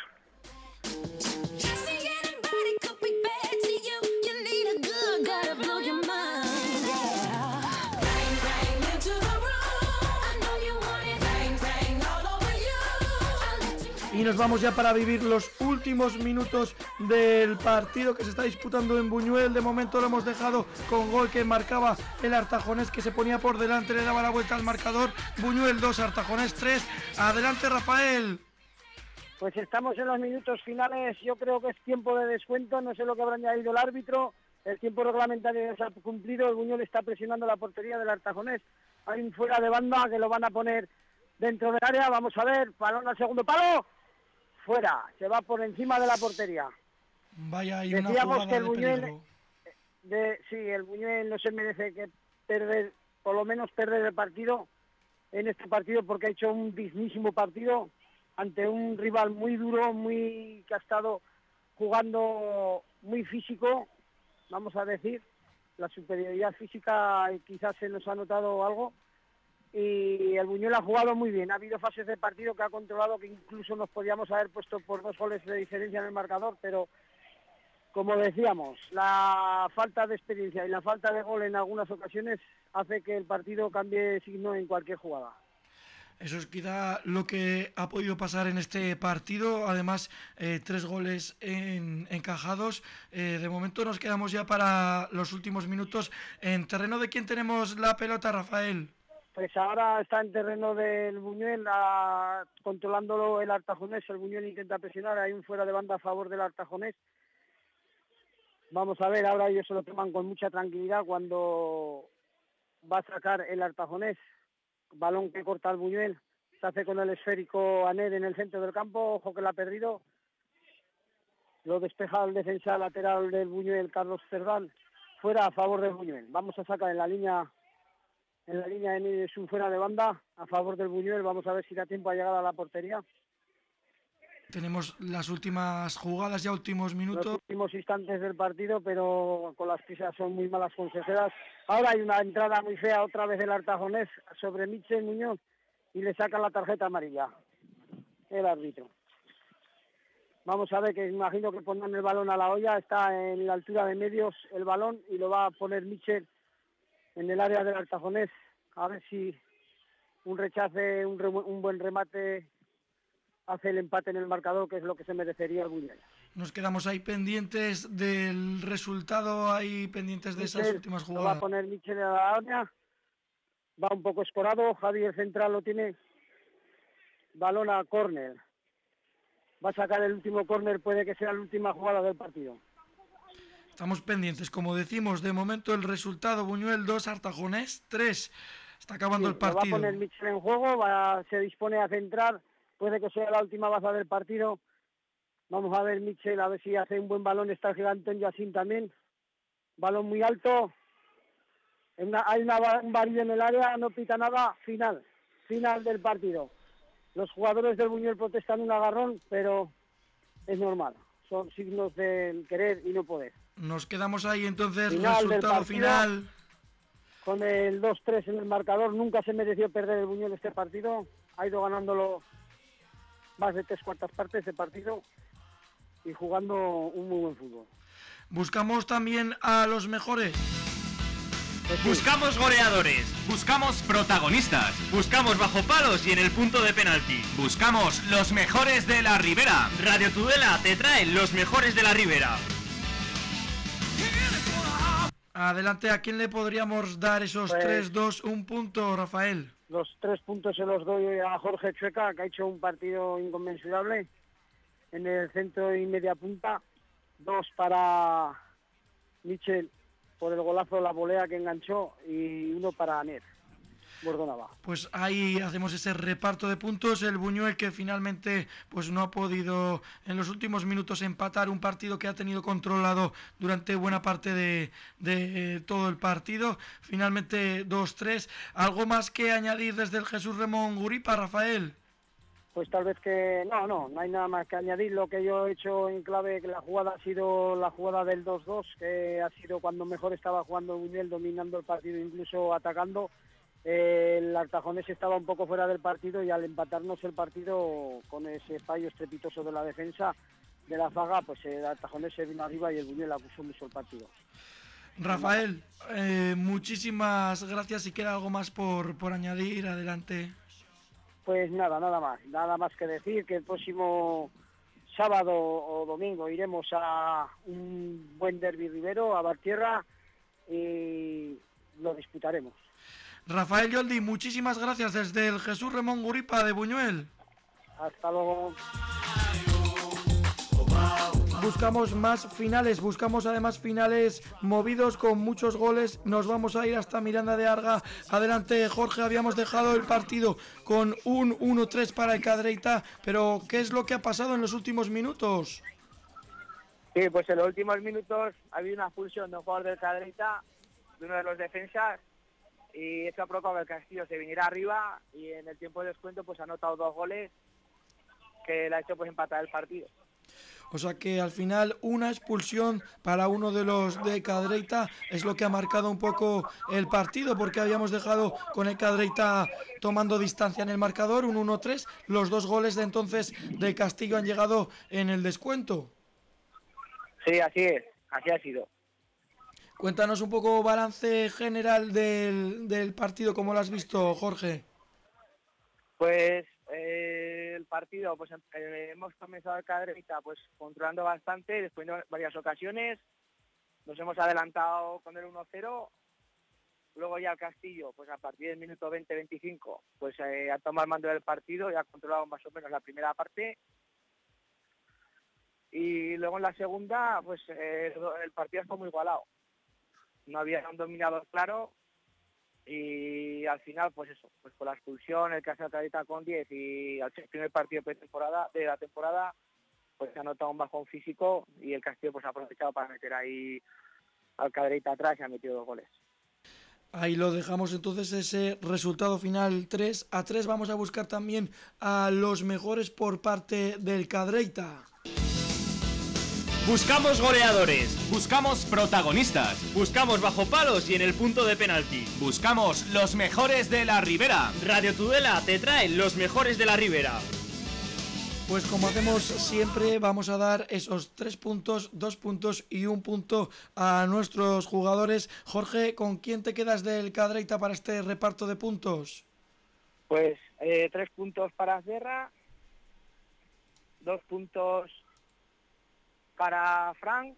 Y nos vamos ya para vivir los últimos minutos del partido que se está disputando en Buñuel. De momento lo hemos dejado con gol que marcaba el Artajonés, que se ponía por delante, le daba la vuelta al marcador. Buñuel dos, Artajonés tres. Adelante, Rafael. Pues estamos en los minutos finales, yo creo que es tiempo de descuento, no sé lo que habrá añadido el árbitro, el tiempo reglamentario ya se ha cumplido, el Buñuel está presionando la portería del Artajonés, hay un fuera de banda que lo van a poner dentro del área, vamos a ver, balón al segundo palo, fuera, se va por encima de la portería. Vaya, hay una Decíamos jugada que el de Buñuel, peligro. de, sí, el Buñuel no se merece que perder, por lo menos perder el partido, en este partido, porque ha hecho un dignísimo partido ante un rival muy duro, muy que ha estado jugando muy físico, vamos a decir, la superioridad física quizás se nos ha notado algo, y el Buñuel ha jugado muy bien, ha habido fases de partido que ha controlado, que incluso nos podíamos haber puesto por dos goles de diferencia en el marcador, pero como decíamos, la falta de experiencia y la falta de gol en algunas ocasiones hace que el partido cambie de signo en cualquier jugada. Eso es quizá lo que ha podido pasar en este partido. Además, eh, tres goles en, encajados. Eh, de momento nos quedamos ya para los últimos minutos. ¿En terreno de quién tenemos la pelota, Rafael? Pues ahora está en terreno del Buñuel, a, controlándolo el Artajonés. El Buñuel intenta presionar, hay un fuera de banda a favor del Artajonés. Vamos a ver, ahora ellos se lo toman con mucha tranquilidad cuando va a sacar el Artajonés. Balón que corta el Buñuel, se hace con el esférico Aner en el centro del campo, ojo que la ha perdido, lo despeja el defensa lateral del Buñuel, Carlos Cerdán, fuera a favor del Buñuel. Vamos a sacar en la línea, en la línea de su fuera de banda, a favor del Buñuel, vamos a ver si da tiempo a llegar a la portería. Tenemos las últimas jugadas, ya últimos minutos. Los últimos instantes del partido, pero con las prisas son muy malas consejeras. Ahora hay una entrada muy fea otra vez del Artajonés sobre Michel Muñoz y le sacan la tarjeta amarilla el árbitro. Vamos a ver, que imagino que pondrán el balón a la olla, está en la altura de medios el balón y lo va a poner Michel en el área del Artajonés. A ver si un rechace, un, re, un buen remate hace el empate en el marcador, que es lo que se merecería el Buñuel. Nos quedamos ahí pendientes del resultado, ahí pendientes de Michel, esas últimas jugadas. Lo va a poner Michel a la área, va un poco escorado, Javi el central lo tiene, balón a córner. Va a sacar el último córner, puede que sea la última jugada del partido. Estamos pendientes, como decimos, de momento el resultado: Buñuel dos, Artajonés tres. Está acabando Sí, el partido. Lo va a poner Michel en juego, va, se dispone a centrar, puede que sea la última baza del partido. Vamos a ver Michel, a ver si hace un buen balón, está el gigante en Yacine también. Balón muy alto, una, hay una, un varillo en el área, no pita nada, final, final del partido. Los jugadores del Buñuel protestan un agarrón, pero es normal, son signos del querer y no poder. Nos quedamos ahí entonces, Final resultado del partido, final. Con el dos tres en el marcador, nunca se mereció perder el Buñuel este partido, ha ido ganándolo más de tres cuartas partes de partido y jugando un muy buen fútbol. Buscamos también a los mejores. Buscamos goleadores, buscamos protagonistas, buscamos bajo palos y en el punto de penalti. Buscamos los mejores de la Ribera. Radio Tudela te trae los mejores de la Ribera. Adelante, ¿a quién le podríamos dar esos Pues, tres, dos, un punto, Rafael? Los tres puntos se los doy a Jorge Chueca, que ha hecho un partido inconmensurable en el centro y media punta. Dos para Michel por el golazo, la volea que enganchó, y uno para Aner. Bordonaba. Pues ahí hacemos ese reparto de puntos. El Buñuel, que finalmente pues no ha podido en los últimos minutos empatar un partido que ha tenido controlado durante buena parte de, de eh, todo el partido. Finalmente dos tres. ¿Algo más que añadir desde el Jesús Ramón Guripa, Rafael? Pues tal vez que no, no, no hay nada más que añadir. Lo que yo he hecho en clave, que la jugada ha sido la jugada del dos dos, que ha sido cuando mejor estaba jugando Buñuel, dominando el partido, incluso atacando. Eh, el Artajonés estaba un poco fuera del partido y al empatarnos el partido con ese fallo estrepitoso de la defensa de la zaga, pues el Artajonés se vino arriba y el Buñuel acusó mucho el partido. Rafael, eh, muchísimas gracias. Si queda algo más por, por añadir, adelante. Pues nada, nada más, nada más que decir que el próximo sábado o domingo iremos a un buen derbi ribero, a Bartierra, y lo disputaremos. Rafael Yoldi, muchísimas gracias desde el Jesús Ramón Guripa de Buñuel. Hasta luego. Buscamos más finales, buscamos además finales movidos con muchos goles. Nos vamos a ir hasta Miranda de Arga. Adelante, Jorge, habíamos dejado el partido con un uno tres para el Cadreita, pero ¿qué es lo que ha pasado en los últimos minutos? Sí, pues en los últimos minutos ha habido una expulsión de un jugador del Cadreita, de uno de los defensas, y eso ha provocado que el Castillo se viniera arriba y en el tiempo de descuento pues ha anotado dos goles que le ha hecho pues empatar el partido. O sea que al final una expulsión para uno de los de Cadreita es lo que ha marcado un poco el partido, porque habíamos dejado con el Cadreita tomando distancia en el marcador, un uno tres. Los dos goles de entonces del Castillo han llegado en el descuento. Sí, así es, así ha sido. Cuéntanos un poco balance general del, del partido, ¿cómo lo has visto, Jorge? Pues eh, el partido, pues eh, hemos comenzado el Cadreita pues controlando bastante, después de varias ocasiones, nos hemos adelantado con el uno cero, luego ya el Castillo, pues a partir del minuto veinte veinticinco, pues eh, ha tomado el mando del partido y ha controlado más o menos la primera parte. Y luego en la segunda, pues eh, el partido está muy igualado. No había un dominador claro y al final, pues eso, pues por la expulsión, el caso de Cadreita con diez y al ser el primer partido de, temporada, de la temporada, pues se ha notado un bajón físico y el Castillo pues ha aprovechado para meter ahí al Cadreita atrás y ha metido dos goles. Ahí lo dejamos entonces, ese resultado final tres a tres. Vamos a buscar también a los mejores por parte del Cadreita. Buscamos goleadores, buscamos protagonistas, buscamos bajo palos y en el punto de penalti. Buscamos los mejores de la Ribera. Radio Tudela te trae los mejores de la Ribera. Pues como hacemos siempre, vamos a dar esos tres puntos, dos puntos y un punto a nuestros jugadores. Jorge, ¿con quién te quedas del Cadreita para este reparto de puntos? Pues eh, tres puntos para Serra, dos puntos para Fran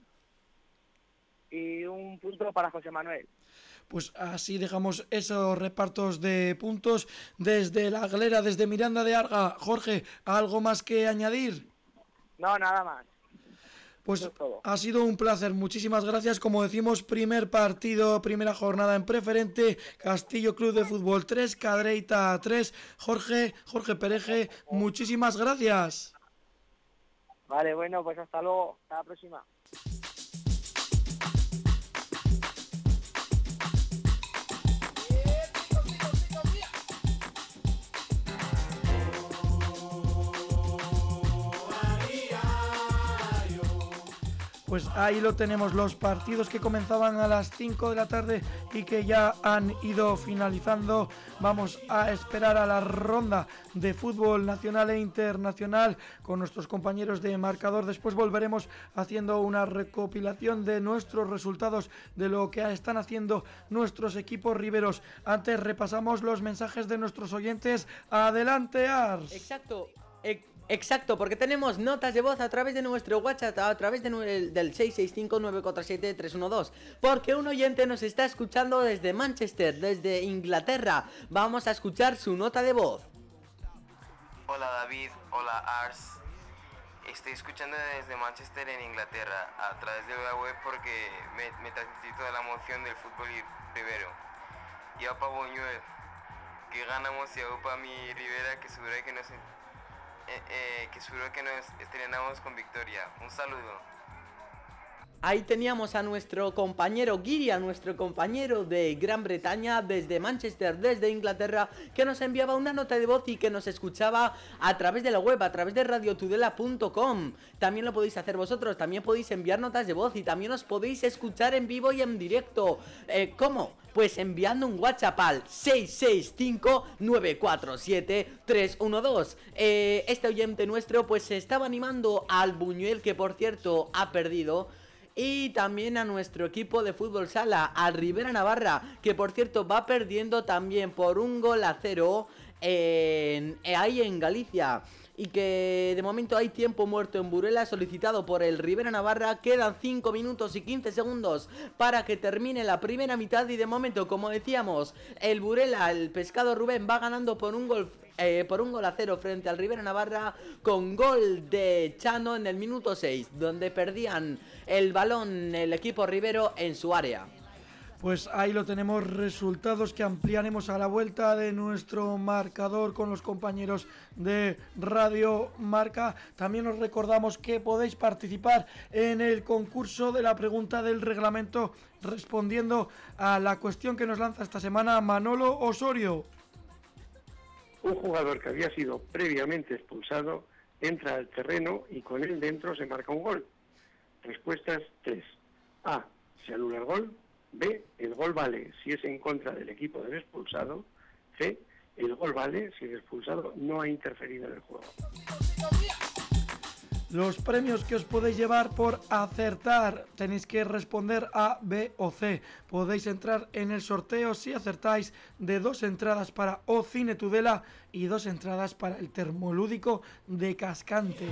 y un punto para José Manuel. Pues así dejamos esos repartos de puntos desde la Glera, desde Miranda de Arga. Jorge, ¿algo más que añadir? No, nada más. Pues ha sido un placer, muchísimas gracias. Como decimos, primer partido, primera jornada en preferente, Castillo Club de Fútbol tres, Cadreita tres. Jorge, Jorge Pereje, muchísimas gracias. Vale, bueno, pues hasta luego, hasta la próxima. Pues ahí lo tenemos, los partidos que comenzaban a las cinco de la tarde y que ya han ido finalizando. Vamos a esperar a la ronda de fútbol nacional e internacional con nuestros compañeros de marcador. Después volveremos haciendo una recopilación de nuestros resultados, de lo que están haciendo nuestros equipos riberos. Antes repasamos los mensajes de nuestros oyentes. Adelante, Ars. Exacto. E- Exacto, porque tenemos notas de voz a través de nuestro WhatsApp, a través de nu- del seis seis cinco nueve cuatro siete tres uno dos, porque un oyente nos está escuchando desde Manchester, desde Inglaterra. Vamos a escuchar su nota de voz. Hola David, hola Ars. Estoy escuchando desde Manchester en Inglaterra a través de la web porque me, me transmito de la emoción del fútbol ribero. Yo para Buñuel, que ganamos y aupa mi Rivera, que seguro que nos, eh, eh, que seguro que nos estrenamos con victoria. Un saludo. Ahí teníamos a nuestro compañero Giri, a nuestro compañero de Gran Bretaña, desde Manchester, desde Inglaterra, que nos enviaba una nota de voz y que nos escuchaba a través de la web, a través de radio tudela punto com. También lo podéis hacer vosotros, también podéis enviar notas de voz y también os podéis escuchar en vivo y en directo. Eh, ¿Cómo? Pues enviando un WhatsApp al seis seis cinco nueve cuatro siete tres uno dos. eh, Este oyente nuestro pues se estaba animando al Buñuel, que por cierto ha perdido. Y también a nuestro equipo de fútbol sala, al Rivera Navarra, que por cierto va perdiendo también por un gol a cero en, ahí en Galicia. Y que de momento hay tiempo muerto en Burela solicitado por el Rivera Navarra. Quedan cinco minutos y quince segundos para que termine la primera mitad. Y de momento, como decíamos, el Burela, el Pescado Rubén, va ganando por un gol eh, por un gol a cero frente al Rivera Navarra, con gol de Chano en el minuto seis, donde perdían el balón el equipo rivero en su área. Pues ahí lo tenemos, resultados que ampliaremos a la vuelta de nuestro marcador con los compañeros de Radio Marca. También os recordamos que podéis participar en el concurso de la pregunta del reglamento, respondiendo a la cuestión que nos lanza esta semana Manolo Osorio. Un jugador que había sido previamente expulsado entra al terreno y con él dentro se marca un gol. Respuestas tres. A. Se anula el gol. B. El gol vale si es en contra del equipo del expulsado. C. El gol vale si el expulsado no ha interferido en el juego. Los premios que os podéis llevar por acertar, tenéis que responder a B o C. Podéis entrar en el sorteo si acertáis de dos entradas para O Cine Tudela y dos entradas para el termolúdico de Cascante.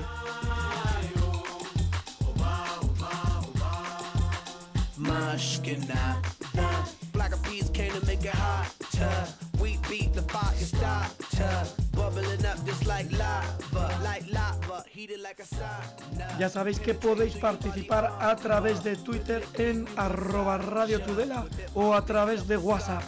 Ya sabéis que podéis participar a través de Twitter en arroba Radio Tudela o a través de WhatsApp.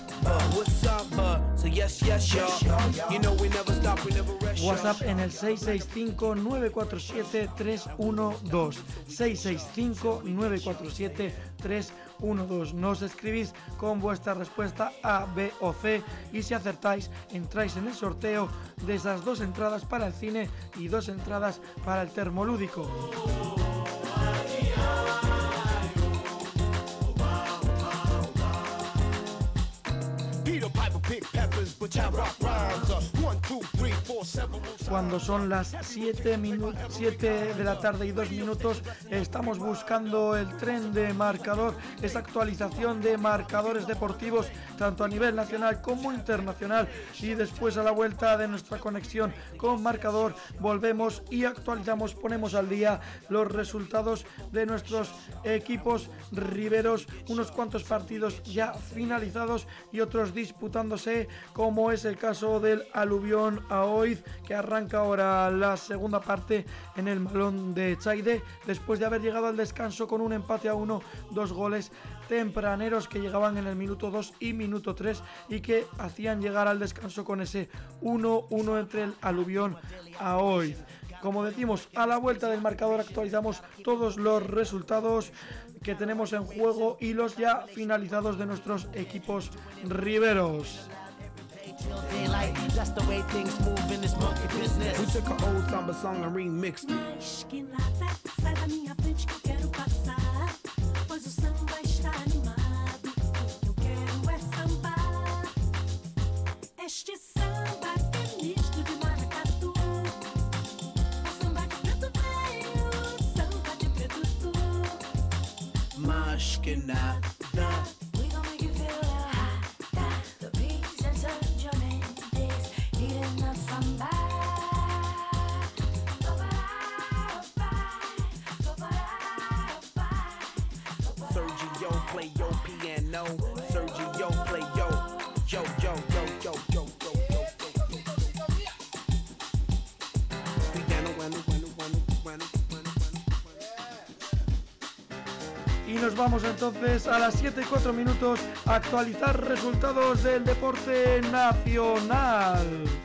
WhatsApp en el seis seis cinco nueve cuatro siete tres uno dos. seis seis cinco nueve cuatro siete tres uno dos. Nos escribís con vuestra respuesta A, B o C y si acertáis entráis en el sorteo de esas dos entradas para el cine y dos entradas para el termolúdico. Cuando son las siete de la tarde y dos minutos, estamos buscando el tren de marcador, esa actualización de marcadores deportivos tanto a nivel nacional como internacional, y después a la vuelta de nuestra conexión con marcador volvemos y actualizamos, ponemos al día los resultados de nuestros equipos riberos, unos cuantos partidos ya finalizados y otros disputándose, como es el caso del Alubión Aoiz, que arranca ahora la segunda parte en el Malón de Chaide, después de haber llegado al descanso con un empate a uno, dos goles tempraneros que llegaban en el minuto dos y minuto tres y que hacían llegar al descanso con ese uno uno entre el Alubión Aoiz. Como decimos, a la vuelta del marcador actualizamos todos los resultados que tenemos en juego y los ya finalizados de nuestros equipos riberos. That's the way things move in this monkey business. We took an old samba song and remixed it. Sai da minha frente que eu quero passar, pois o samba está animado. Eu quero é sambar. Este samba é misto de maracatu. O samba de preto veio, samba de preto tu. Mas que nada. y nos vamos entonces a las siete y cuatro minutos a actualizar resultados del deporte nacional.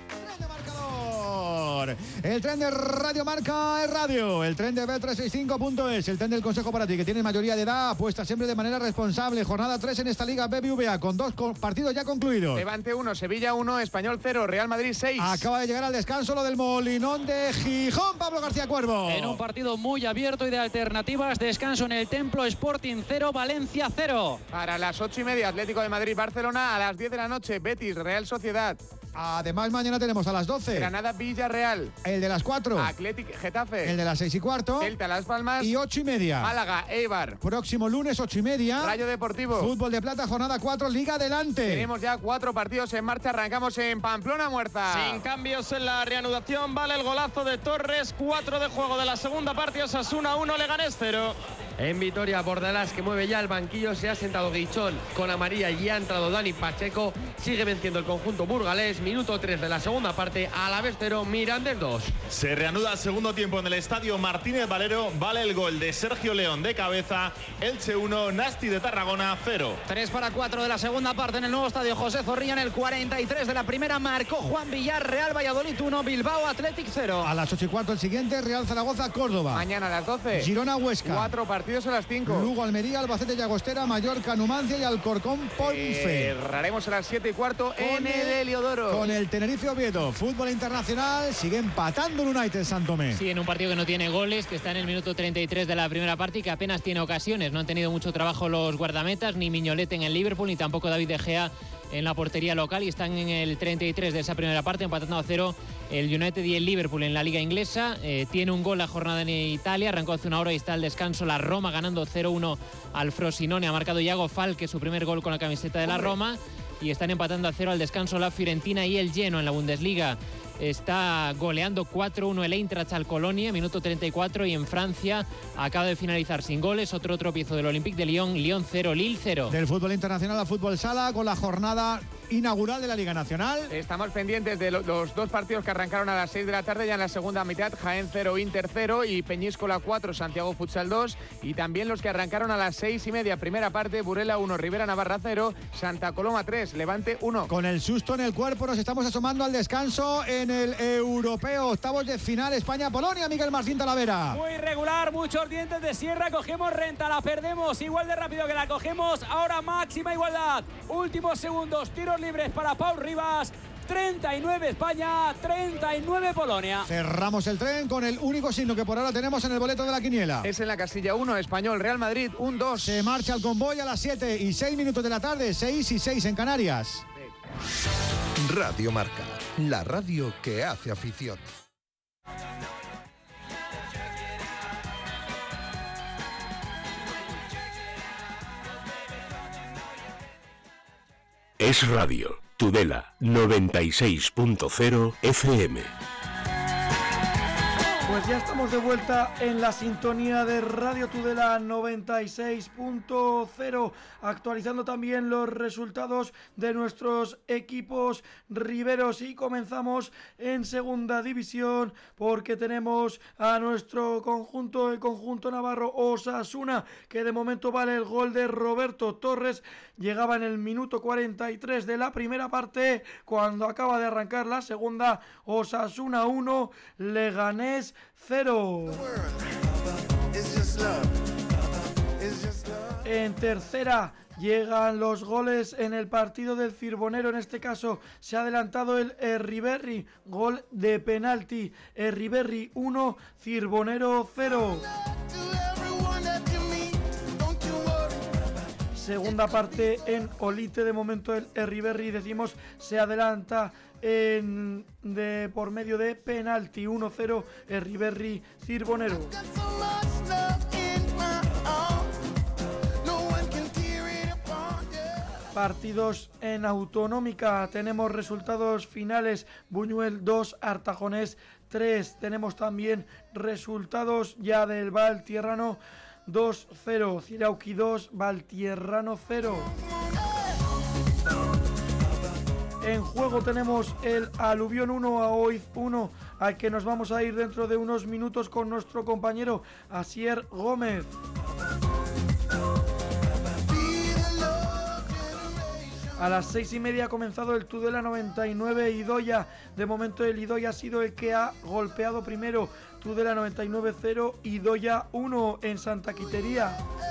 El tren de Radio Marca es radio, el tren de B trescientos sesenta y cinco punto es, el tren del consejo para ti que tienes mayoría de edad, apuesta siempre de manera responsable. Jornada tres en esta Liga B B V A con dos partidos ya concluidos. Levante uno, Sevilla uno, Español cero, Real Madrid seis. Acaba de llegar al descanso lo del Molinón de Gijón, Pablo García Cuervo. En un partido muy abierto y de alternativas, descanso en el Templo, Sporting cero, Valencia cero. Para las ocho y media, Atlético de Madrid, Barcelona, a las diez de la noche, Betis, Real Sociedad. Además, mañana tenemos a las doce. Granada, Villarreal. El de las cuatro. Atlético, Getafe. El de las seis y cuarto. Celta, Las Palmas. Y ocho y media. Málaga, Eibar. Próximo lunes, ocho y media. Rayo Deportivo. Fútbol de Plata, jornada cuatro, Liga Adelante. Tenemos ya cuatro partidos en marcha. Arrancamos en Pamplona Muerta. Sin cambios en la reanudación, vale el golazo de Torres. cuatro de juego de la segunda parte. Osasuna uno, Leganés cero. En Vitoria, Bordalás, que mueve ya el banquillo, se ha sentado Guichón con amarilla y ha entrado Dani Pacheco. Sigue venciendo el conjunto burgalés. Minuto tres de la segunda parte, Alavés cero, Mirandés dos. Se reanuda el segundo tiempo en el estadio Martínez Valero. Vale el gol de Sergio León de cabeza. Elche uno, Nasti de Tarragona cero. tres para cuatro de la segunda parte en el nuevo estadio José Zorrilla. En el cuarenta y tres de la primera marcó Juan Villar. Real Valladolid uno, Bilbao Athletic cero. A las ocho y cuarto el siguiente, Real Zaragoza, Córdoba. Mañana a las doce. Girona, Huesca. Cuatro partidos a las cinco. Lugo, Almería, Albacete, Llagostera, Mallorca, Numancia y Alcorcón, Ponfe. Cerraremos a las siete y cuarto en el Heliodoro. Con el Tenerife Oviedo. Fútbol internacional, sigue empatando el United San Tomé. Sí, en un partido que no tiene goles, que está en el minuto treinta y tres de la primera parte y que apenas tiene ocasiones. No han tenido mucho trabajo los guardametas, ni Miñolet en el Liverpool, ni tampoco David De Gea en la portería local, y están en el treinta y tres de esa primera parte, empatando a cero el United y el Liverpool en la Liga Inglesa. Eh, tiene un gol la jornada en Italia, arrancó hace una hora y está al descanso la Roma ganando cero uno al Frosinone. Ha marcado Iago Falque su primer gol con la camiseta de la Roma, y están empatando a cero al descanso la Fiorentina y el Genoa en la Bundesliga. Está goleando cuatro uno el Eintracht al Colonia, minuto treinta y cuatro, y en Francia acaba de finalizar sin goles otro tropiezo del Olympique de Lyon, Lyon cero, Lille cero. Del fútbol internacional al fútbol sala, con la jornada inaugural de la Liga Nacional. Estamos pendientes de los dos partidos que arrancaron a las seis de la tarde, ya en la segunda mitad. Jaén cero, Inter cero y Peñíscola cuatro, Santiago Futsal dos, y también los que arrancaron a las seis y media, primera parte, Burela uno, Rivera Navarra cero, Santa Coloma tres, Levante uno. Con el susto en el cuerpo nos estamos asomando al descanso en el europeo, octavos de final, España-Polonia. Miguel Martín Talavera. Muy irregular, muchos dientes de sierra, cogemos renta, la perdemos igual de rápido que la cogemos, ahora máxima igualdad, últimos segundos, tiros libres para Pau Rivas. treinta y nueve España, treinta y nueve Polonia. Cerramos el tren con el único signo que por ahora tenemos en el boleto de la quiniela. Es en la casilla uno, Español, Real Madrid, un dos. Se marcha el convoy a las siete y seis minutos de la tarde, seis y seis en Canarias. Radio Marca, la radio que hace afición. Es radio, Tudela noventa y seis punto cero F M. Pues ya estamos de vuelta en la sintonía de Radio Tudela noventa y seis punto cero, actualizando también los resultados de nuestros equipos riberos, y comenzamos en segunda división porque tenemos a nuestro conjunto, el conjunto navarro Osasuna, que de momento vale el gol de Roberto Torres. Llegaba en el minuto cuarenta y tres de la primera parte, cuando acaba de arrancar la segunda. Osasuna uno, Leganés cero. En tercera llegan los goles en el partido del Cirbonero. En este caso se ha adelantado el Erriberri, gol de penalti. Erriberri uno, Cirbonero cero. Segunda parte en Olite, de momento el Erriberri, decimos, se adelanta en, de, por medio de penalti. uno cero Erriberri Cirbonero. Partidos en autonómica, tenemos resultados finales: Buñuel dos, Artajonés tres. Tenemos también resultados ya del Valtierrano dos cero, Cirauqui dos, Valtierrano cero. En juego tenemos el Aluvión uno, Aoiz uno, al que nos vamos a ir dentro de unos minutos con nuestro compañero Asier Gómez. A las seis y media ha comenzado el Tudela noventa y nueve Idoia. De momento el Idoia ha sido el que ha golpeado primero. Tudela noventa y nueve cero, Idoia uno en Santa Quitería.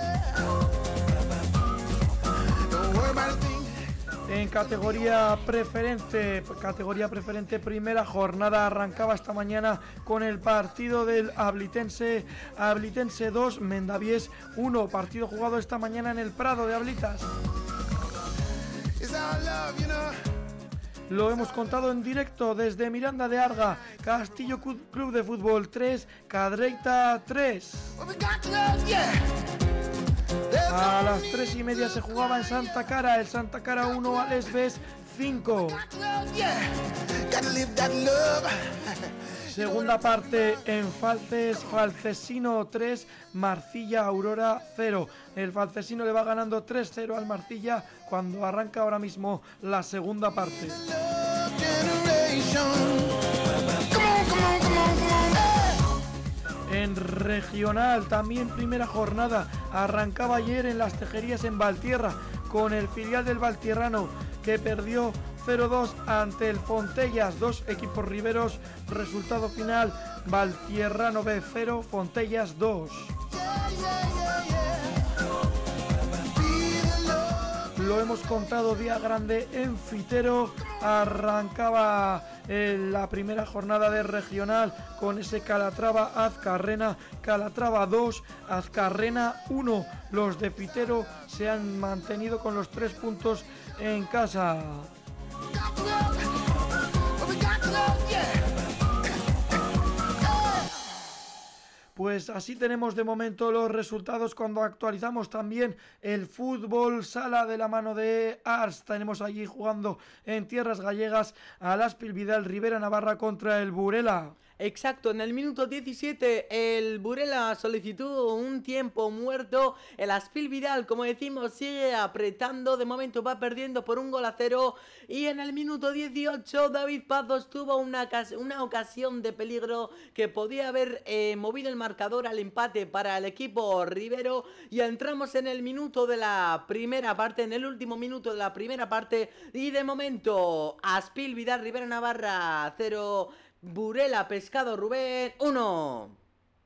En categoría preferente, categoría preferente, primera jornada arrancaba esta mañana con el partido del Ablitense, Ablitense dos, Mendavies uno, partido jugado esta mañana en el Prado de Ablitas. Lo hemos contado en directo desde Miranda de Arga, Castillo Club de Fútbol tres, Cadreita tres. A las tres y media se jugaba en Santa Cara, el Santa Cara uno, Alesbes cinco. Segunda parte en Falces, Falcesino tres, Marcilla Aurora cero. El Falcesino le va ganando tres cero al Marcilla cuando arranca ahora mismo la segunda parte. En regional, también primera jornada, arrancaba ayer en las Tejerías en Valtierra con el filial del Valtierrano que perdió cero dos ante el Fontellas, dos equipos riberos, resultado final Valtierrano B cero, Fontellas dos. Lo hemos contado día grande en Fitero, arrancaba eh, la primera jornada de regional con ese Calatrava Azcarrena, Calatrava dos, Azcarrena uno. Los de Fitero se han mantenido con los tres puntos en casa. Pues así tenemos de momento los resultados cuando actualizamos también el fútbol sala de la mano de Ars. Tenemos allí jugando en tierras gallegas a Las Pilvidal Rivera Navarra contra el Burela. Exacto, en el minuto diecisiete el Burela solicitó un tiempo muerto. El Aspil Vidal, como decimos, sigue apretando. De momento va perdiendo por un gol a cero. Y en el minuto dieciocho David Pazos tuvo una, una ocasión de peligro que podía haber eh, movido el marcador al empate para el equipo ribero. Y entramos en el minuto de la primera parte, en el último minuto de la primera parte. Y de momento Aspil Vidal Rivera Navarra cero, Burela Pescado Rubén uno.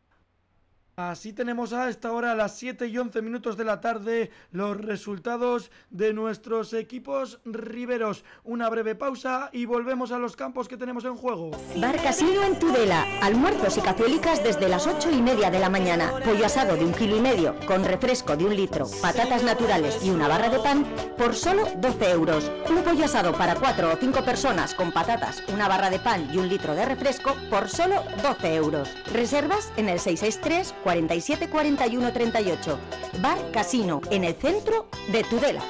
Así tenemos a esta hora, a las siete y once minutos de la tarde, los resultados de nuestros equipos riberos. Una breve pausa y volvemos a los campos que tenemos en juego. Bar Casino en Tudela. Almuerzos y cazuelicas desde las ocho y media de la mañana. Pollo asado de un kilo y medio, con refresco de un litro, patatas naturales y una barra de pan, por solo doce euros. Un pollo asado para cuatro o cinco personas, con patatas, una barra de pan y un litro de refresco, por solo doce euros. Reservas en el seis seis tres, cuarenta y siete, cuarenta y uno, treinta y ocho. Bar Casino, en el centro de Tudela.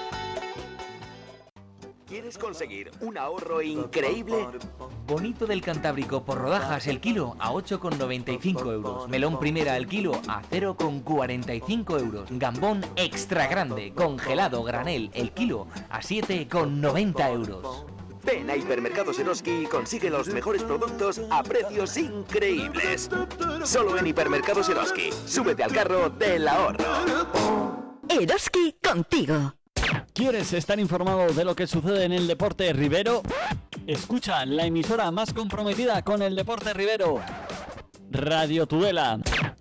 ¿Quieres conseguir un ahorro increíble? Bonito del Cantábrico por rodajas el kilo a ocho con noventa y cinco euros. Melón primera el kilo a cero con cuarenta y cinco euros. Gambón extra grande, congelado, granel el kilo a siete con noventa euros. Ven a Hipermercados Eroski y consigue los mejores productos a precios increíbles. Solo en Hipermercados Eroski. Súbete al carro del ahorro. Eroski contigo. ¿Quieres estar informado de lo que sucede en el deporte ribero? Escucha la emisora más comprometida con el deporte ribero. Radio Tudela.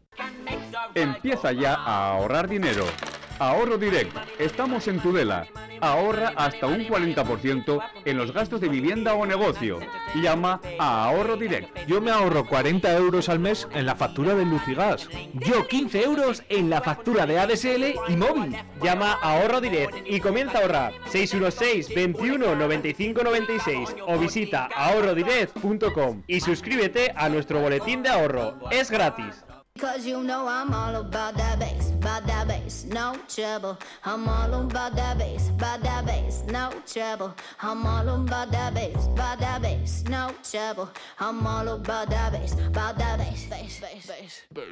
Empieza ya a ahorrar dinero. Ahorro Direct. Estamos en Tudela. Ahorra hasta un cuarenta por ciento en los gastos de vivienda o negocio. Llama a Ahorro Direct. Yo me ahorro cuarenta euros al mes en la factura de luz y gas. Yo quince euros en la factura de A D S L y móvil. Llama a Ahorro Direct y comienza a ahorrar. seis uno seis, veintiuno, noventa y cinco, noventa y seis o visita ahorro direct punto com y suscríbete a nuestro boletín de ahorro. Es gratis. Cause you know I'm all about that bass, about that bass, no trouble. I'm all about that bass, about that bass, no trouble. I'm all about that bass, about that bass, no trouble. I'm all about that bass, about that bass, bass, bass, bass.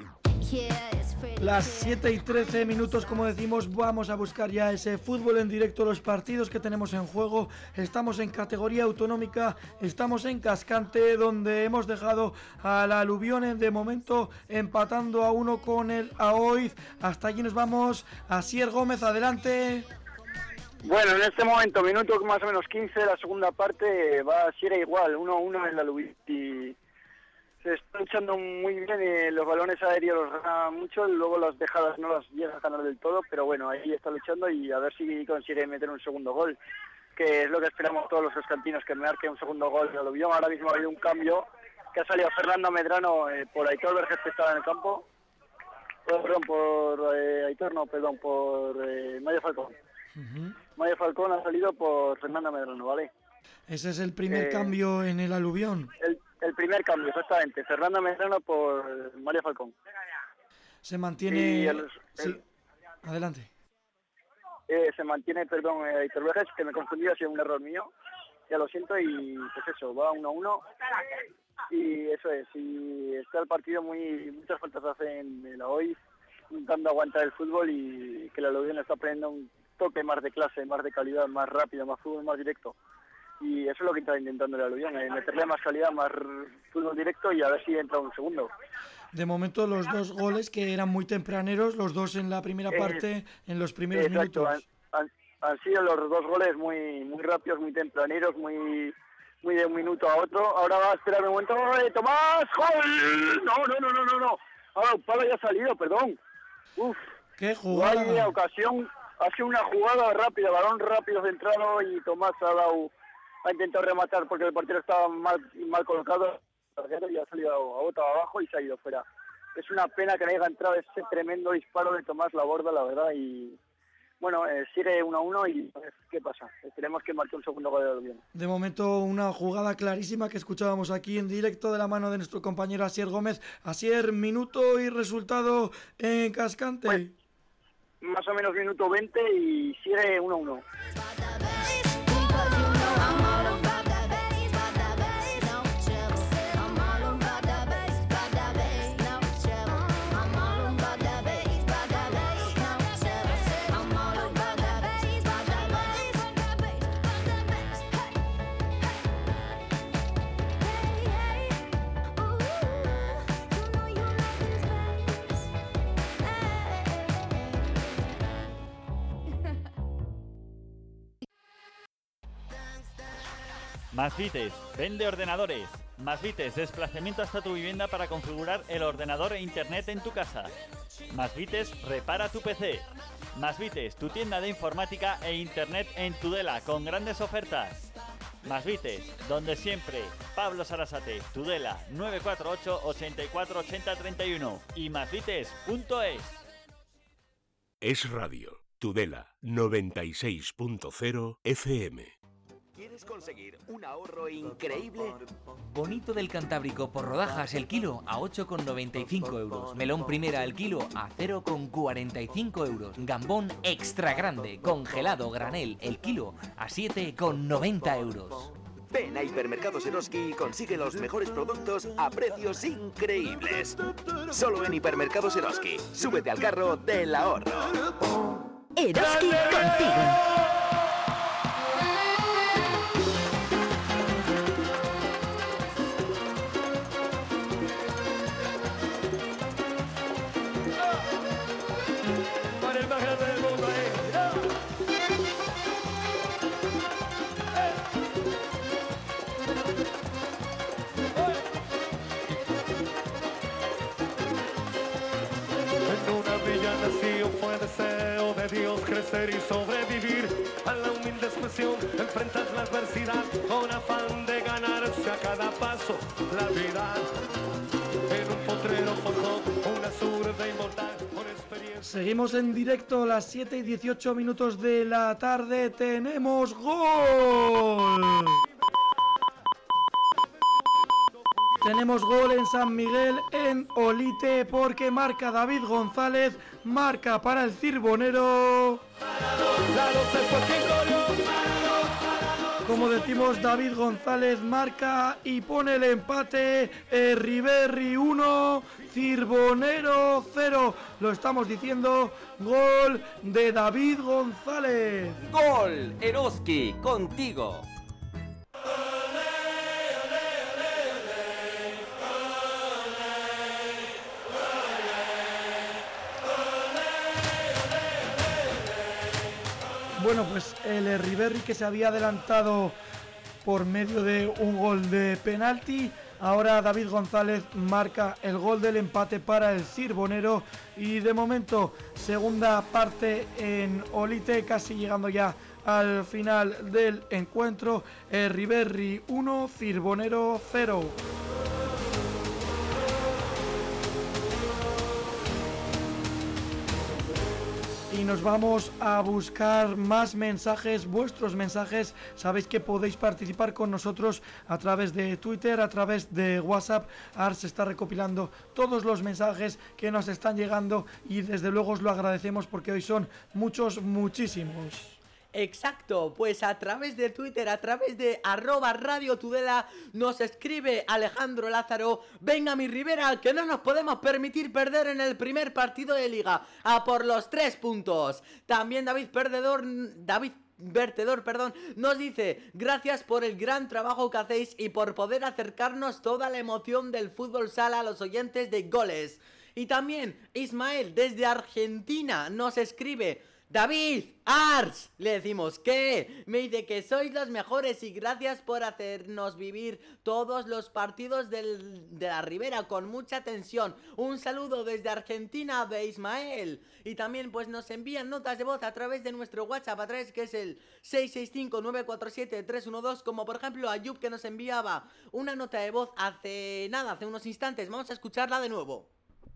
Las siete y trece minutos, como decimos, vamos a buscar ya ese fútbol en directo, los partidos que tenemos en juego. Estamos en categoría autonómica, estamos en Cascante, donde hemos dejado a la Alubión de momento empatando a uno con el Aoiz. Hasta allí nos vamos. Asier Gómez, adelante. Bueno, en este momento, minuto más o menos quince de la segunda parte, va si era igual, uno a uno en la Luis y se está luchando muy bien, eh, los balones aéreos los gana mucho, luego las dejadas no las llega a ganar del todo, pero bueno, ahí está luchando y a ver si consigue meter un segundo gol, que es lo que esperamos todos los escantinos, que marque un segundo gol. Lo vio, ahora mismo ha habido un cambio, que ha salido Fernando Medrano eh, por Aitor Vergés, que estaba en el campo, oh, perdón, por eh, Aitor, no, perdón, por eh, Mario Falcón. Uh-huh. Mario Falcón ha salido por Fernando Medrano, ¿vale? Ese es el primer Eh, cambio en el aluvión. El, el primer cambio, exactamente, Fernando Medrano por Mario Falcón. Se mantiene... Y el- Sí, el- adelante. Eh, se mantiene, perdón, eh, Aitor Vergés, que me confundí, ha sido un error mío, ya lo siento, y pues eso, va uno a uno, y eso es, y está el partido muy, muchas faltas hacen en la hoy, intentando aguantar el fútbol y que la Aluvión está poniendo un toque más de clase, más de calidad, más rápido, más fútbol, más directo, y eso es lo que está intentando la Aluvión, eh, meterle más calidad, más r- fútbol directo y a ver si entra un segundo. De momento los dos goles que eran muy tempraneros, los dos en la primera Eh, parte, en los primeros Exacto, han, minutos. han- han sido los dos goles muy muy rápidos, muy tempraneros, muy muy de un minuto a otro. Ahora va a esperar un momento. ¡Eh, Tomás! ¡Gol! No, no, no, no, no, no. Ahora el palo ya ha salido, perdón. Uf. ¡Qué No hay jugada! ocasión. Ha sido una jugada rápida, balón rápido centrado y Tomás ha dado, ha intentado rematar porque el portero estaba mal, mal colocado y ha salido a bota abajo y se ha ido fuera. Es una pena que no haya entrado ese tremendo disparo de Tomás Laborda, la verdad, y bueno, eh, sigue uno a uno y pues, ¿qué pasa? Esperemos que marque un segundo gol de Aluvión. De momento una jugada clarísima que escuchábamos aquí en directo de la mano de nuestro compañero Asier Gómez. Asier, minuto y resultado en Cascante. Más o menos minuto veinte y sigue uno a uno. Masvites, vende ordenadores. Masvites, desplazamiento hasta tu vivienda para configurar el ordenador e internet en tu casa. Masvites, repara tu P C. Masvites, tu tienda de informática e internet en Tudela con grandes ofertas. Masvites, donde siempre. Pablo Sarasate, Tudela, nueve cuatro ocho, ochenta y cuatro, ochenta, treinta y uno y masvites punto es. Es Radio, Tudela, noventa y seis punto cero F M. ¿Quieres conseguir un ahorro increíble? Bonito del Cantábrico por rodajas el kilo a ocho con noventa y cinco euros. Melón primera el kilo a cero con cuarenta y cinco euros. Gambón extra grande, congelado, granel el kilo a siete con noventa euros. Ven a Hipermercados Eroski y consigue los mejores productos a precios increíbles. Solo en Hipermercados Eroski. Súbete al carro del ahorro. Eroski contigo. Para el más grande del mundo, eh. En una villa nació fue deseo de Dios crecer y sobrevivir a la humilde expresión. Enfrentas la adversidad con afán de ganarse a cada paso la vida. En un potrero forjó una zurda inmortal con experiencia. Seguimos en directo a las siete y dieciocho minutos de la tarde. ¡Tenemos gol! Tenemos gol en San Miguel, en Olite, porque marca David González, marca para el Cirbonero. Como decimos, David González marca y pone el empate. eh, Riberri uno, Cirbonero cero. Lo estamos diciendo, gol de David González. Gol, Eroski, contigo. Bueno, pues el Riverri, que se había adelantado por medio de un gol de penalti. Ahora David González marca el gol del empate para el Cirbonero. Y de momento, segunda parte en Olite, casi llegando ya al final del encuentro. El Riverri uno, Cirbonero cero. Y nos vamos a buscar más mensajes, vuestros mensajes. Sabéis que podéis participar con nosotros a través de Twitter, a través de WhatsApp. Ars está recopilando todos los mensajes que nos están llegando y desde luego os lo agradecemos porque hoy son muchos, muchísimos. Exacto, pues a través de Twitter, a través de arroba Radio Tudela, nos escribe Alejandro Lázaro: venga mi Rivera, que no nos podemos permitir perder en el primer partido de Liga, a por los tres puntos. También David Perdedor, David Vertedor, perdón, nos dice: gracias por el gran trabajo que hacéis y por poder acercarnos toda la emoción del fútbol sala a los oyentes de Goles. Y también Ismael desde Argentina nos escribe: David, Ars, le decimos que me dice que sois los mejores y gracias por hacernos vivir todos los partidos del, de la Ribera con mucha tensión. Un saludo desde Argentina de Ismael. Y también pues nos envían notas de voz a través de nuestro WhatsApp, a través que es el seis seis cinco nueve cuatro siete tres uno dos, como por ejemplo Ayub, que nos enviaba una nota de voz hace nada, hace unos instantes. Vamos a escucharla de nuevo.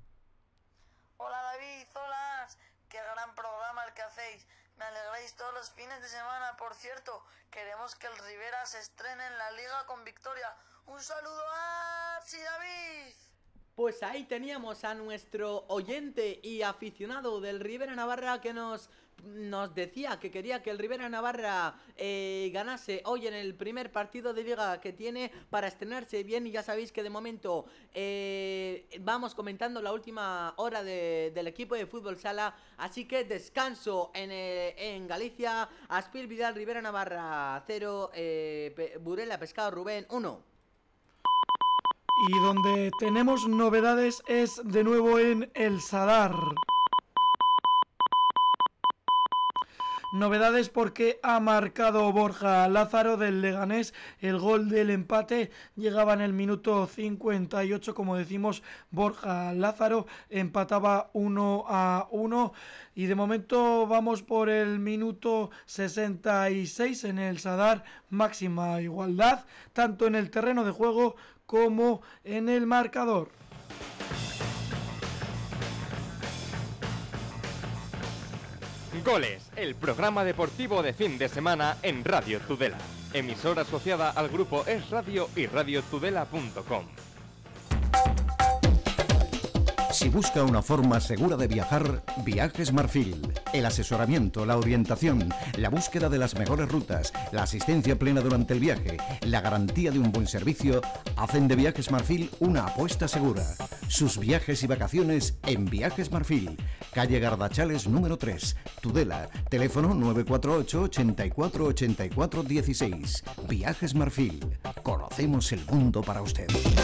Hola David, hola Ars. Qué gran programa el que hacéis. Me alegráis todos los fines de semana. Por cierto, queremos que el Rivera se estrene en la Liga con victoria. Un saludo a Ars y David. Pues ahí teníamos a nuestro oyente y aficionado del Rivera Navarra que nos, nos decía que quería que el Rivera Navarra eh, ganase hoy en el primer partido de Liga que tiene para estrenarse bien. Y ya sabéis que de momento eh, vamos comentando la última hora de, del equipo de fútbol sala. Así que descanso en, eh, en Galicia. Aspil Vidal, Rivera Navarra cero, eh, Pe- Burela Pescado Rubén uno. Y donde tenemos novedades es de nuevo en el Sadar. Novedades porque ha marcado Borja Lázaro del Leganés el gol del empate. Llegaba en el minuto cincuenta y ocho, como decimos, Borja Lázaro empataba uno a uno. Y de momento vamos por el minuto sesenta y seis en el Sadar. Máxima igualdad, tanto en el terreno de juego como en el marcador. Goles, el programa deportivo de fin de semana en Radio Tudela. Emisora asociada al grupo Es Radio y radio tudela punto com. Si busca una forma segura de viajar, Viajes Marfil. El asesoramiento, la orientación, la búsqueda de las mejores rutas, la asistencia plena durante el viaje, la garantía de un buen servicio, hacen de Viajes Marfil una apuesta segura. Sus viajes y vacaciones en Viajes Marfil. Calle Gardachales número tres, Tudela. Teléfono nueve cuatro ocho, ochenta y cuatro, ochenta y cuatro, dieciséis. Viajes Marfil. Conocemos el mundo para usted.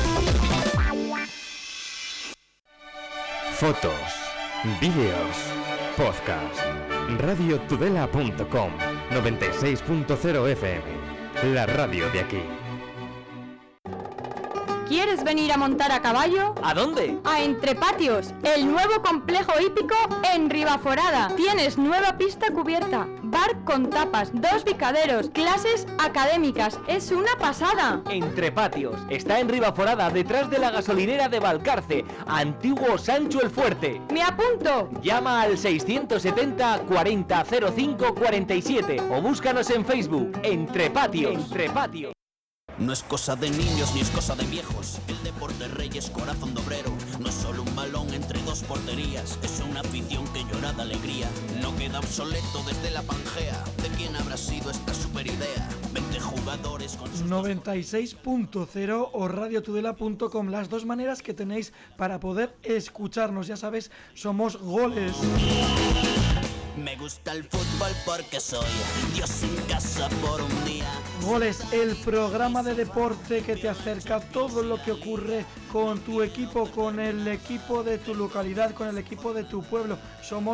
Fotos, vídeos, podcast. radio tudela punto com, noventa y seis punto cero F M. La radio de aquí. ¿Quieres venir a montar a caballo? ¿A dónde? A Entre Patios, el nuevo complejo hípico en Ribaforada. Tienes nueva pista cubierta, bar con tapas, dos picaderos, clases académicas. Es una pasada. Entre Patios, está en Ribaforada, detrás de la gasolinera de Valcarce, antiguo Sancho el Fuerte. ¡Me apunto! Llama al seiscientos setenta, cuarenta, cero cinco, cuarenta y siete o búscanos en Facebook. Entre Patios. Entre Patios. No es cosa de niños ni es cosa de viejos. El deporte rey es corazón de obrero. No es solo un balón entre dos porterías. Es una afición que llora de alegría. No queda obsoleto desde la Pangea. ¿De quién habrá sido esta super idea? veinte jugadores con sus noventa y seis punto cero o radio tudela punto com. Las dos maneras que tenéis para poder escucharnos. Ya sabes, somos Goles. Me gusta el fútbol porque soy Dios en casa por un día. Goles, el programa de deporte que te acerca todo lo que ocurre con tu equipo, con el equipo de tu localidad, con el equipo de tu pueblo. Somos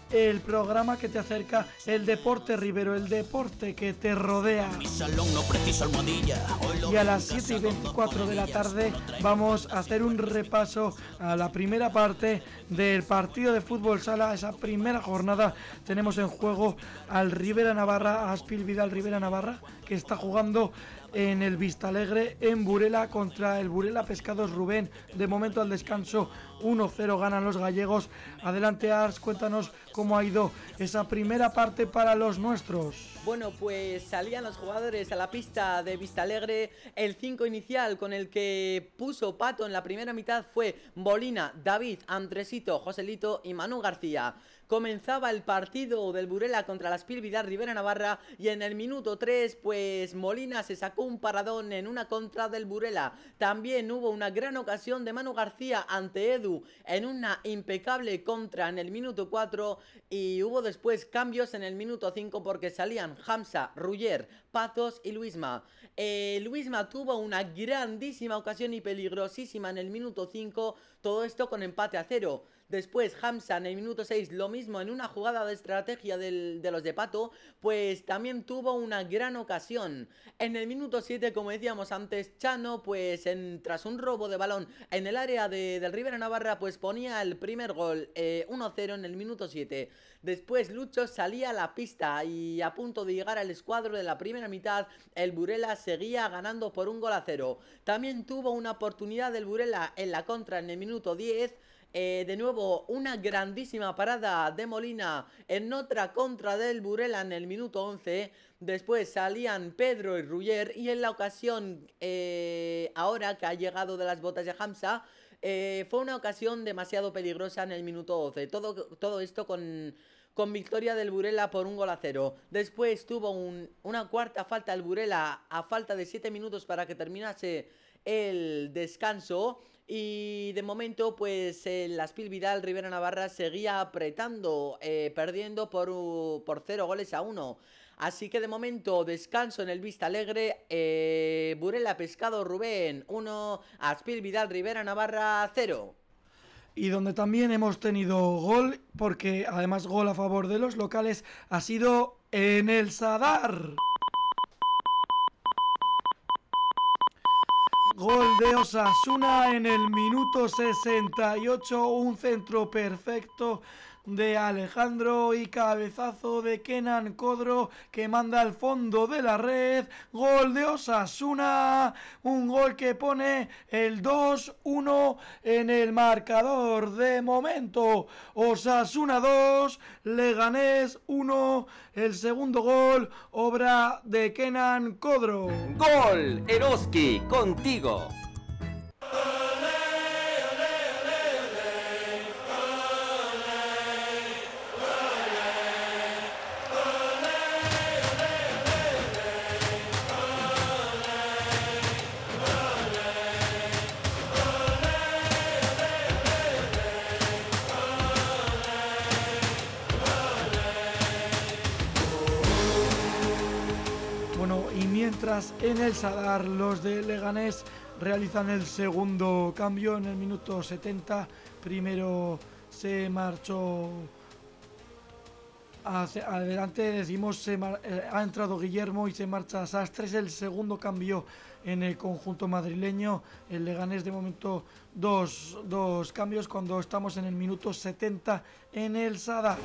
el programa que te acerca el deporte ribero, el deporte que te rodea. Mi salón no preciso almohadilla. Y a las siete y veinticuatro de la tarde vamos a hacer un repaso a la primera parte del partido de fútbol sala. Esa primera jornada tenemos en juego al Rivera Navarra, a Aspil Vidal Rivera Navarra, que está jugando en el Vistalegre en Burela contra el Burela Pescados Rubén. De momento al descanso uno cero ganan los gallegos. Adelante Ars, cuéntanos cómo ha ido esa primera parte para los nuestros. Bueno, pues salían los jugadores a la pista de Vistalegre. El cinco inicial con el que puso Pato en la primera mitad fue Molina, David, Andresito, Joselito y Manu García. Comenzaba el partido del Burela contra la Aspil Vidal Rivera Navarra y en el minuto tres pues Molina se sacó un paradón en una contra del Burela. También hubo una gran ocasión de Manu García ante Edu en una impecable contra en el minuto cuatro y hubo después cambios en el minuto cinco porque salían Hamza, Ruller, Patos y Luisma. Eh, Luisma tuvo una grandísima ocasión y peligrosísima en el minuto cinco, todo esto con empate a cero. Después Hamza en el minuto seis, lo mismo en una jugada de estrategia del, de los de Pato, pues también tuvo una gran ocasión. En el minuto siete, como decíamos antes, Chano, pues en, tras un robo de balón en el área de, del Rivera Navarra, pues ponía el primer gol, eh, uno cero en el minuto siete. Después Lucho salía a la pista y a punto de llegar al escuadro de la primera mitad, el Burela seguía ganando por un gol a cero. También tuvo una oportunidad del Burela en la contra en el minuto diez. Eh, de nuevo una grandísima parada de Molina en otra contra del Burela en el minuto once. Después salían Pedro y Ruller y en la ocasión eh, ahora que ha llegado de las botas de Hamza eh, fue una ocasión demasiado peligrosa en el minuto doce. Todo, todo esto con, con victoria del Burela por un gol a cero. Después tuvo un, una cuarta falta el Burela a falta de siete minutos para que terminase el descanso. Y de momento pues el Aspil Vidal Rivera Navarra seguía apretando, eh, perdiendo por, uh, por cero goles a uno. Así que de momento descanso en el Vistalegre, eh, Burela Pescado Rubén uno, Aspil Vidal Rivera Navarra cero. Y donde también hemos tenido gol, porque además gol a favor de los locales, ha sido en el Sadar. Gol de Osasuna en el minuto sesenta y ocho, un centro perfecto de Alejandro y cabezazo de Kenan Codro que manda al fondo de la red. Gol de Osasuna, un gol que pone el dos uno en el marcador. De momento Osasuna dos, Leganés uno, el segundo gol obra de Kenan Codro. Gol Eroski, contigo. Mientras en el Sadar los de Leganés realizan el segundo cambio en el minuto setenta. Primero se marchó hacia adelante, decimos, se mar, eh, ha entrado Guillermo y se marcha Sastres. El segundo cambio en el conjunto madrileño. El Leganés de momento dos, dos cambios cuando estamos en el minuto setenta en el Sadar.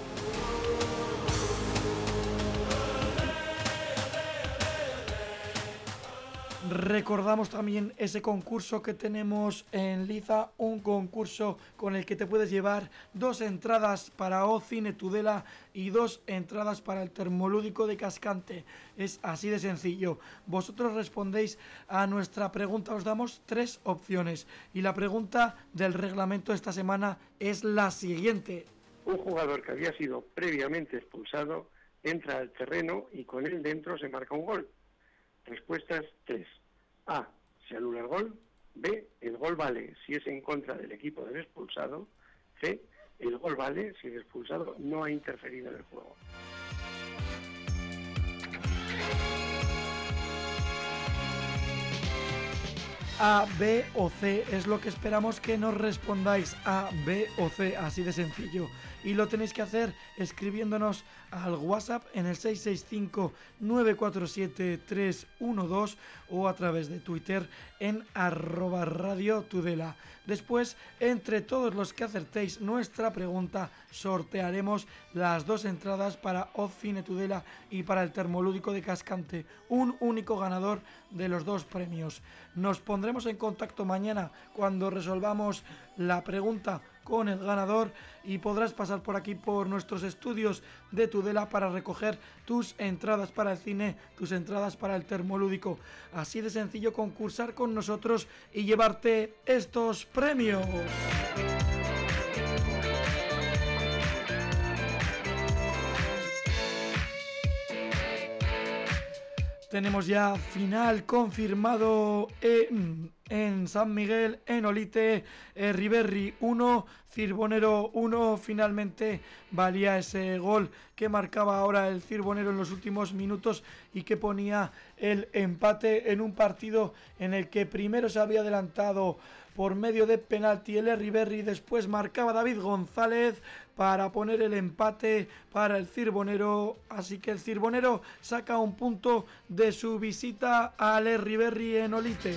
Recordamos también ese concurso que tenemos en Liza, un concurso con el que te puedes llevar dos entradas para O Cine Tudela y dos entradas para el Termolúdico de Cascante. Es así de sencillo. Vosotros respondéis a nuestra pregunta, os damos tres opciones y la pregunta del reglamento esta semana es la siguiente. Un jugador que había sido previamente expulsado entra al terreno y con él dentro se marca un gol. Respuestas tres. A. Se anula el gol. B. El gol vale si es en contra del equipo del expulsado. C. El gol vale si el expulsado no ha interferido en el juego. A, B o C es lo que esperamos que nos respondáis. A, B o C, así de sencillo. y lo tenéis que hacer escribiéndonos al WhatsApp en el seis seis cinco nueve cuatro siete tres uno dos o a través de Twitter en arroba Radio Tudela. Después, entre todos los que acertéis nuestra pregunta, sortearemos las dos entradas para Ozzfine Tudela y para el Termolúdico de Cascante, un único ganador de los dos premios. Nos pondremos en contacto mañana cuando resolvamos la pregunta con el ganador y podrás pasar por aquí por nuestros estudios de Tudela para recoger tus entradas para el cine, tus entradas para el Termolúdico. Así de sencillo concursar con nosotros y llevarte estos premios. Tenemos ya final confirmado en, en San Miguel, en Olite, eh, Riberri uno, Cirbonero uno. Finalmente valía ese gol que marcaba ahora el Cirbonero en los últimos minutos y que ponía el empate en un partido en el que primero se había adelantado por medio de penalti el Riberri, después marcaba David González para poner el empate para el Cirbonero, así que el Cirbonero saca un punto de su visita al Riberri en Olite.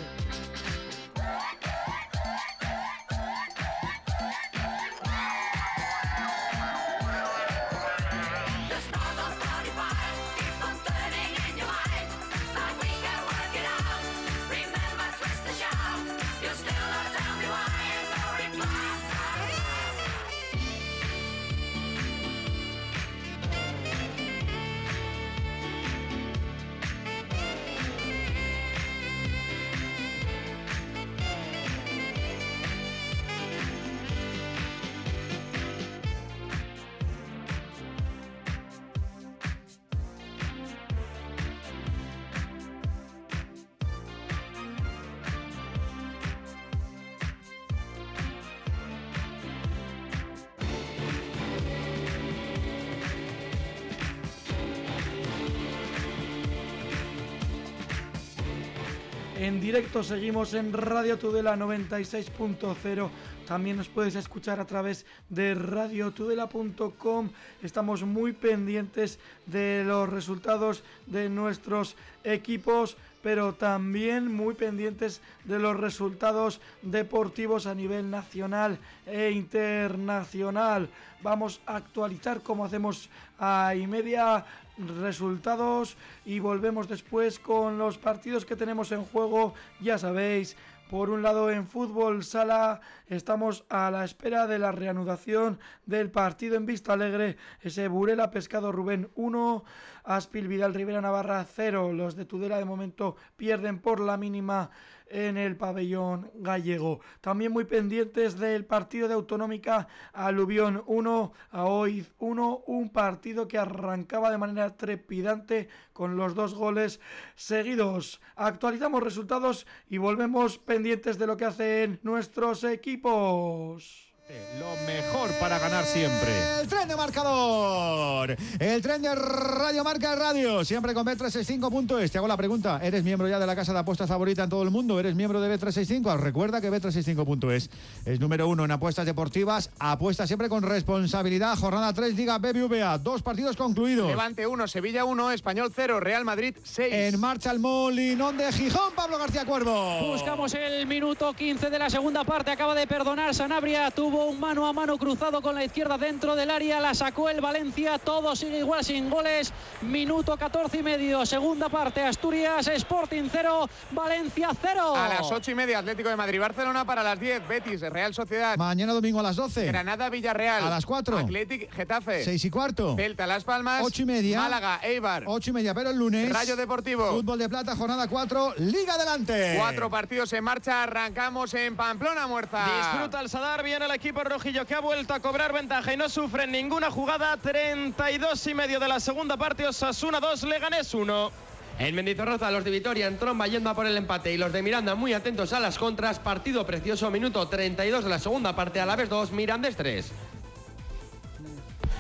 En directo seguimos en Radio Tudela noventa y seis punto cero. También nos puedes escuchar a través de radio tudela punto com. Estamos muy pendientes de los resultados de nuestros equipos, pero también muy pendientes de los resultados deportivos a nivel nacional e internacional. Vamos a actualizar, como hacemos a y media, resultados y volvemos después con los partidos que tenemos en juego. Ya sabéis, por un lado en fútbol sala estamos a la espera de la reanudación del partido en Vistalegre, ese Burela Pescado Rubén uno, Aspil Vidal Rivera Navarra cero. Los de Tudela de momento pierden por la mínima en el pabellón gallego. También muy pendientes del partido de Autonómica, Aluvión uno, Aoiz uno, un partido que arrancaba de manera trepidante con los dos goles seguidos. Actualizamos resultados y volvemos pendientes de lo que hacen nuestros equipos. Lo mejor para ganar siempre. El tren de marcador. El tren de Radio Marca Radio. Siempre con bet trescientos sesenta y cinco punto es. Te hago la pregunta. ¿Eres miembro ya de la casa de apuestas favorita en todo el mundo? ¿Eres miembro de bet trescientos sesenta y cinco? Recuerda que bet trescientos sesenta y cinco punto es es número uno en apuestas deportivas. Apuesta siempre con responsabilidad. Jornada tres, Liga B B V A. Dos partidos concluidos. Levante uno, Sevilla uno, Español cero, Real Madrid seis. En marcha el Molinón de Gijón. Pablo García Cuervo. Buscamos el minuto quince de la segunda parte. Acaba de perdonar Sanabria. Tuvo un mano a mano cruzado con la izquierda dentro del área, la sacó el Valencia, todo sigue igual sin goles. Minuto catorce y medio, segunda parte. Asturias Sporting cero, Valencia cero. A las ocho y media, Atlético de Madrid Barcelona. Para las diez, Betis Real Sociedad. Mañana domingo a las doce, Granada Villarreal. A las cuatro, Atlético Getafe. seis y cuarto, Celta Las Palmas. ocho y media, Málaga Eibar. ocho y media, pero el lunes Rayo Deportivo. Fútbol de Plata, jornada cuatro, Liga Adelante. Cuatro partidos en marcha, arrancamos en Pamplona, Muerza. Disfruta el Sadar, viene el equipo rojillo que ha vuelto a cobrar ventaja y no sufre ninguna jugada. Treinta y dos y medio de la segunda parte, Osasuna dos, Leganés uno. En Mendizorroza, los de Vitoria en tromba yendo a por el empate y los de Miranda muy atentos a las contras. Partido precioso, minuto treinta y dos de la segunda parte, Alavés dos, Mirandés tres.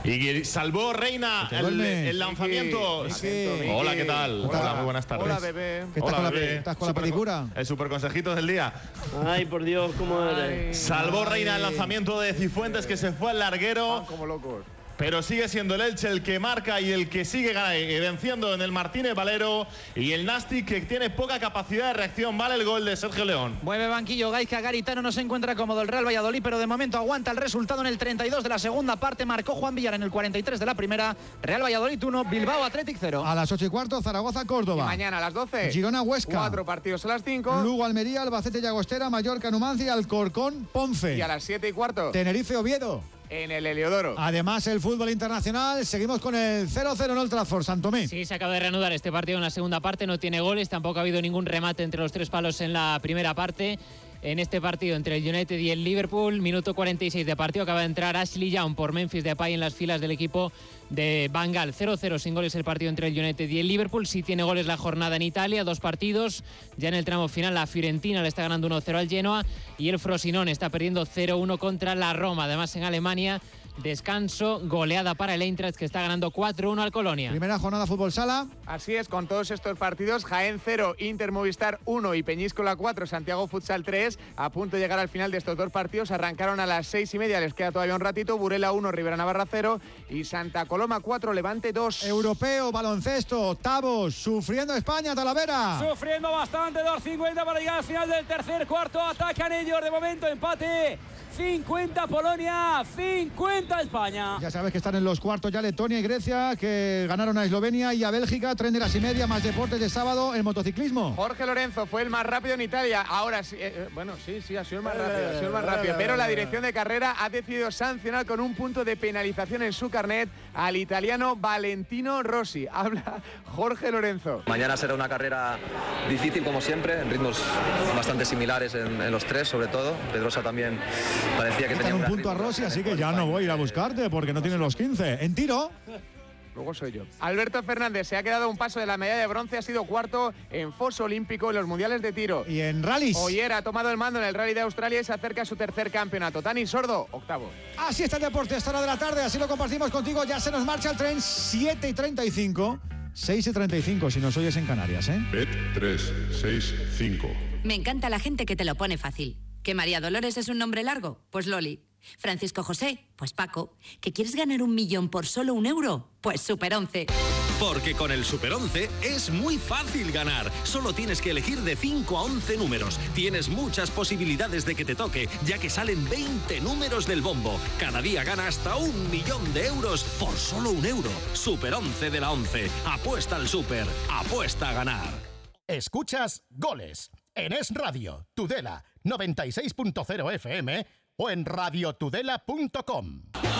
Y salvó Reina el, el lanzamiento. Miki, Miki. Hola, ¿qué tal? Hola. Hola, muy buenas tardes. Hola, bebé. ¿Qué estás Hola, con la- bebé. estás con la Super- pedicura? El super consejito del día. Ay, por Dios, ¿cómo eres? Salvó Reina el lanzamiento de Cifuentes, que se fue al larguero. Como locos. Pero sigue siendo el Elche el que marca y el que sigue eh, venciendo en el Martínez Valero. Y el Nastic, que tiene poca capacidad de reacción. Vale el gol de Sergio León. Mueve banquillo Gaizka Garitano, no se encuentra cómodo el Real Valladolid, pero de momento aguanta el resultado en el treinta y dos de la segunda parte. Marcó Juan Villar en el cuarenta y tres de la primera. Real Valladolid uno, Bilbao Athletic cero. A las ocho y cuarto, Zaragoza, Córdoba. Y mañana a las doce. Girona, Huesca. Cuatro partidos a las cinco. Lugo, Almería, Albacete, Llagostera, Mallorca, Numancia, Alcorcón, Ponce. Y a las siete y cuarto. Tenerife, Oviedo. En el Heliodoro. Además, el fútbol internacional, seguimos con el cero cero en Old Trafford, Santomé. Sí, se acaba de reanudar este partido en la segunda parte, no tiene goles, tampoco ha habido ningún remate entre los tres palos en la primera parte. En este partido entre el United y el Liverpool, minuto cuarenta y seis de partido, acaba de entrar Ashley Young por Memphis Depay en las filas del equipo de Van Gaal. cero cero sin goles el partido entre el United y el Liverpool. Sí tiene goles la jornada en Italia, dos partidos. Ya en el tramo final la Fiorentina le está ganando uno cero al Genoa y el Frosinone está perdiendo cero uno contra la Roma. Además en Alemania, descanso, goleada para el Eintracht, que está ganando cuatro uno al Colonia. Primera jornada fútbol sala. Así es, con todos estos partidos, Jaén cero, Inter Movistar uno y Peñíscola cuatro, Santiago Futsal tres. A punto de llegar al final de estos dos partidos, arrancaron a las seis y media, les queda todavía un ratito. Burela uno, Rivera Navarra cero y Santa Coloma cuatro, Levante dos. Europeo, baloncesto, octavos, sufriendo España, Talavera. Sufriendo bastante, dos cincuenta para llegar al final del tercer cuarto. Atacan ellos, de momento empate. cincuenta Polonia, cincuenta España. Ya sabes que están en los cuartos ya Letonia y Grecia, que ganaron a Eslovenia y a Bélgica. Tren de las y media, más deportes de sábado en motociclismo. Jorge Lorenzo fue el más rápido en Italia. Ahora sí, eh, bueno, sí, sí, ha sido el más rápido, ha sido el más rápido. Pero la dirección de carrera ha decidido sancionar con un punto de penalización en su carnet al italiano Valentino Rossi. Habla Jorge Lorenzo. Mañana será una carrera difícil como siempre, en ritmos bastante similares en, en los tres, sobre todo. Pedrosa también parecía que tenía un gran punto a ritmo. Rossi, así que ya no voy a ir a buscarte porque no tiene los quince. En tiro. Luego soy yo. Alberto Fernández se ha quedado a un paso de la medalla de bronce, ha sido cuarto en foso olímpico en los mundiales de tiro. Y en rallies. Oyer ha tomado el mando en el rally de Australia y se acerca a su tercer campeonato. Tani Sordo, octavo. Así está el deporte a esta hora de la tarde, así lo compartimos contigo. Ya se nos marcha el tren, siete y treinta y cinco, seis y treinta y cinco si nos oyes en Canarias, ¿eh? Bet tres seis cinco. Me encanta la gente que te lo pone fácil. ¿Que María Dolores es un nombre largo? Pues Loli. Francisco José, pues Paco. ¿Que quieres ganar un millón por solo un euro? Pues Super once. Porque con el Super once es muy fácil ganar. Solo tienes que elegir de cinco a once números. Tienes muchas posibilidades de que te toque, ya que salen veinte números del bombo. Cada día gana hasta un millón de euros por solo un euro. Super once de la once. Apuesta al Super. Apuesta a ganar. Escuchas Goles en Es Radio, Tudela noventa y seis punto cero F M o en radio tudela punto com.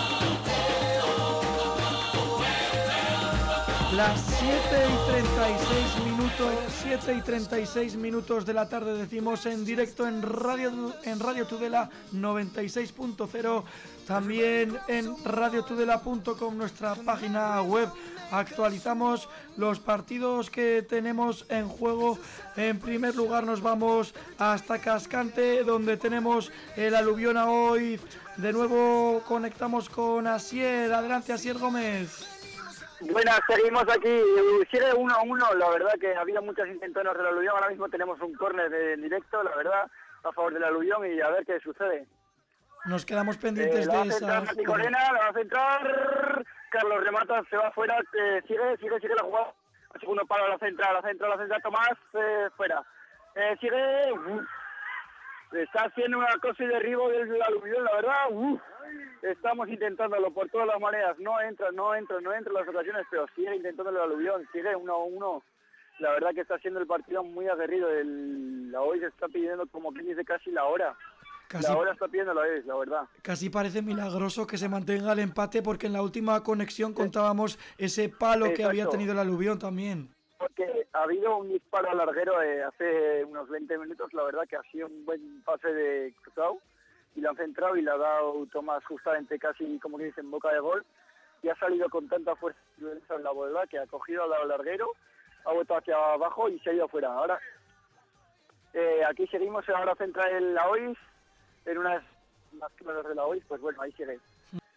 Las siete y treinta y seis minutos, siete y treinta y seis minutos de la tarde, decimos en directo en Radio, en Radio Tudela noventa y seis punto cero, también en radio tudela punto com, nuestra página web. Actualizamos los partidos que tenemos en juego. En primer lugar nos vamos hasta Cascante, donde tenemos el Alubión a hoy. De nuevo conectamos con Asier. Adelante, Asier Gómez. Buenas, seguimos aquí, sigue uno a uno, la verdad que había muchas intentonas del Alubión, ahora mismo tenemos un córner en directo, la verdad, a favor del Alubión y a ver qué sucede. Nos quedamos pendientes eh, la de va a centrar esa... Mati Corena, la va a centrar, Carlos remata, se va fuera, eh, sigue, sigue, sigue la jugada, al segundo palo a la central, la central, la central, Tomás, eh, fuera, eh, sigue, uf, está haciendo una cosa y derribo del Alubión, la verdad, uf. Estamos intentándolo por todas las maneras, no entra, no entra, no entra en las ocasiones, pero sigue intentándolo el Alubión, sigue uno a uno. La verdad que está siendo el partido muy aguerrido, el, la hoy se está pidiendo como quien dice casi la hora. Casi, la hora está pidiendo la hoy, la verdad. Casi parece milagroso que se mantenga el empate porque en la última conexión contábamos ese palo Exacto. que había tenido el Alubión también. Porque ha habido un disparo al larguero eh, hace unos veinte minutos, la verdad que ha sido un buen pase de cruzado. Y lo han centrado y le ha dado Tomás justamente casi, como que dicen, boca de gol. Y ha salido con tanta fuerza en la bola que ha cogido al lado larguero, ha vuelto hacia abajo y se ha ido afuera. Ahora, eh, aquí seguimos, ahora centra el la O I S, en unas más claras de la O I S, pues bueno, ahí sigue.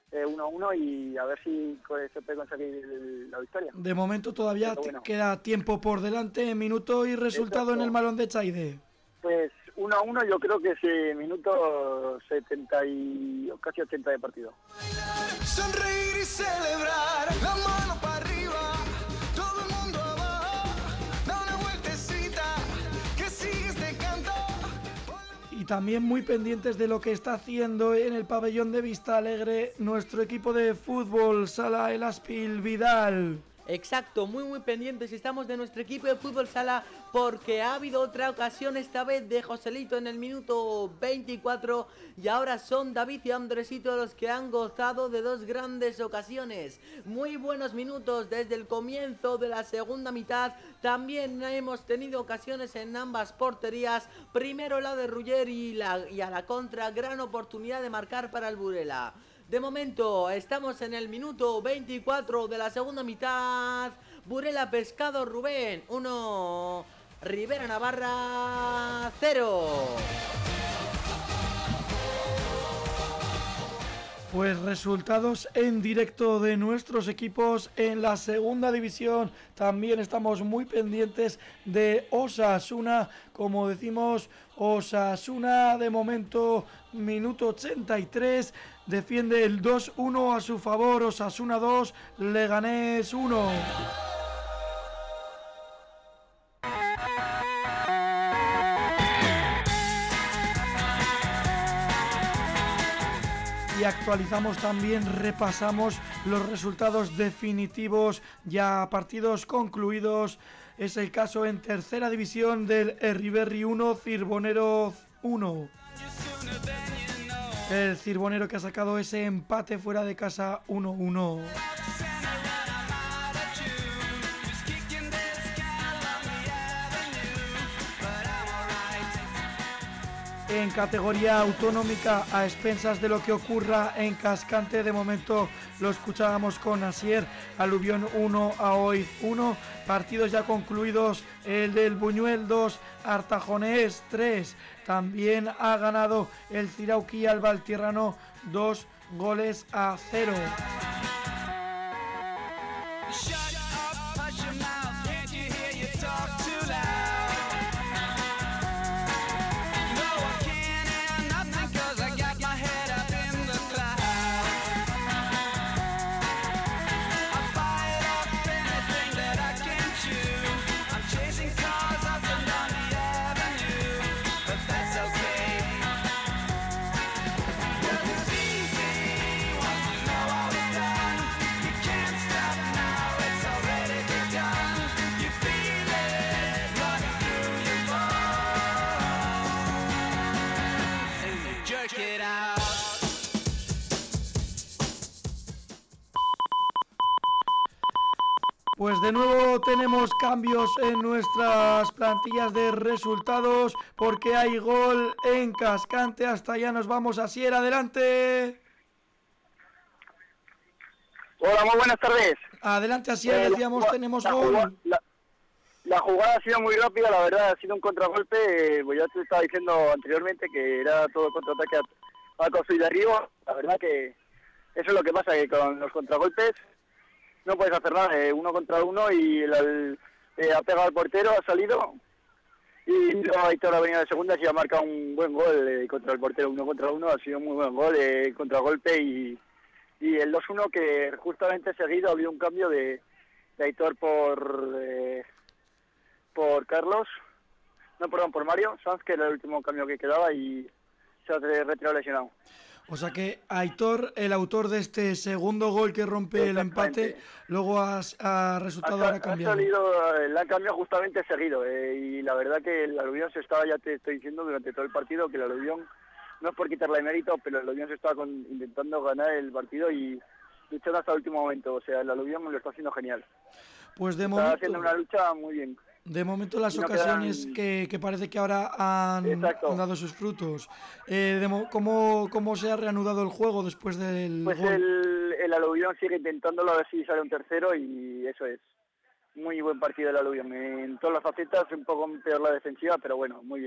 eh, uno a uno y a ver si se puede conseguir la victoria. De momento todavía bueno. queda tiempo por delante, minuto y resultado Exacto. en el Malón de Chaide. Pues uno a uno yo creo que es minuto setenta y casi ochenta de partido. Sonreír y celebrar, la mano para arriba, todo el mundo abajo, da una vueltecita, que sigue este canto. Y también muy pendientes de lo que está haciendo en el pabellón de Vista Alegre nuestro equipo de fútbol, Sala El Aspil Vidal. Exacto, muy muy pendientes estamos de nuestro equipo de fútbol sala porque ha habido otra ocasión esta vez de Joselito en el minuto veinticuatro y ahora son David y Andresito los que han gozado de dos grandes ocasiones. Muy buenos minutos desde el comienzo de la segunda mitad, también hemos tenido ocasiones en ambas porterías, primero la de Ruller y, la, y a la contra gran oportunidad de marcar para el Burela. De momento estamos en el minuto veinticuatro de la segunda mitad. Burela Pescado Rubén uno, Rivera Navarra cero. Pues resultados en directo de nuestros equipos en la segunda división. También estamos muy pendientes de Osasuna. Como decimos, Osasuna de momento, minuto ochenta y tres. Defiende el dos uno a su favor. Osasuna dos, Leganés uno. Y actualizamos también, repasamos los resultados definitivos, ya partidos concluidos. Es el caso en tercera división del Erriberri uno, Cirbonero uno. El Cirbonero que ha sacado ese empate fuera de casa uno uno. En categoría autonómica, a expensas de lo que ocurra en Cascante, de momento lo escuchábamos con Asier, Alubión uno, Aoiz uno, partidos ya concluidos, el del Buñuel dos, Artajonés tres, también ha ganado el Cirauqui al Valtierrano dos goles a cero. Pues de nuevo tenemos cambios en nuestras plantillas de resultados porque hay gol en Cascante. Hasta allá nos vamos, Asier, adelante. Hola, muy buenas tardes. Adelante, Asier, eh, decíamos la, tenemos la gol. Jugada, la, la jugada ha sido muy rápida, la verdad, ha sido un contragolpe. Pues ya te estaba diciendo anteriormente que era todo contraataque a, a Costa y Darío. La verdad que eso es lo que pasa, que con los contragolpes no puedes hacer nada, eh, uno contra uno y el, el, eh, ha pegado al portero, ha salido y luego Aitor ha venido de segunda y ha marcado un buen gol eh, contra el portero, uno contra uno, ha sido un muy buen gol, eh, contragolpe y, y el dos uno que justamente seguido había un cambio de, de Aitor por eh, por Carlos, no, perdón, por Mario Sanz, que era el último cambio que quedaba y se ha retirado lesionado. O sea que Aitor, el autor de este segundo gol que rompe el empate, luego ha, ha resultado ha, ahora cambiado. Ha salido, la han cambiado justamente seguido eh, y la verdad que el Alubión se estaba, ya te estoy diciendo durante todo el partido, que el Alubión, no es por quitarle mérito, pero el Alubión se estaba con, intentando ganar el partido y luchando hasta el último momento. O sea, el Alubión lo está haciendo genial. Pues de está momento, haciendo una lucha muy bien. De momento las no ocasiones quedan... que, que parece que ahora han, han dado sus frutos. Eh, de mo ¿cómo, ¿Cómo se ha reanudado el juego después del Pues gol? el, el Alubión sigue intentándolo a ver si sale un tercero y eso es. Muy buen partido del Alubión. En todas las facetas, un poco peor la defensiva, pero bueno, muy bien.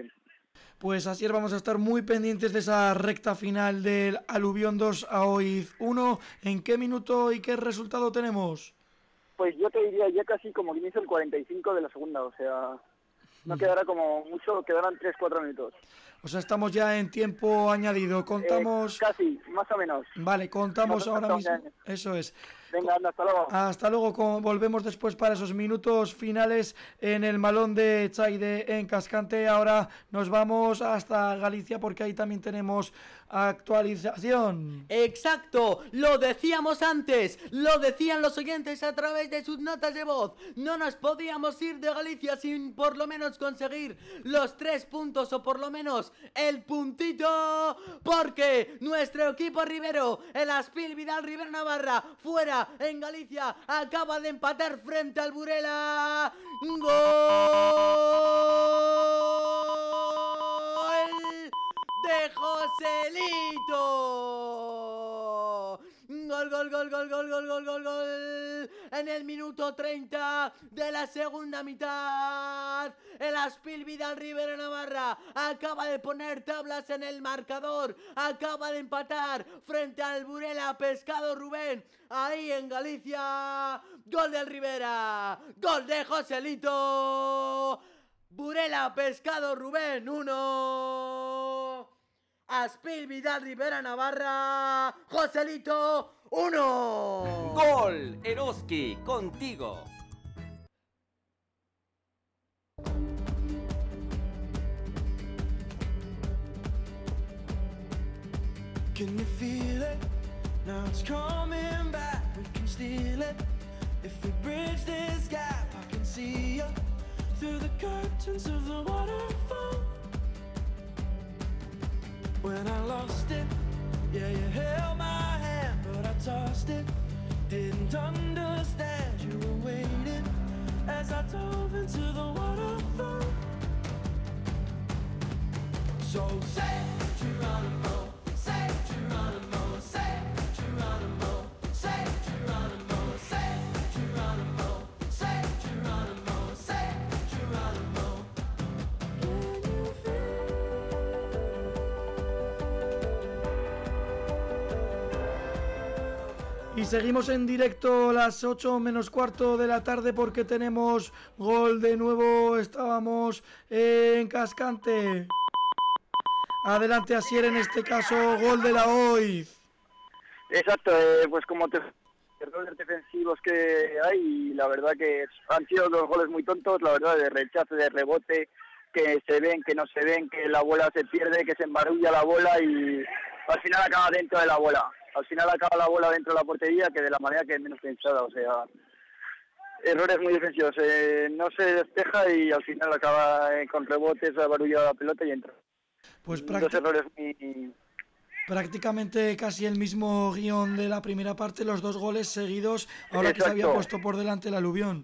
Pues así es, vamos a estar muy pendientes de esa recta final del Alubión dos a Oiz uno. ¿En qué minuto y qué resultado tenemos? Pues yo te diría ya casi como que inicia el cuarenta y cinco de la segunda, o sea, no quedará como mucho, quedarán tres cuatro minutos. O sea, estamos ya en tiempo añadido, contamos... Eh, casi, más o menos. Vale, contamos Nosotros ahora mismo... años. Eso es. Venga, anda, hasta luego. Hasta luego, con- volvemos después para esos minutos finales en el Malón de Chaide en Cascante. Ahora nos vamos hasta Galicia porque ahí también tenemos actualización. Exacto, lo decíamos antes, lo decían los oyentes a través de sus notas de voz. No nos podíamos ir de Galicia sin por lo menos conseguir los tres puntos o por lo menos el puntito, porque nuestro equipo ribero, el Aspil Vidal Rivera Navarra, fuera en Galicia, acaba de empatar frente al Burela. ¡Gol de Joselito! Gol, gol, gol, gol, gol, gol, gol, gol, gol. En el minuto treinta de la segunda mitad, el Aspil Vidal Rivera Navarra acaba de poner tablas en el marcador, acaba de empatar frente al Burela Pescado Rubén, ahí en Galicia. Gol del Rivera, gol de Joselito. Burela Pescado Rubén uno. Aspil Vidal Rivera Navarra, Joselito uno. Gol Eroski, contigo. Can you feel it? Now it's coming back. We can steal it. If we bridge this gap, I can see you through the curtains of the waterfall. When I lost it, yeah, you held my hand, but I tossed it. Didn't understand you were waiting as I dove into the waterfall. So say Geronimo, say Geronimo, say Geronimo, say Geronimo, say Geronimo, say Geronimo, say Geronimo. Can you Y seguimos en directo a las ocho menos cuarto de la tarde porque tenemos gol de nuevo. Estábamos en Cascante. Adelante, Asier, en este caso, gol de la Oiz. Exacto, eh, pues como te errores defensivos que hay, y la verdad que han sido dos goles muy tontos, la verdad, de rechace, de rebote, que se ven, que no se ven, que la bola se pierde, que se embarulla la bola y al final acaba dentro de la bola. Al final acaba la bola dentro de la portería, que de la manera que es menos pensada, o sea, errores muy defensivos. Eh, no se despeja y al final acaba eh, con rebotes, abarulla la pelota y entra. Pues Dos prácti- errores muy... prácticamente casi el mismo guión de la primera parte, los dos goles seguidos, ahora que se había Exacto. puesto por delante el Alubión.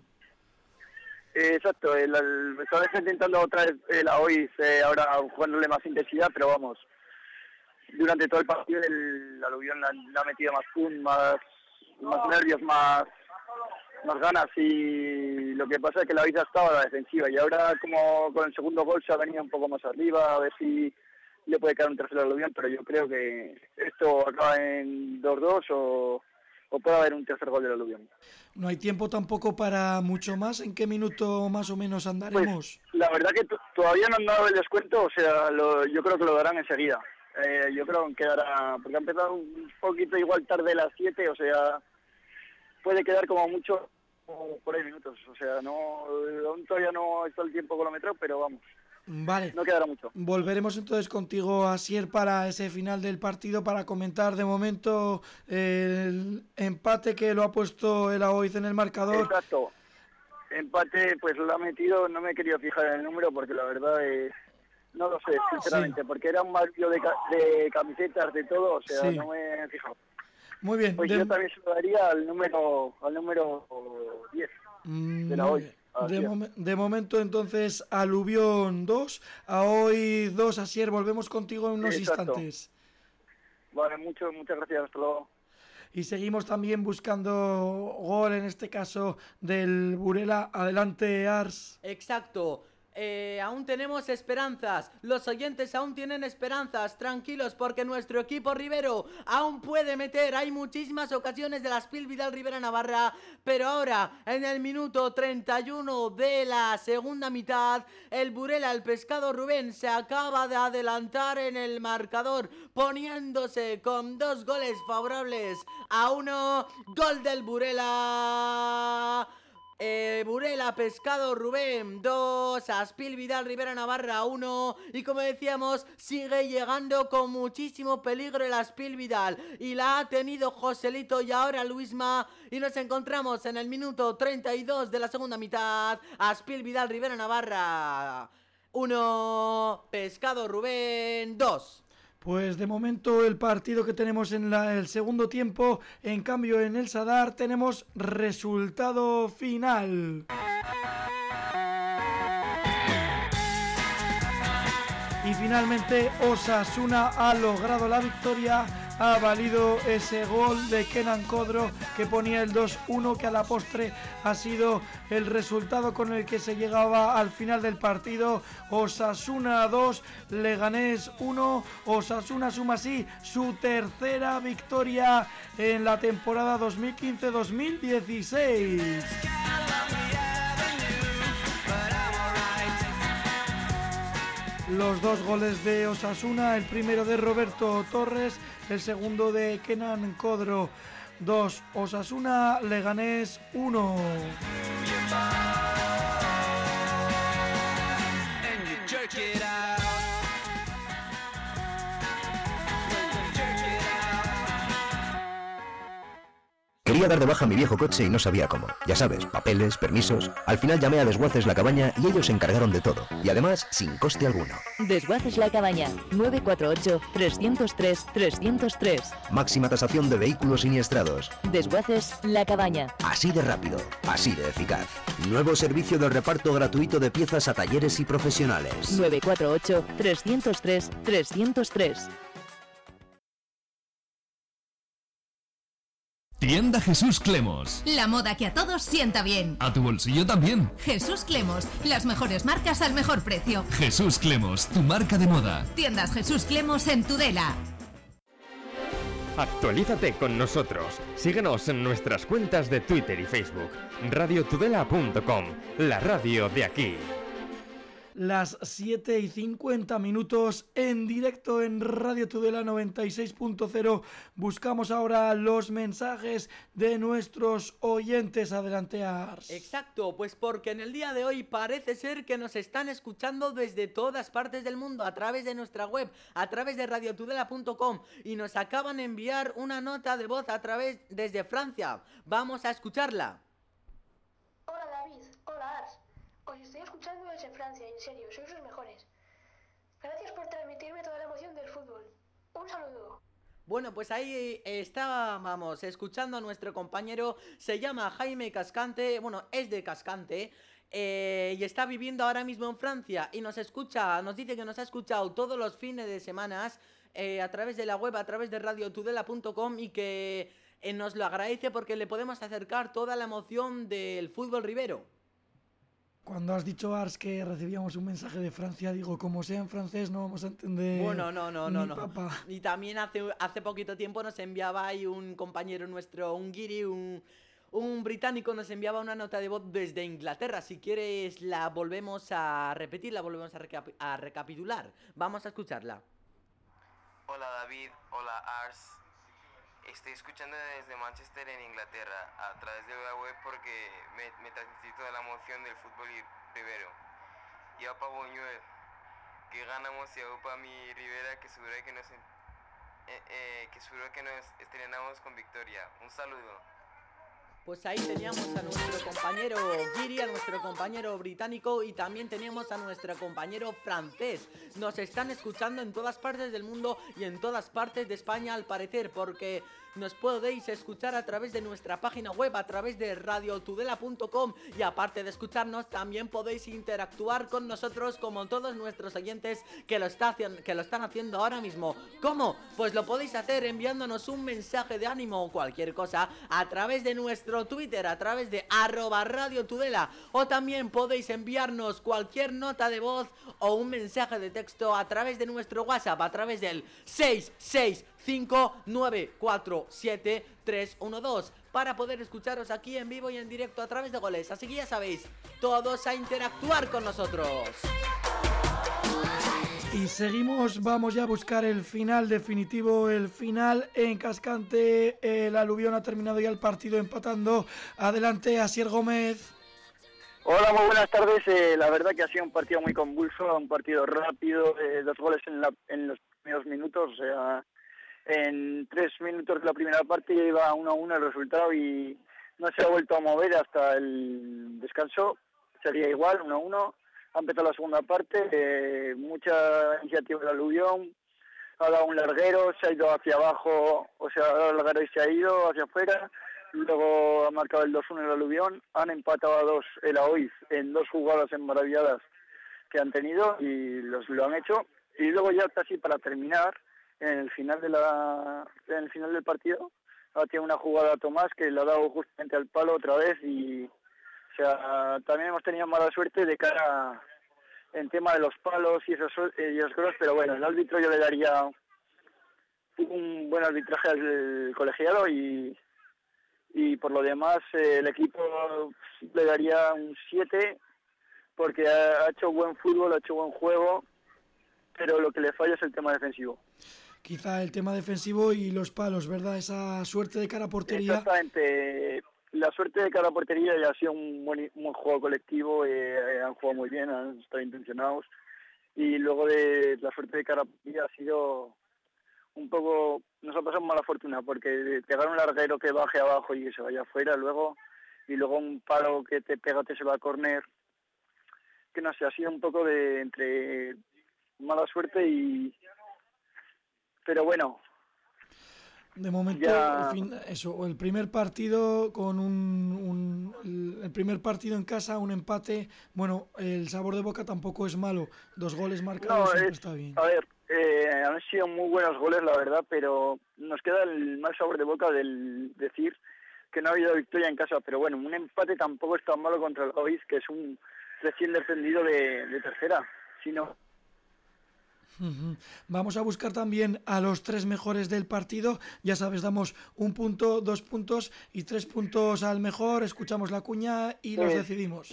Eh, exacto, el, el, esta vez intentando otra vez eh, la Oiz, eh, ahora jugándole más intensidad, pero vamos, durante todo el partido el Alubión le, ha- le ha metido más pun, más, más nervios, más, más ganas, y lo que pasa es que la Oiz ha estado a la defensiva y ahora como con el segundo gol se ha venido un poco más arriba, a ver si le puede caer un tercero al Alubión, pero yo creo que esto acaba en dos dos o, o puede haber un tercer gol del Alubión. No hay tiempo tampoco para mucho más. ¿En qué minuto más o menos andaremos? La verdad que t- todavía no han dado el descuento, o sea, lo- yo creo que lo darán enseguida. Eh, yo creo que quedará, porque ha empezado un poquito igual tarde las siete, o sea, puede quedar como mucho como por ahí minutos, o sea, no, aún todavía no está el tiempo cronometrado, pero vamos, Vale. no quedará mucho. Volveremos entonces contigo, Asier, para ese final del partido, para comentar de momento el empate que lo ha puesto el Oiz en el marcador. Exacto. Empate, pues lo ha metido, no me he querido fijar en el número porque la verdad es, no lo sé, sinceramente, porque era un barrio de, ca- de camisetas, de todo, o sea, Sí. no me he fijado. Muy bien. Pues de- yo también se lo daría al número, al número diez Mm, de la muy hoy. bien. De, momen- de momento entonces Alubión dos, a hoy dos, Asier, volvemos contigo en unos Exacto. instantes. Vale, mucho, muchas gracias, hasta luego. Y seguimos también buscando gol, en este caso del Burela. Adelante, Ars. Exacto. Eh, aún tenemos esperanzas, los oyentes aún tienen esperanzas, tranquilos porque nuestro equipo ribero aún puede meter, hay muchísimas ocasiones de la Aspil Vidal Ribera Navarra, pero ahora en el minuto treinta y uno de la segunda mitad, el Burela, el Pescado Rubén, se acaba de adelantar en el marcador, poniéndose con dos goles favorables a uno, gol del Burela. Eh, Burela, Pescado Rubén dos, Aspil Vidal Ribera Navarra uno. Y como decíamos, sigue llegando con muchísimo peligro el Aspil Vidal, y la ha tenido Joselito y ahora Luisma. Y nos encontramos en el minuto treinta y dos de la segunda mitad. Aspil Vidal Ribera Navarra uno, Pescado Rubén dos. Pues de momento el partido que tenemos en la, el segundo tiempo, en cambio en el Sadar tenemos resultado final. Y finalmente Osasuna ha logrado la victoria, ha valido ese gol de Kenan Codro que ponía el dos uno, que a la postre ha sido el resultado con el que se llegaba al final del partido. Osasuna dos, Leganés uno. Osasuna suma así su tercera victoria en la temporada dos mil quince dos mil dieciséis. Los dos goles de Osasuna, el primero de Roberto Torres, el segundo de Kenan Codro. dos, Osasuna, Leganés uno. Quería dar de baja mi viejo coche y no sabía cómo. Ya sabes, papeles, permisos... Al final llamé a Desguaces La Cabaña y ellos se encargaron de todo. Y además, sin coste alguno. Desguaces La Cabaña, nueve cuatro ocho, tres cero tres, tres cero tres. Máxima tasación de vehículos siniestrados. Desguaces La Cabaña. Así de rápido, así de eficaz. Nuevo servicio de reparto gratuito de piezas a talleres y profesionales. nueve cuatro ocho, tres cero tres, tres cero tres. Tienda Jesús Clemos. La moda que a todos sienta bien. A tu bolsillo también. Jesús Clemos, las mejores marcas al mejor precio. Jesús Clemos, tu marca de moda. Tiendas Jesús Clemos en Tudela. Actualízate con nosotros. Síguenos en nuestras cuentas de Twitter y Facebook. radio tudela punto com, la radio de aquí. Las siete y cincuenta minutos en directo en Radio Tudela noventa y seis punto cero. Buscamos ahora los mensajes de nuestros oyentes. Adelante, Ars. Exacto, pues porque en el día de hoy parece ser que nos están escuchando desde todas partes del mundo a través de nuestra web, a través de radio tudela punto com, y nos acaban de enviar una nota de voz a través desde Francia. Vamos a escucharla. Hola David, hola Ars. Os estoy escuchando desde Francia, en serio, sois los mejores. Gracias por transmitirme toda la emoción del fútbol. Un saludo. Bueno, pues ahí estábamos escuchando a nuestro compañero, se llama Jaime Cascante, bueno, es de Cascante, eh, y está viviendo ahora mismo en Francia, y nos escucha, nos dice que nos ha escuchado todos los fines de semana eh, a través de la web, a través de radio tudela punto com, y que eh, nos lo agradece porque le podemos acercar toda la emoción del fútbol ribero. Cuando has dicho, Ars, que recibíamos un mensaje de Francia, digo, como sea en francés no vamos a entender. Bueno, no, no, no, no. Papá. Y también hace, hace poquito tiempo nos enviaba ahí un compañero nuestro, un guiri, un, un británico, nos enviaba una nota de voz desde Inglaterra. Si quieres la volvemos a repetir, la volvemos a, recapi a recapitular. Vamos a escucharla. Hola David, hola Ars. Estoy escuchando desde Manchester, en Inglaterra, a través de la web porque me, me transmito la emoción del fútbol ribero. Y a pa Buñuel, que ganamos, y a pa mi Rivera, que seguro que nos, eh, eh, que seguro que nos estrenamos con victoria. Un saludo. Pues ahí teníamos a nuestro compañero Giri, a nuestro compañero británico, y también teníamos a nuestro compañero francés. Nos están escuchando en todas partes del mundo y en todas partes de España, al parecer, porque nos podéis escuchar a través de nuestra página web, a través de radio tudela punto com, y aparte de escucharnos también podéis interactuar con nosotros como todos nuestros oyentes que lo, está, que lo están haciendo ahora mismo. ¿Cómo? Pues lo podéis hacer enviándonos un mensaje de ánimo o cualquier cosa a través de nuestro Twitter, a través de arroba Radio Tudela, o también podéis enviarnos cualquier nota de voz o un mensaje de texto a través de nuestro WhatsApp, a través del seis seis cinco nueve cuatro siete tres uno dos, para poder escucharos aquí en vivo y en directo a través de Goles. Así que ya sabéis, todos a interactuar con nosotros. Y seguimos, vamos ya a buscar el final definitivo, el final en Cascante. El Aluvión ha terminado ya el partido empatando. Adelante, Asier Gómez. Hola, muy buenas tardes. Eh, la verdad que ha sido un partido muy convulso, un partido rápido, eh, dos goles en, la, en los primeros minutos. O sea, en tres minutos de la primera parte iba uno a uno el resultado y no se ha vuelto a mover hasta el descanso. Sería igual, uno a uno. Ha empezado la segunda parte, eh, mucha iniciativa del Aluvión, ha dado un larguero, se ha ido hacia abajo, o sea, ha dado el larguero y se ha ido hacia afuera. Luego ha marcado el dos uno el Aluvión, han empatado a dos el Aoiz en dos jugadas enmaravilladas que han tenido y los lo han hecho. Y luego ya casi para terminar, en el final de la en el final del partido, ha tenido una jugada a Tomás que le ha dado justamente al palo otra vez y, o sea, también hemos tenido mala suerte de cara en tema de los palos y esos, y esos cosas, pero bueno, el árbitro yo le daría un buen arbitraje al colegiado y y por lo demás eh, el equipo le daría un siete porque ha, ha hecho buen fútbol, ha hecho buen juego, pero lo que le falla es el tema defensivo. Quizá el tema defensivo y los palos, ¿verdad? Esa suerte de cara a portería. Exactamente. La suerte de cara a portería ya ha sido un buen, un buen juego colectivo, eh, han jugado muy bien, han estado intencionados. Y luego de la suerte de cara a portería ha sido un poco, nos ha pasado mala fortuna, porque pegar un larguero que baje abajo y que se vaya afuera luego, y luego un palo que te pega, te se va a córner, que no sé, ha sido un poco de entre mala suerte y... Pero bueno... De momento, ya... en fin, eso, el primer partido con un, un... El primer partido en casa, un empate, bueno, el sabor de boca tampoco es malo, dos goles marcados no, siempre es, está bien. A ver, eh, han sido muy buenos goles, la verdad, pero nos queda el mal sabor de boca del decir que no ha habido victoria en casa, pero bueno, un empate tampoco es tan malo contra el Aoiz, que es un recién descendido de, de tercera, sino... Uh-huh. Vamos a buscar también a los tres mejores del partido. Ya sabes, damos un punto, dos puntos y tres puntos al mejor. Escuchamos la cuña y los decidimos.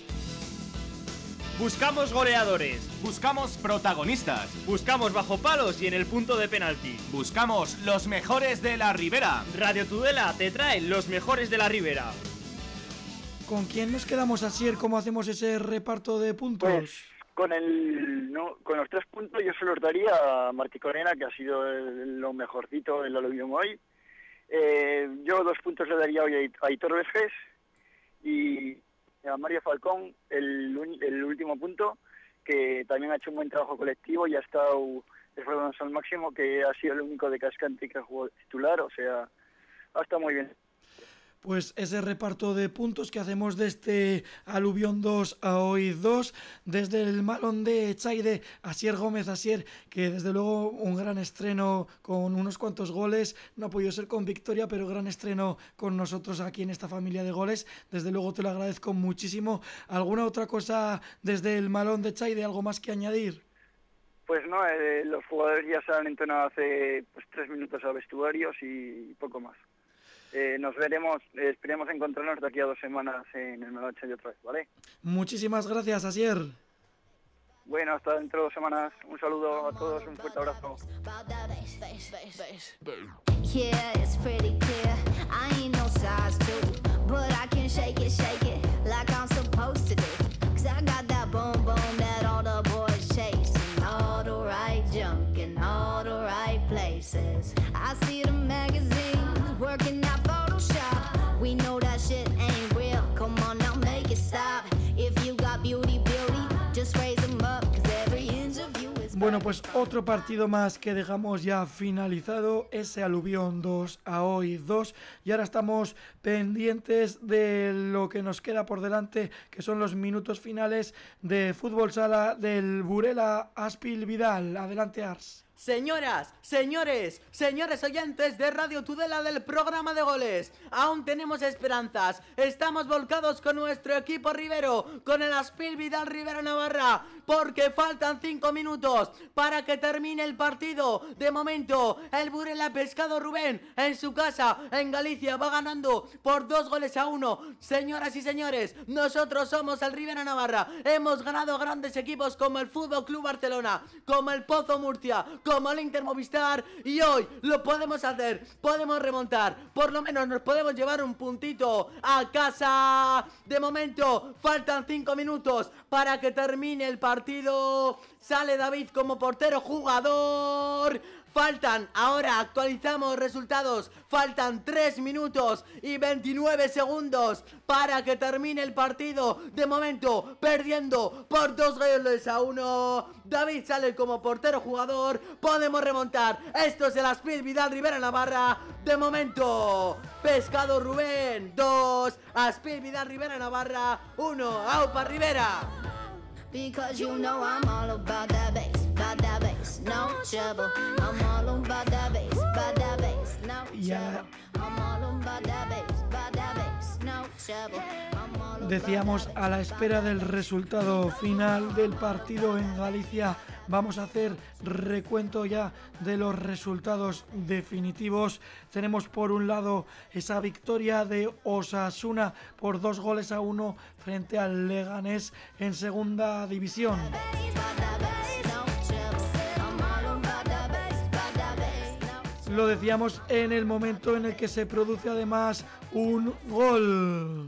Buscamos goleadores, buscamos protagonistas, buscamos bajo palos y en el punto de penalti. Buscamos los mejores de la Ribera. Radio Tudela te trae los mejores de la Ribera. ¿Con quién nos quedamos, Asier? ¿Cómo hacemos ese reparto de puntos? Pues con el no, con los tres puntos yo se los daría a Martí Corena, que ha sido el, lo mejorcito del Aluvión hoy. Eh, yo dos puntos le daría hoy a Aitor Befes y a Mario Falcón el, el último punto, que también ha hecho un buen trabajo colectivo y ha estado esforzándose al máximo, que ha sido el único de Cascante que ha jugado titular, o sea, ha estado muy bien. Pues ese reparto de puntos que hacemos de este Aluvión dos a Aoiz dos, desde el Malón de Chaide, Asier Gómez. Asier, que desde luego un gran estreno con unos cuantos goles, no ha podido ser con victoria, pero gran estreno con nosotros aquí en esta familia de goles, desde luego te lo agradezco muchísimo. ¿Alguna otra cosa desde el Malón de Chaide, algo más que añadir? Pues no, eh, los jugadores ya se han entonado hace pues, tres minutos a vestuarios y poco más. Eh, nos veremos, eh, esperemos encontrarnos de aquí a dos semanas en el Melache y otra vez, ¿vale? Muchísimas gracias, Asier. Bueno, hasta dentro de dos semanas. Un saludo a todos, un fuerte abrazo. Yeah, it's pretty clear. I ain't no size two, but I can shake it, shake it like I'm supposed to do. Cause I got that boom boom that all the boys chasing, all the right junk in all the right places. I see the magazines working out Photoshop. We know that shit ain't real. Come on now, make it stop. If you got beauty, beauty, just raise them up. Cause every inch of you is Bueno, pues otro partido más que dejamos ya finalizado, ese Alubión dos a Hoy dos, y ahora estamos pendientes de lo que nos queda por delante, que son los minutos finales de fútbol sala del Burela Aspil Vidal. Adelante, Ars. Señoras, señores, señores oyentes de Radio Tudela del programa de goles, aún tenemos esperanzas, estamos volcados con nuestro equipo ribero, con el Aspil Vidal Rivera Navarra, porque faltan cinco minutos para que termine el partido. De momento, el Burela Pescado Rubén en su casa, en Galicia, va ganando por dos goles a uno. Señoras y señores, nosotros somos el Rivera Navarra, hemos ganado grandes equipos como el Fútbol Club Barcelona, como el Pozo Murcia, como el Inter Movistar, y hoy lo podemos hacer, podemos remontar, por lo menos nos podemos llevar un puntito a casa. De momento faltan cinco minutos para que termine el partido, sale David como portero jugador. Faltan, ahora actualizamos resultados, faltan tres minutos y veintinueve segundos para que termine el partido. De momento, perdiendo por dos goles a uno. David sale como portero jugador, podemos remontar. Esto es el Aspil Vidal Rivera Navarra. De momento, Pescado Rubén dos, Aspil Vidal Rivera Navarra uno. ¡Aupa Rivera! Because you know I'm all about that bass, about that bass, no trouble. I'm all about that bass, about that bass, no trouble. I'm all about that bass, about that bass, no trouble. I'm all about Decíamos, a la espera del resultado final del partido en Galicia, vamos a hacer recuento ya de los resultados definitivos. Tenemos por un lado esa victoria de Osasuna por dos goles a uno frente al Leganés en segunda división. Lo decíamos en el momento en el que se produce además un gol.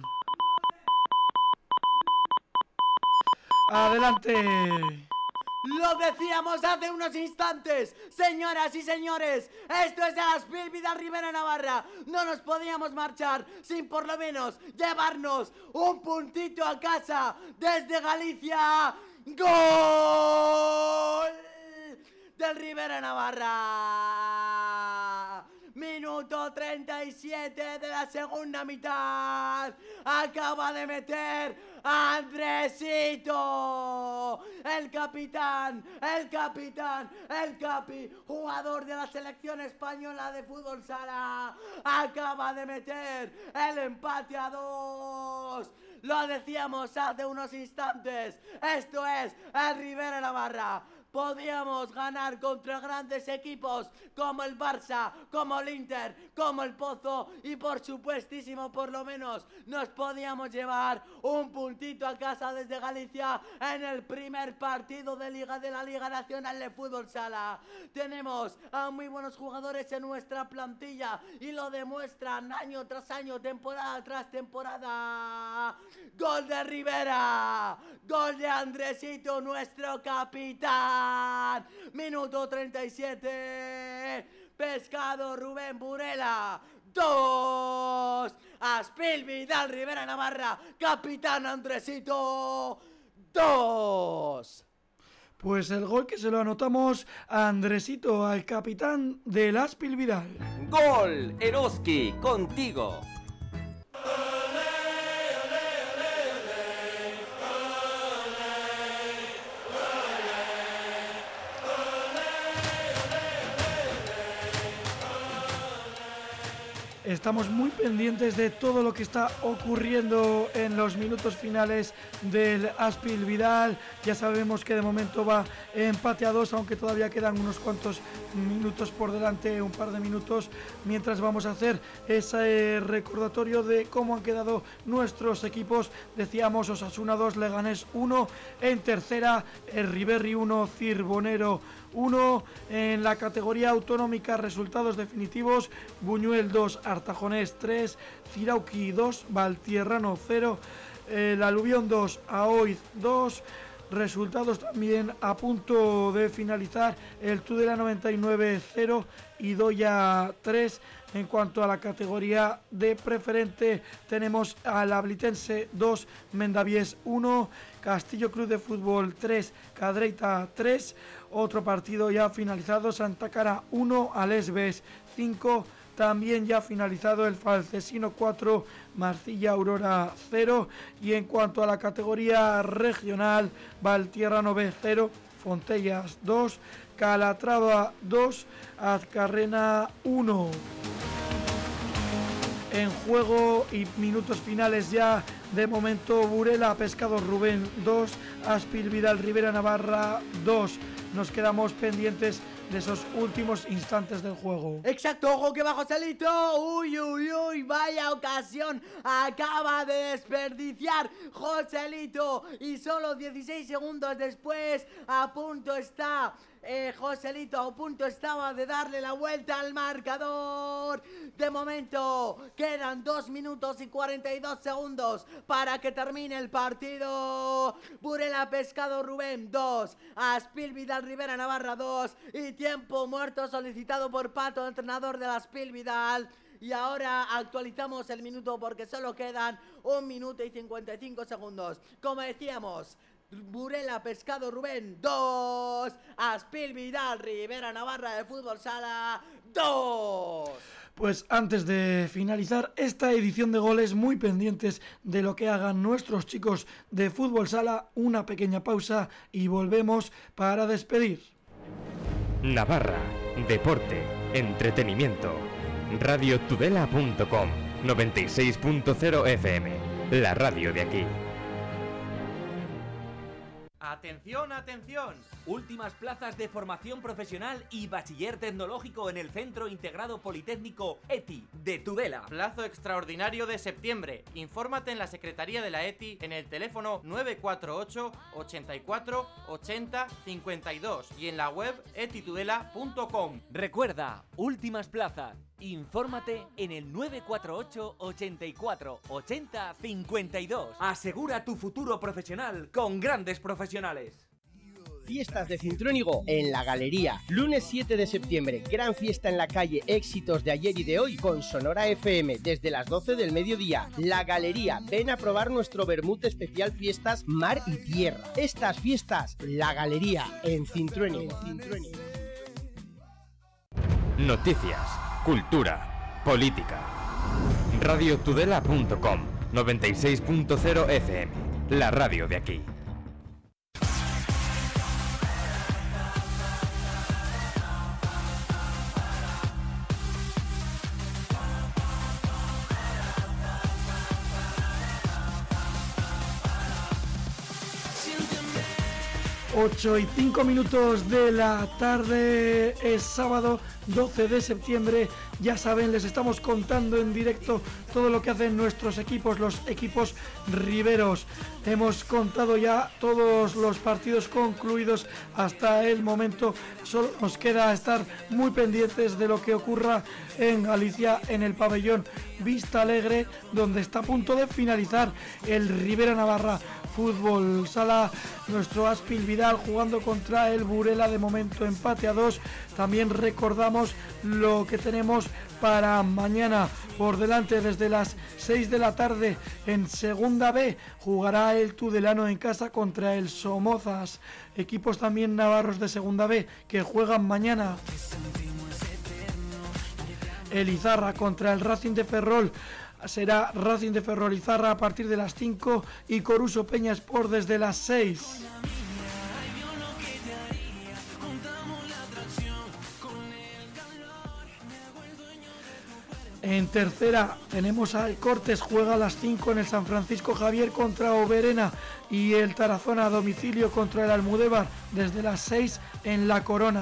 Adelante. Lo decíamos hace unos instantes, señoras y señores, esto es el Aspil Vidal Rivera Navarra. No nos podíamos marchar sin por lo menos llevarnos un puntito a casa desde Galicia. ¡Gol del Rivera Navarra! Minuto treinta y siete de la segunda mitad. Acaba de meter Andresito, el capitán, el capitán, el capi, jugador de la selección española de fútbol sala. Acaba de meter el empate a dos. Lo decíamos hace unos instantes. Esto es el Rivera Navarra. Podíamos ganar contra grandes equipos como el Barça, como el Inter, como el Pozo, y por supuestísimo, por lo menos nos podíamos llevar un puntito a casa desde Galicia en el primer partido de Liga de la Liga Nacional de Fútbol Sala. Tenemos a muy buenos jugadores en nuestra plantilla y lo demuestran año tras año, temporada tras temporada. Gol de Rivera, gol de Andresito, nuestro capitán. Minuto treinta y siete. Pescado Rubén Burela dos. Aspil Vidal Rivera Navarra, capitán Andresito dos. Pues el gol que se lo anotamos a Andresito, al capitán del Aspil Vidal. Gol, Eroski, contigo. Estamos muy pendientes de todo lo que está ocurriendo en los minutos finales del Aspil Vidal. Ya sabemos que de momento va empate a dos, aunque todavía quedan unos cuantos minutos por delante, un par de minutos, mientras vamos a hacer ese recordatorio de cómo han quedado nuestros equipos. Decíamos Osasuna dos, Leganés uno, en tercera el Riberri uno, Cirbonero uno, en la categoría autonómica resultados definitivos: Buñuel dos, Artajonés tres, Cirauqui dos, Valtierrano cero, el Alubión dos, Aoiz dos, resultados también a punto de finalizar: el Tudela noventa y nueve cero y Doya tres. En cuanto a la categoría de preferente, tenemos al Ablitense dos, Mendavies uno, Castillo Club de Fútbol tres, Cadreita tres. Otro partido ya finalizado: Santa Cara uno, Alesbes cinco. También ya finalizado el Falcesino cuatro, Marcilla Aurora cero. Y en cuanto a la categoría regional, Valtierrano B cero, Fontellas dos, Calatrava dos, Azcarrena uno. En juego y minutos finales ya, de momento, Burela Pescado Rubén dos, Aspil Vidal Rivera Navarra dos. Nos quedamos pendientes de esos últimos instantes del juego. Exacto, ojo que va Joselito. Uy, uy, uy, vaya ocasión acaba de desperdiciar Joselito. Y solo dieciséis segundos después, a punto está eh, Joselito, a punto estaba de darle la vuelta al marcador. De momento, quedan dos minutos y cuarenta y dos segundos para que termine el partido. Burela Pescado Rubén dos, Aspil Vidal Rivera Navarra dos. Y tiempo muerto solicitado por Pato, entrenador de la Aspil Vidal. Y ahora actualizamos el minuto porque solo quedan un minuto y cincuenta y cinco segundos. Como decíamos, Burela Pescado Rubén dos, Aspil Vidal Rivera Navarra de Fútbol Sala dos. Pues antes de finalizar esta edición de goles, muy pendientes de lo que hagan nuestros chicos de Fútbol Sala, una pequeña pausa y volvemos para despedir. Navarra, deporte, entretenimiento. radio tudela punto com, noventa y seis punto cero F M, la radio de aquí. Atención, atención. Últimas plazas de formación profesional y bachiller tecnológico en el Centro Integrado Politécnico E T I de Tudela. Plazo extraordinario de septiembre. Infórmate en la Secretaría de la E T I en el teléfono nueve cuatro ocho, ochenta y cuatro, ochenta, cincuenta y dos y en la web etitudela punto com. Recuerda, últimas plazas. Infórmate en el nueve cuatro ocho, ochenta y cuatro, ochenta, cincuenta y dos. Asegura tu futuro profesional con grandes profesionales. Fiestas de Cintruénigo en La Galería. Lunes siete de septiembre, gran fiesta en la calle, éxitos de ayer y de hoy con Sonora F M desde las doce del mediodía. La Galería, ven a probar nuestro vermut especial Fiestas Mar y Tierra. Estas fiestas, La Galería en Cintruénigo. Noticias, cultura, política. radio tudela punto com, noventa y seis punto cero F M, la radio de aquí. ocho y cinco minutos de la tarde, es sábado doce de septiembre. Ya saben, les estamos contando en directo todo lo que hacen nuestros equipos, los equipos riberos. Hemos contado ya todos los partidos concluidos hasta el momento. Solo nos queda estar muy pendientes de lo que ocurra en Galicia, en el pabellón Vista Alegre, donde está a punto de finalizar el Rivera Navarra Fútbol Sala. Nuestro Aspil Vidal jugando contra el Burela, de momento empate a dos. También recordamos lo que tenemos para mañana por delante. Desde las seis de la tarde en Segunda B jugará el Tudelano en casa contra el Somozas. Equipos también navarros de Segunda B que juegan mañana. El Izarra contra el Racing de Ferrol. Será Racing de Ferrol Izarra a partir de las cinco y Coruso Peña Sport desde las seis. En tercera tenemos al Cortes, juega a las cinco en el San Francisco Javier contra Oberena, y el Tarazona a domicilio contra el Almudévar desde las seis en La Corona.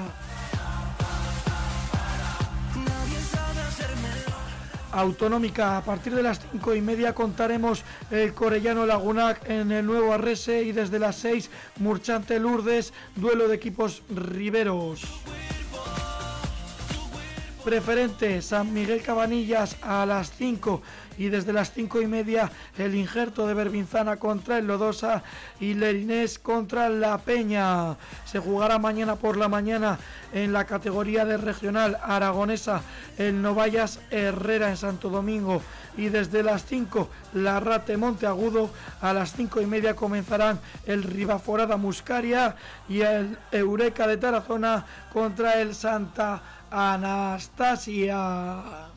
Autonómica, a partir de las cinco y media contaremos el Corellano Lagunac en el Nuevo Arrese, y desde las seis Murchante Lourdes, duelo de equipos riberos. Preferente San Miguel Cabanillas a las cinco y desde las cinco y media el Injerto de Berbinzana contra el Lodosa y Lerinés contra La Peña. Se jugará mañana por la mañana en la categoría de regional aragonesa el Novayas Herrera en Santo Domingo y desde las cinco la Rate Monteagudo. A las cinco y media comenzarán el Ribaforada Muscaria y el Eureka de Tarazona contra el Santa Anastasia.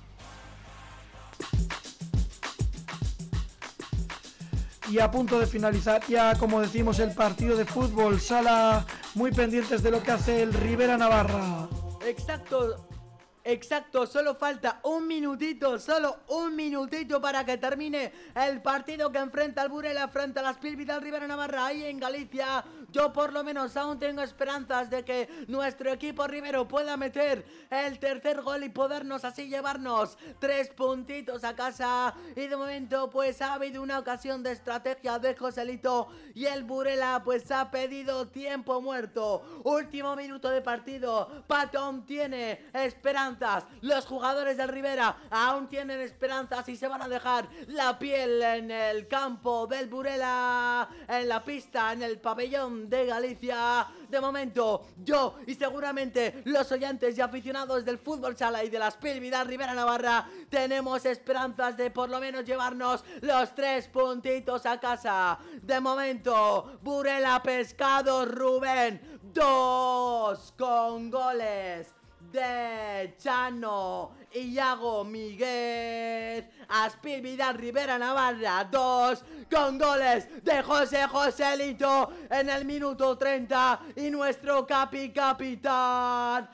Y a punto de finalizar ya, como decimos, el partido de fútbol sala, muy pendientes de lo que hace el Rivera Navarra. Exacto. Exacto, solo falta un minutito, solo un minutito para que termine el partido que enfrenta al Burela frente a las Pilvis del Rivera Navarra ahí en Galicia. Yo por lo menos aún tengo esperanzas de que nuestro equipo ribero pueda meter el tercer gol y podernos así llevarnos tres puntitos a casa. Y de momento pues ha habido una ocasión de estrategia de Joselito y el Burela pues ha pedido tiempo muerto. Último minuto de partido, Patón tiene esperanza. Los jugadores del Rivera aún tienen esperanzas y se van a dejar la piel en el campo del Burela, en la pista, en el pabellón de Galicia. De momento, yo y seguramente los oyentes y aficionados del fútbol sala y de las Pilvis del Rivera Navarra tenemos esperanzas de por lo menos llevarnos los tres puntitos a casa. De momento, Burela Pescado Rubén, dos con goles de Chano y Iago Miguel. Aspilvis del Rivera Navarra dos con goles de José Joselito en el minuto treinta y nuestro capi capitán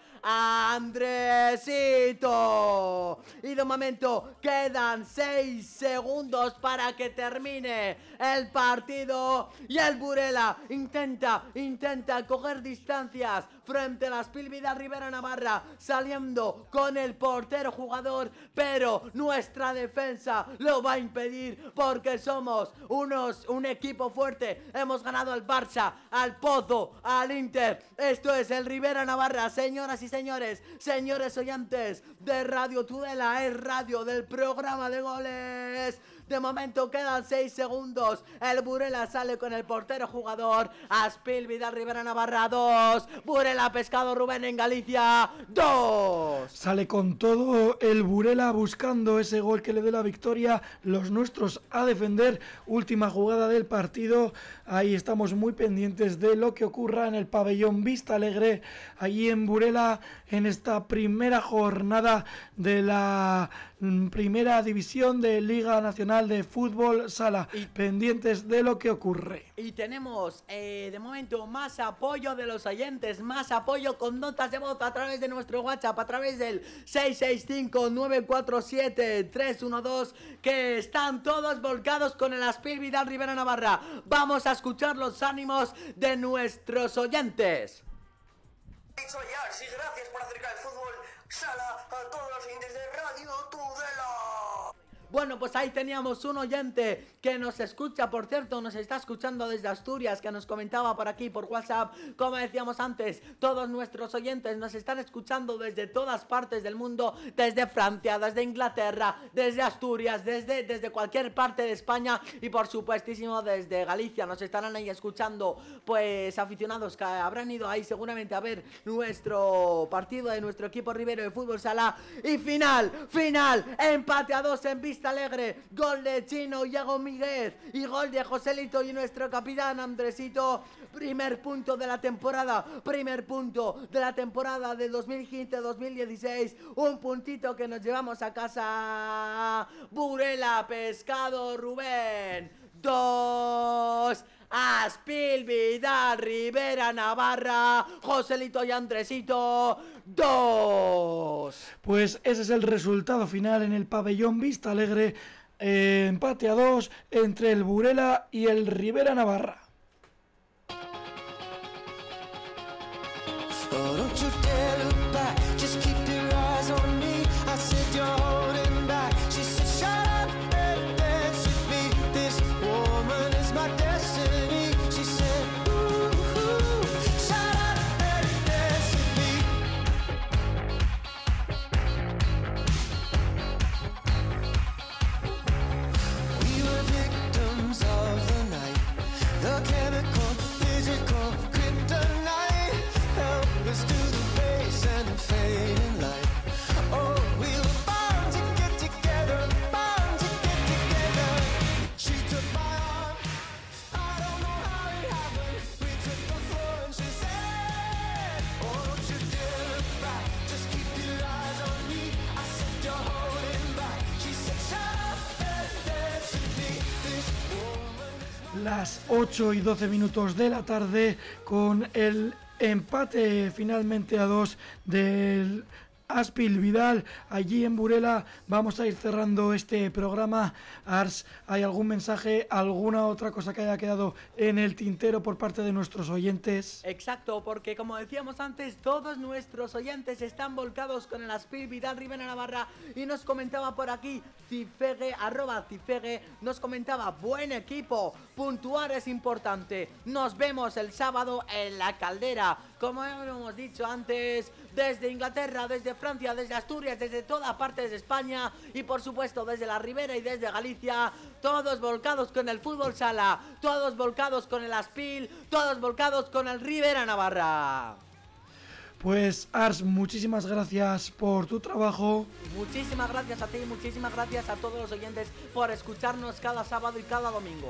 Andresito. Y de momento quedan seis segundos para que termine el partido y el Burela intenta, intenta coger distancias frente a las Pilvis del Rivera Navarra, saliendo con el portero jugador, pero nuestra defensa lo va a impedir porque somos unos, un equipo fuerte. Hemos ganado al Barça, al Pozo, al Inter. Esto es el Rivera Navarra, señoras y señores, señores oyentes de Radio Tudela, es radio del programa de goles. De momento quedan seis segundos. El Burela sale con el portero jugador. Aspilvis del Rivera Navarra dos. Burela Pescado Rubén en Galicia dos. Sale con todo el Burela buscando ese gol que le dé la victoria. Los nuestros a defender. Última jugada del partido. Ahí estamos muy pendientes de lo que ocurra en el pabellón Vista Alegre, allí en Burela, en esta primera jornada de la primera división de Liga Nacional de Fútbol Sala, y pendientes de lo que ocurre. Y tenemos eh, de momento más apoyo de los oyentes, más apoyo con notas de voz a través de nuestro WhatsApp, a través del seis seis cinco nueve cuatro siete tres uno dos, que están todos volcados con el Aspilvis del Rivera Navarra. Vamos a escuchar los ánimos de nuestros oyentes. Soy Ars y gracias por acercar el fútbol sala a todos los oyentes de Radio Tudela. Bueno, pues ahí teníamos un oyente que nos escucha, por cierto, nos está escuchando desde Asturias, que nos comentaba por aquí, por WhatsApp. Como decíamos antes, todos nuestros oyentes nos están escuchando desde todas partes del mundo, desde Francia, desde Inglaterra, desde Asturias, desde, desde cualquier parte de España y por supuestísimo desde Galicia. Nos estarán ahí escuchando, pues, aficionados que habrán ido ahí seguramente a ver nuestro partido de nuestro equipo ribero de fútbol sala. Y final, final, empate a dos en Vista Alegre, gol de Chino, Iago Miguel y gol de Joselito y nuestro capitán Andresito. Primer punto de la temporada, primer punto de la temporada de dos mil quince dos mil dieciséis, un puntito que nos llevamos a casa. Burela Pescado Rubén dos, Aspilvis del Rivera Navarra, Joselito y Andresito dos. Pues ese es el resultado final en el pabellón Vista Alegre, eh, empate a dos entre el Burela y el Rivera Navarra. Oh, don't you dare look back, just keep your eyes on me. I said you're holding back. She said shut up and dance with me. This woman is my destiny. She said ooh, ooh, shut up and dance with me. las ocho y doce minutos de la tarde, con el empate finalmente a dos del Aspil Vidal allí en Burela. Vamos a ir cerrando este programa. Ars, ¿hay algún mensaje, alguna otra cosa que haya quedado en el tintero por parte de nuestros oyentes? Exacto, porque como decíamos antes, todos nuestros oyentes están volcados con el Aspil Vidal Rivera Navarra, y nos comentaba por aquí Cifegue, arroba Cifegue, nos comentaba: buen equipo, puntuar es importante, nos vemos el sábado en la Caldera. Como hemos dicho antes, desde Inglaterra, desde Francia, desde Asturias, desde todas partes de España y por supuesto desde la Ribera y desde Galicia, todos volcados con el fútbol sala, todos volcados con el Aspil, todos volcados con el Rivera Navarra. Pues Ars, muchísimas gracias por tu trabajo. Muchísimas gracias a ti, muchísimas gracias a todos los oyentes por escucharnos cada sábado y cada domingo.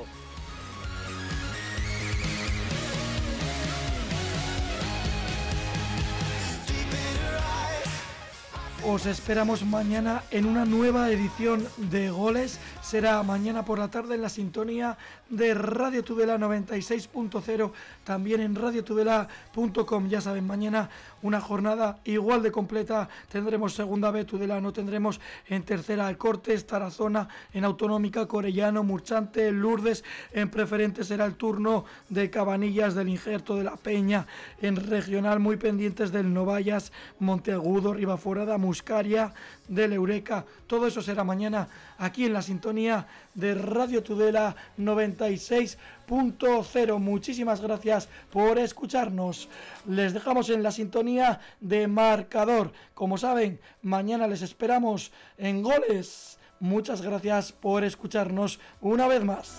Os esperamos mañana en una nueva edición de Goles. Será mañana por la tarde en la sintonía de Radio Tudela noventa y seis punto cero, también en radio tudela punto com. Ya saben, mañana una jornada igual de completa. Tendremos segunda B Tudela, no tendremos en tercera el Cortes, Tarazona, en Autonómica, Corellano, Murchante, Lourdes. En preferente será el turno de Cabanillas, del Injerto, de La Peña. En regional, muy pendientes del Novallas, Monteagudo, Ribaforada, Muscaria, del Eureka. Todo eso será mañana aquí en la sintonía de Radio Tudela noventa y seis punto cero. Muchísimas gracias por escucharnos. Les dejamos en la sintonía de Marcador. Como saben, mañana les esperamos en Goles. Muchas gracias por escucharnos una vez más.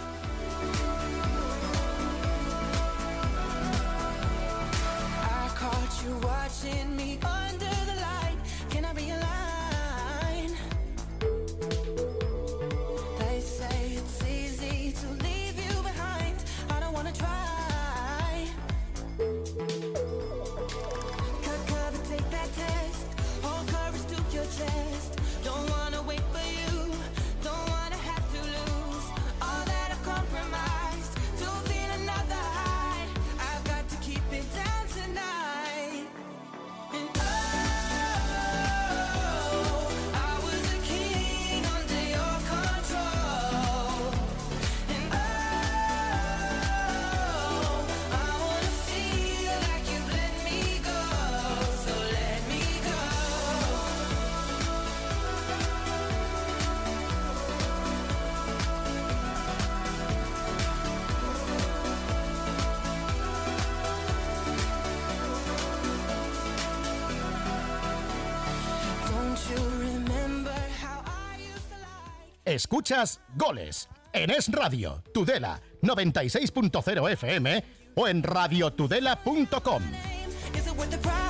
Escuchas Goles en Es Radio, Tudela noventa y seis punto cero F M o en radio tudela punto com.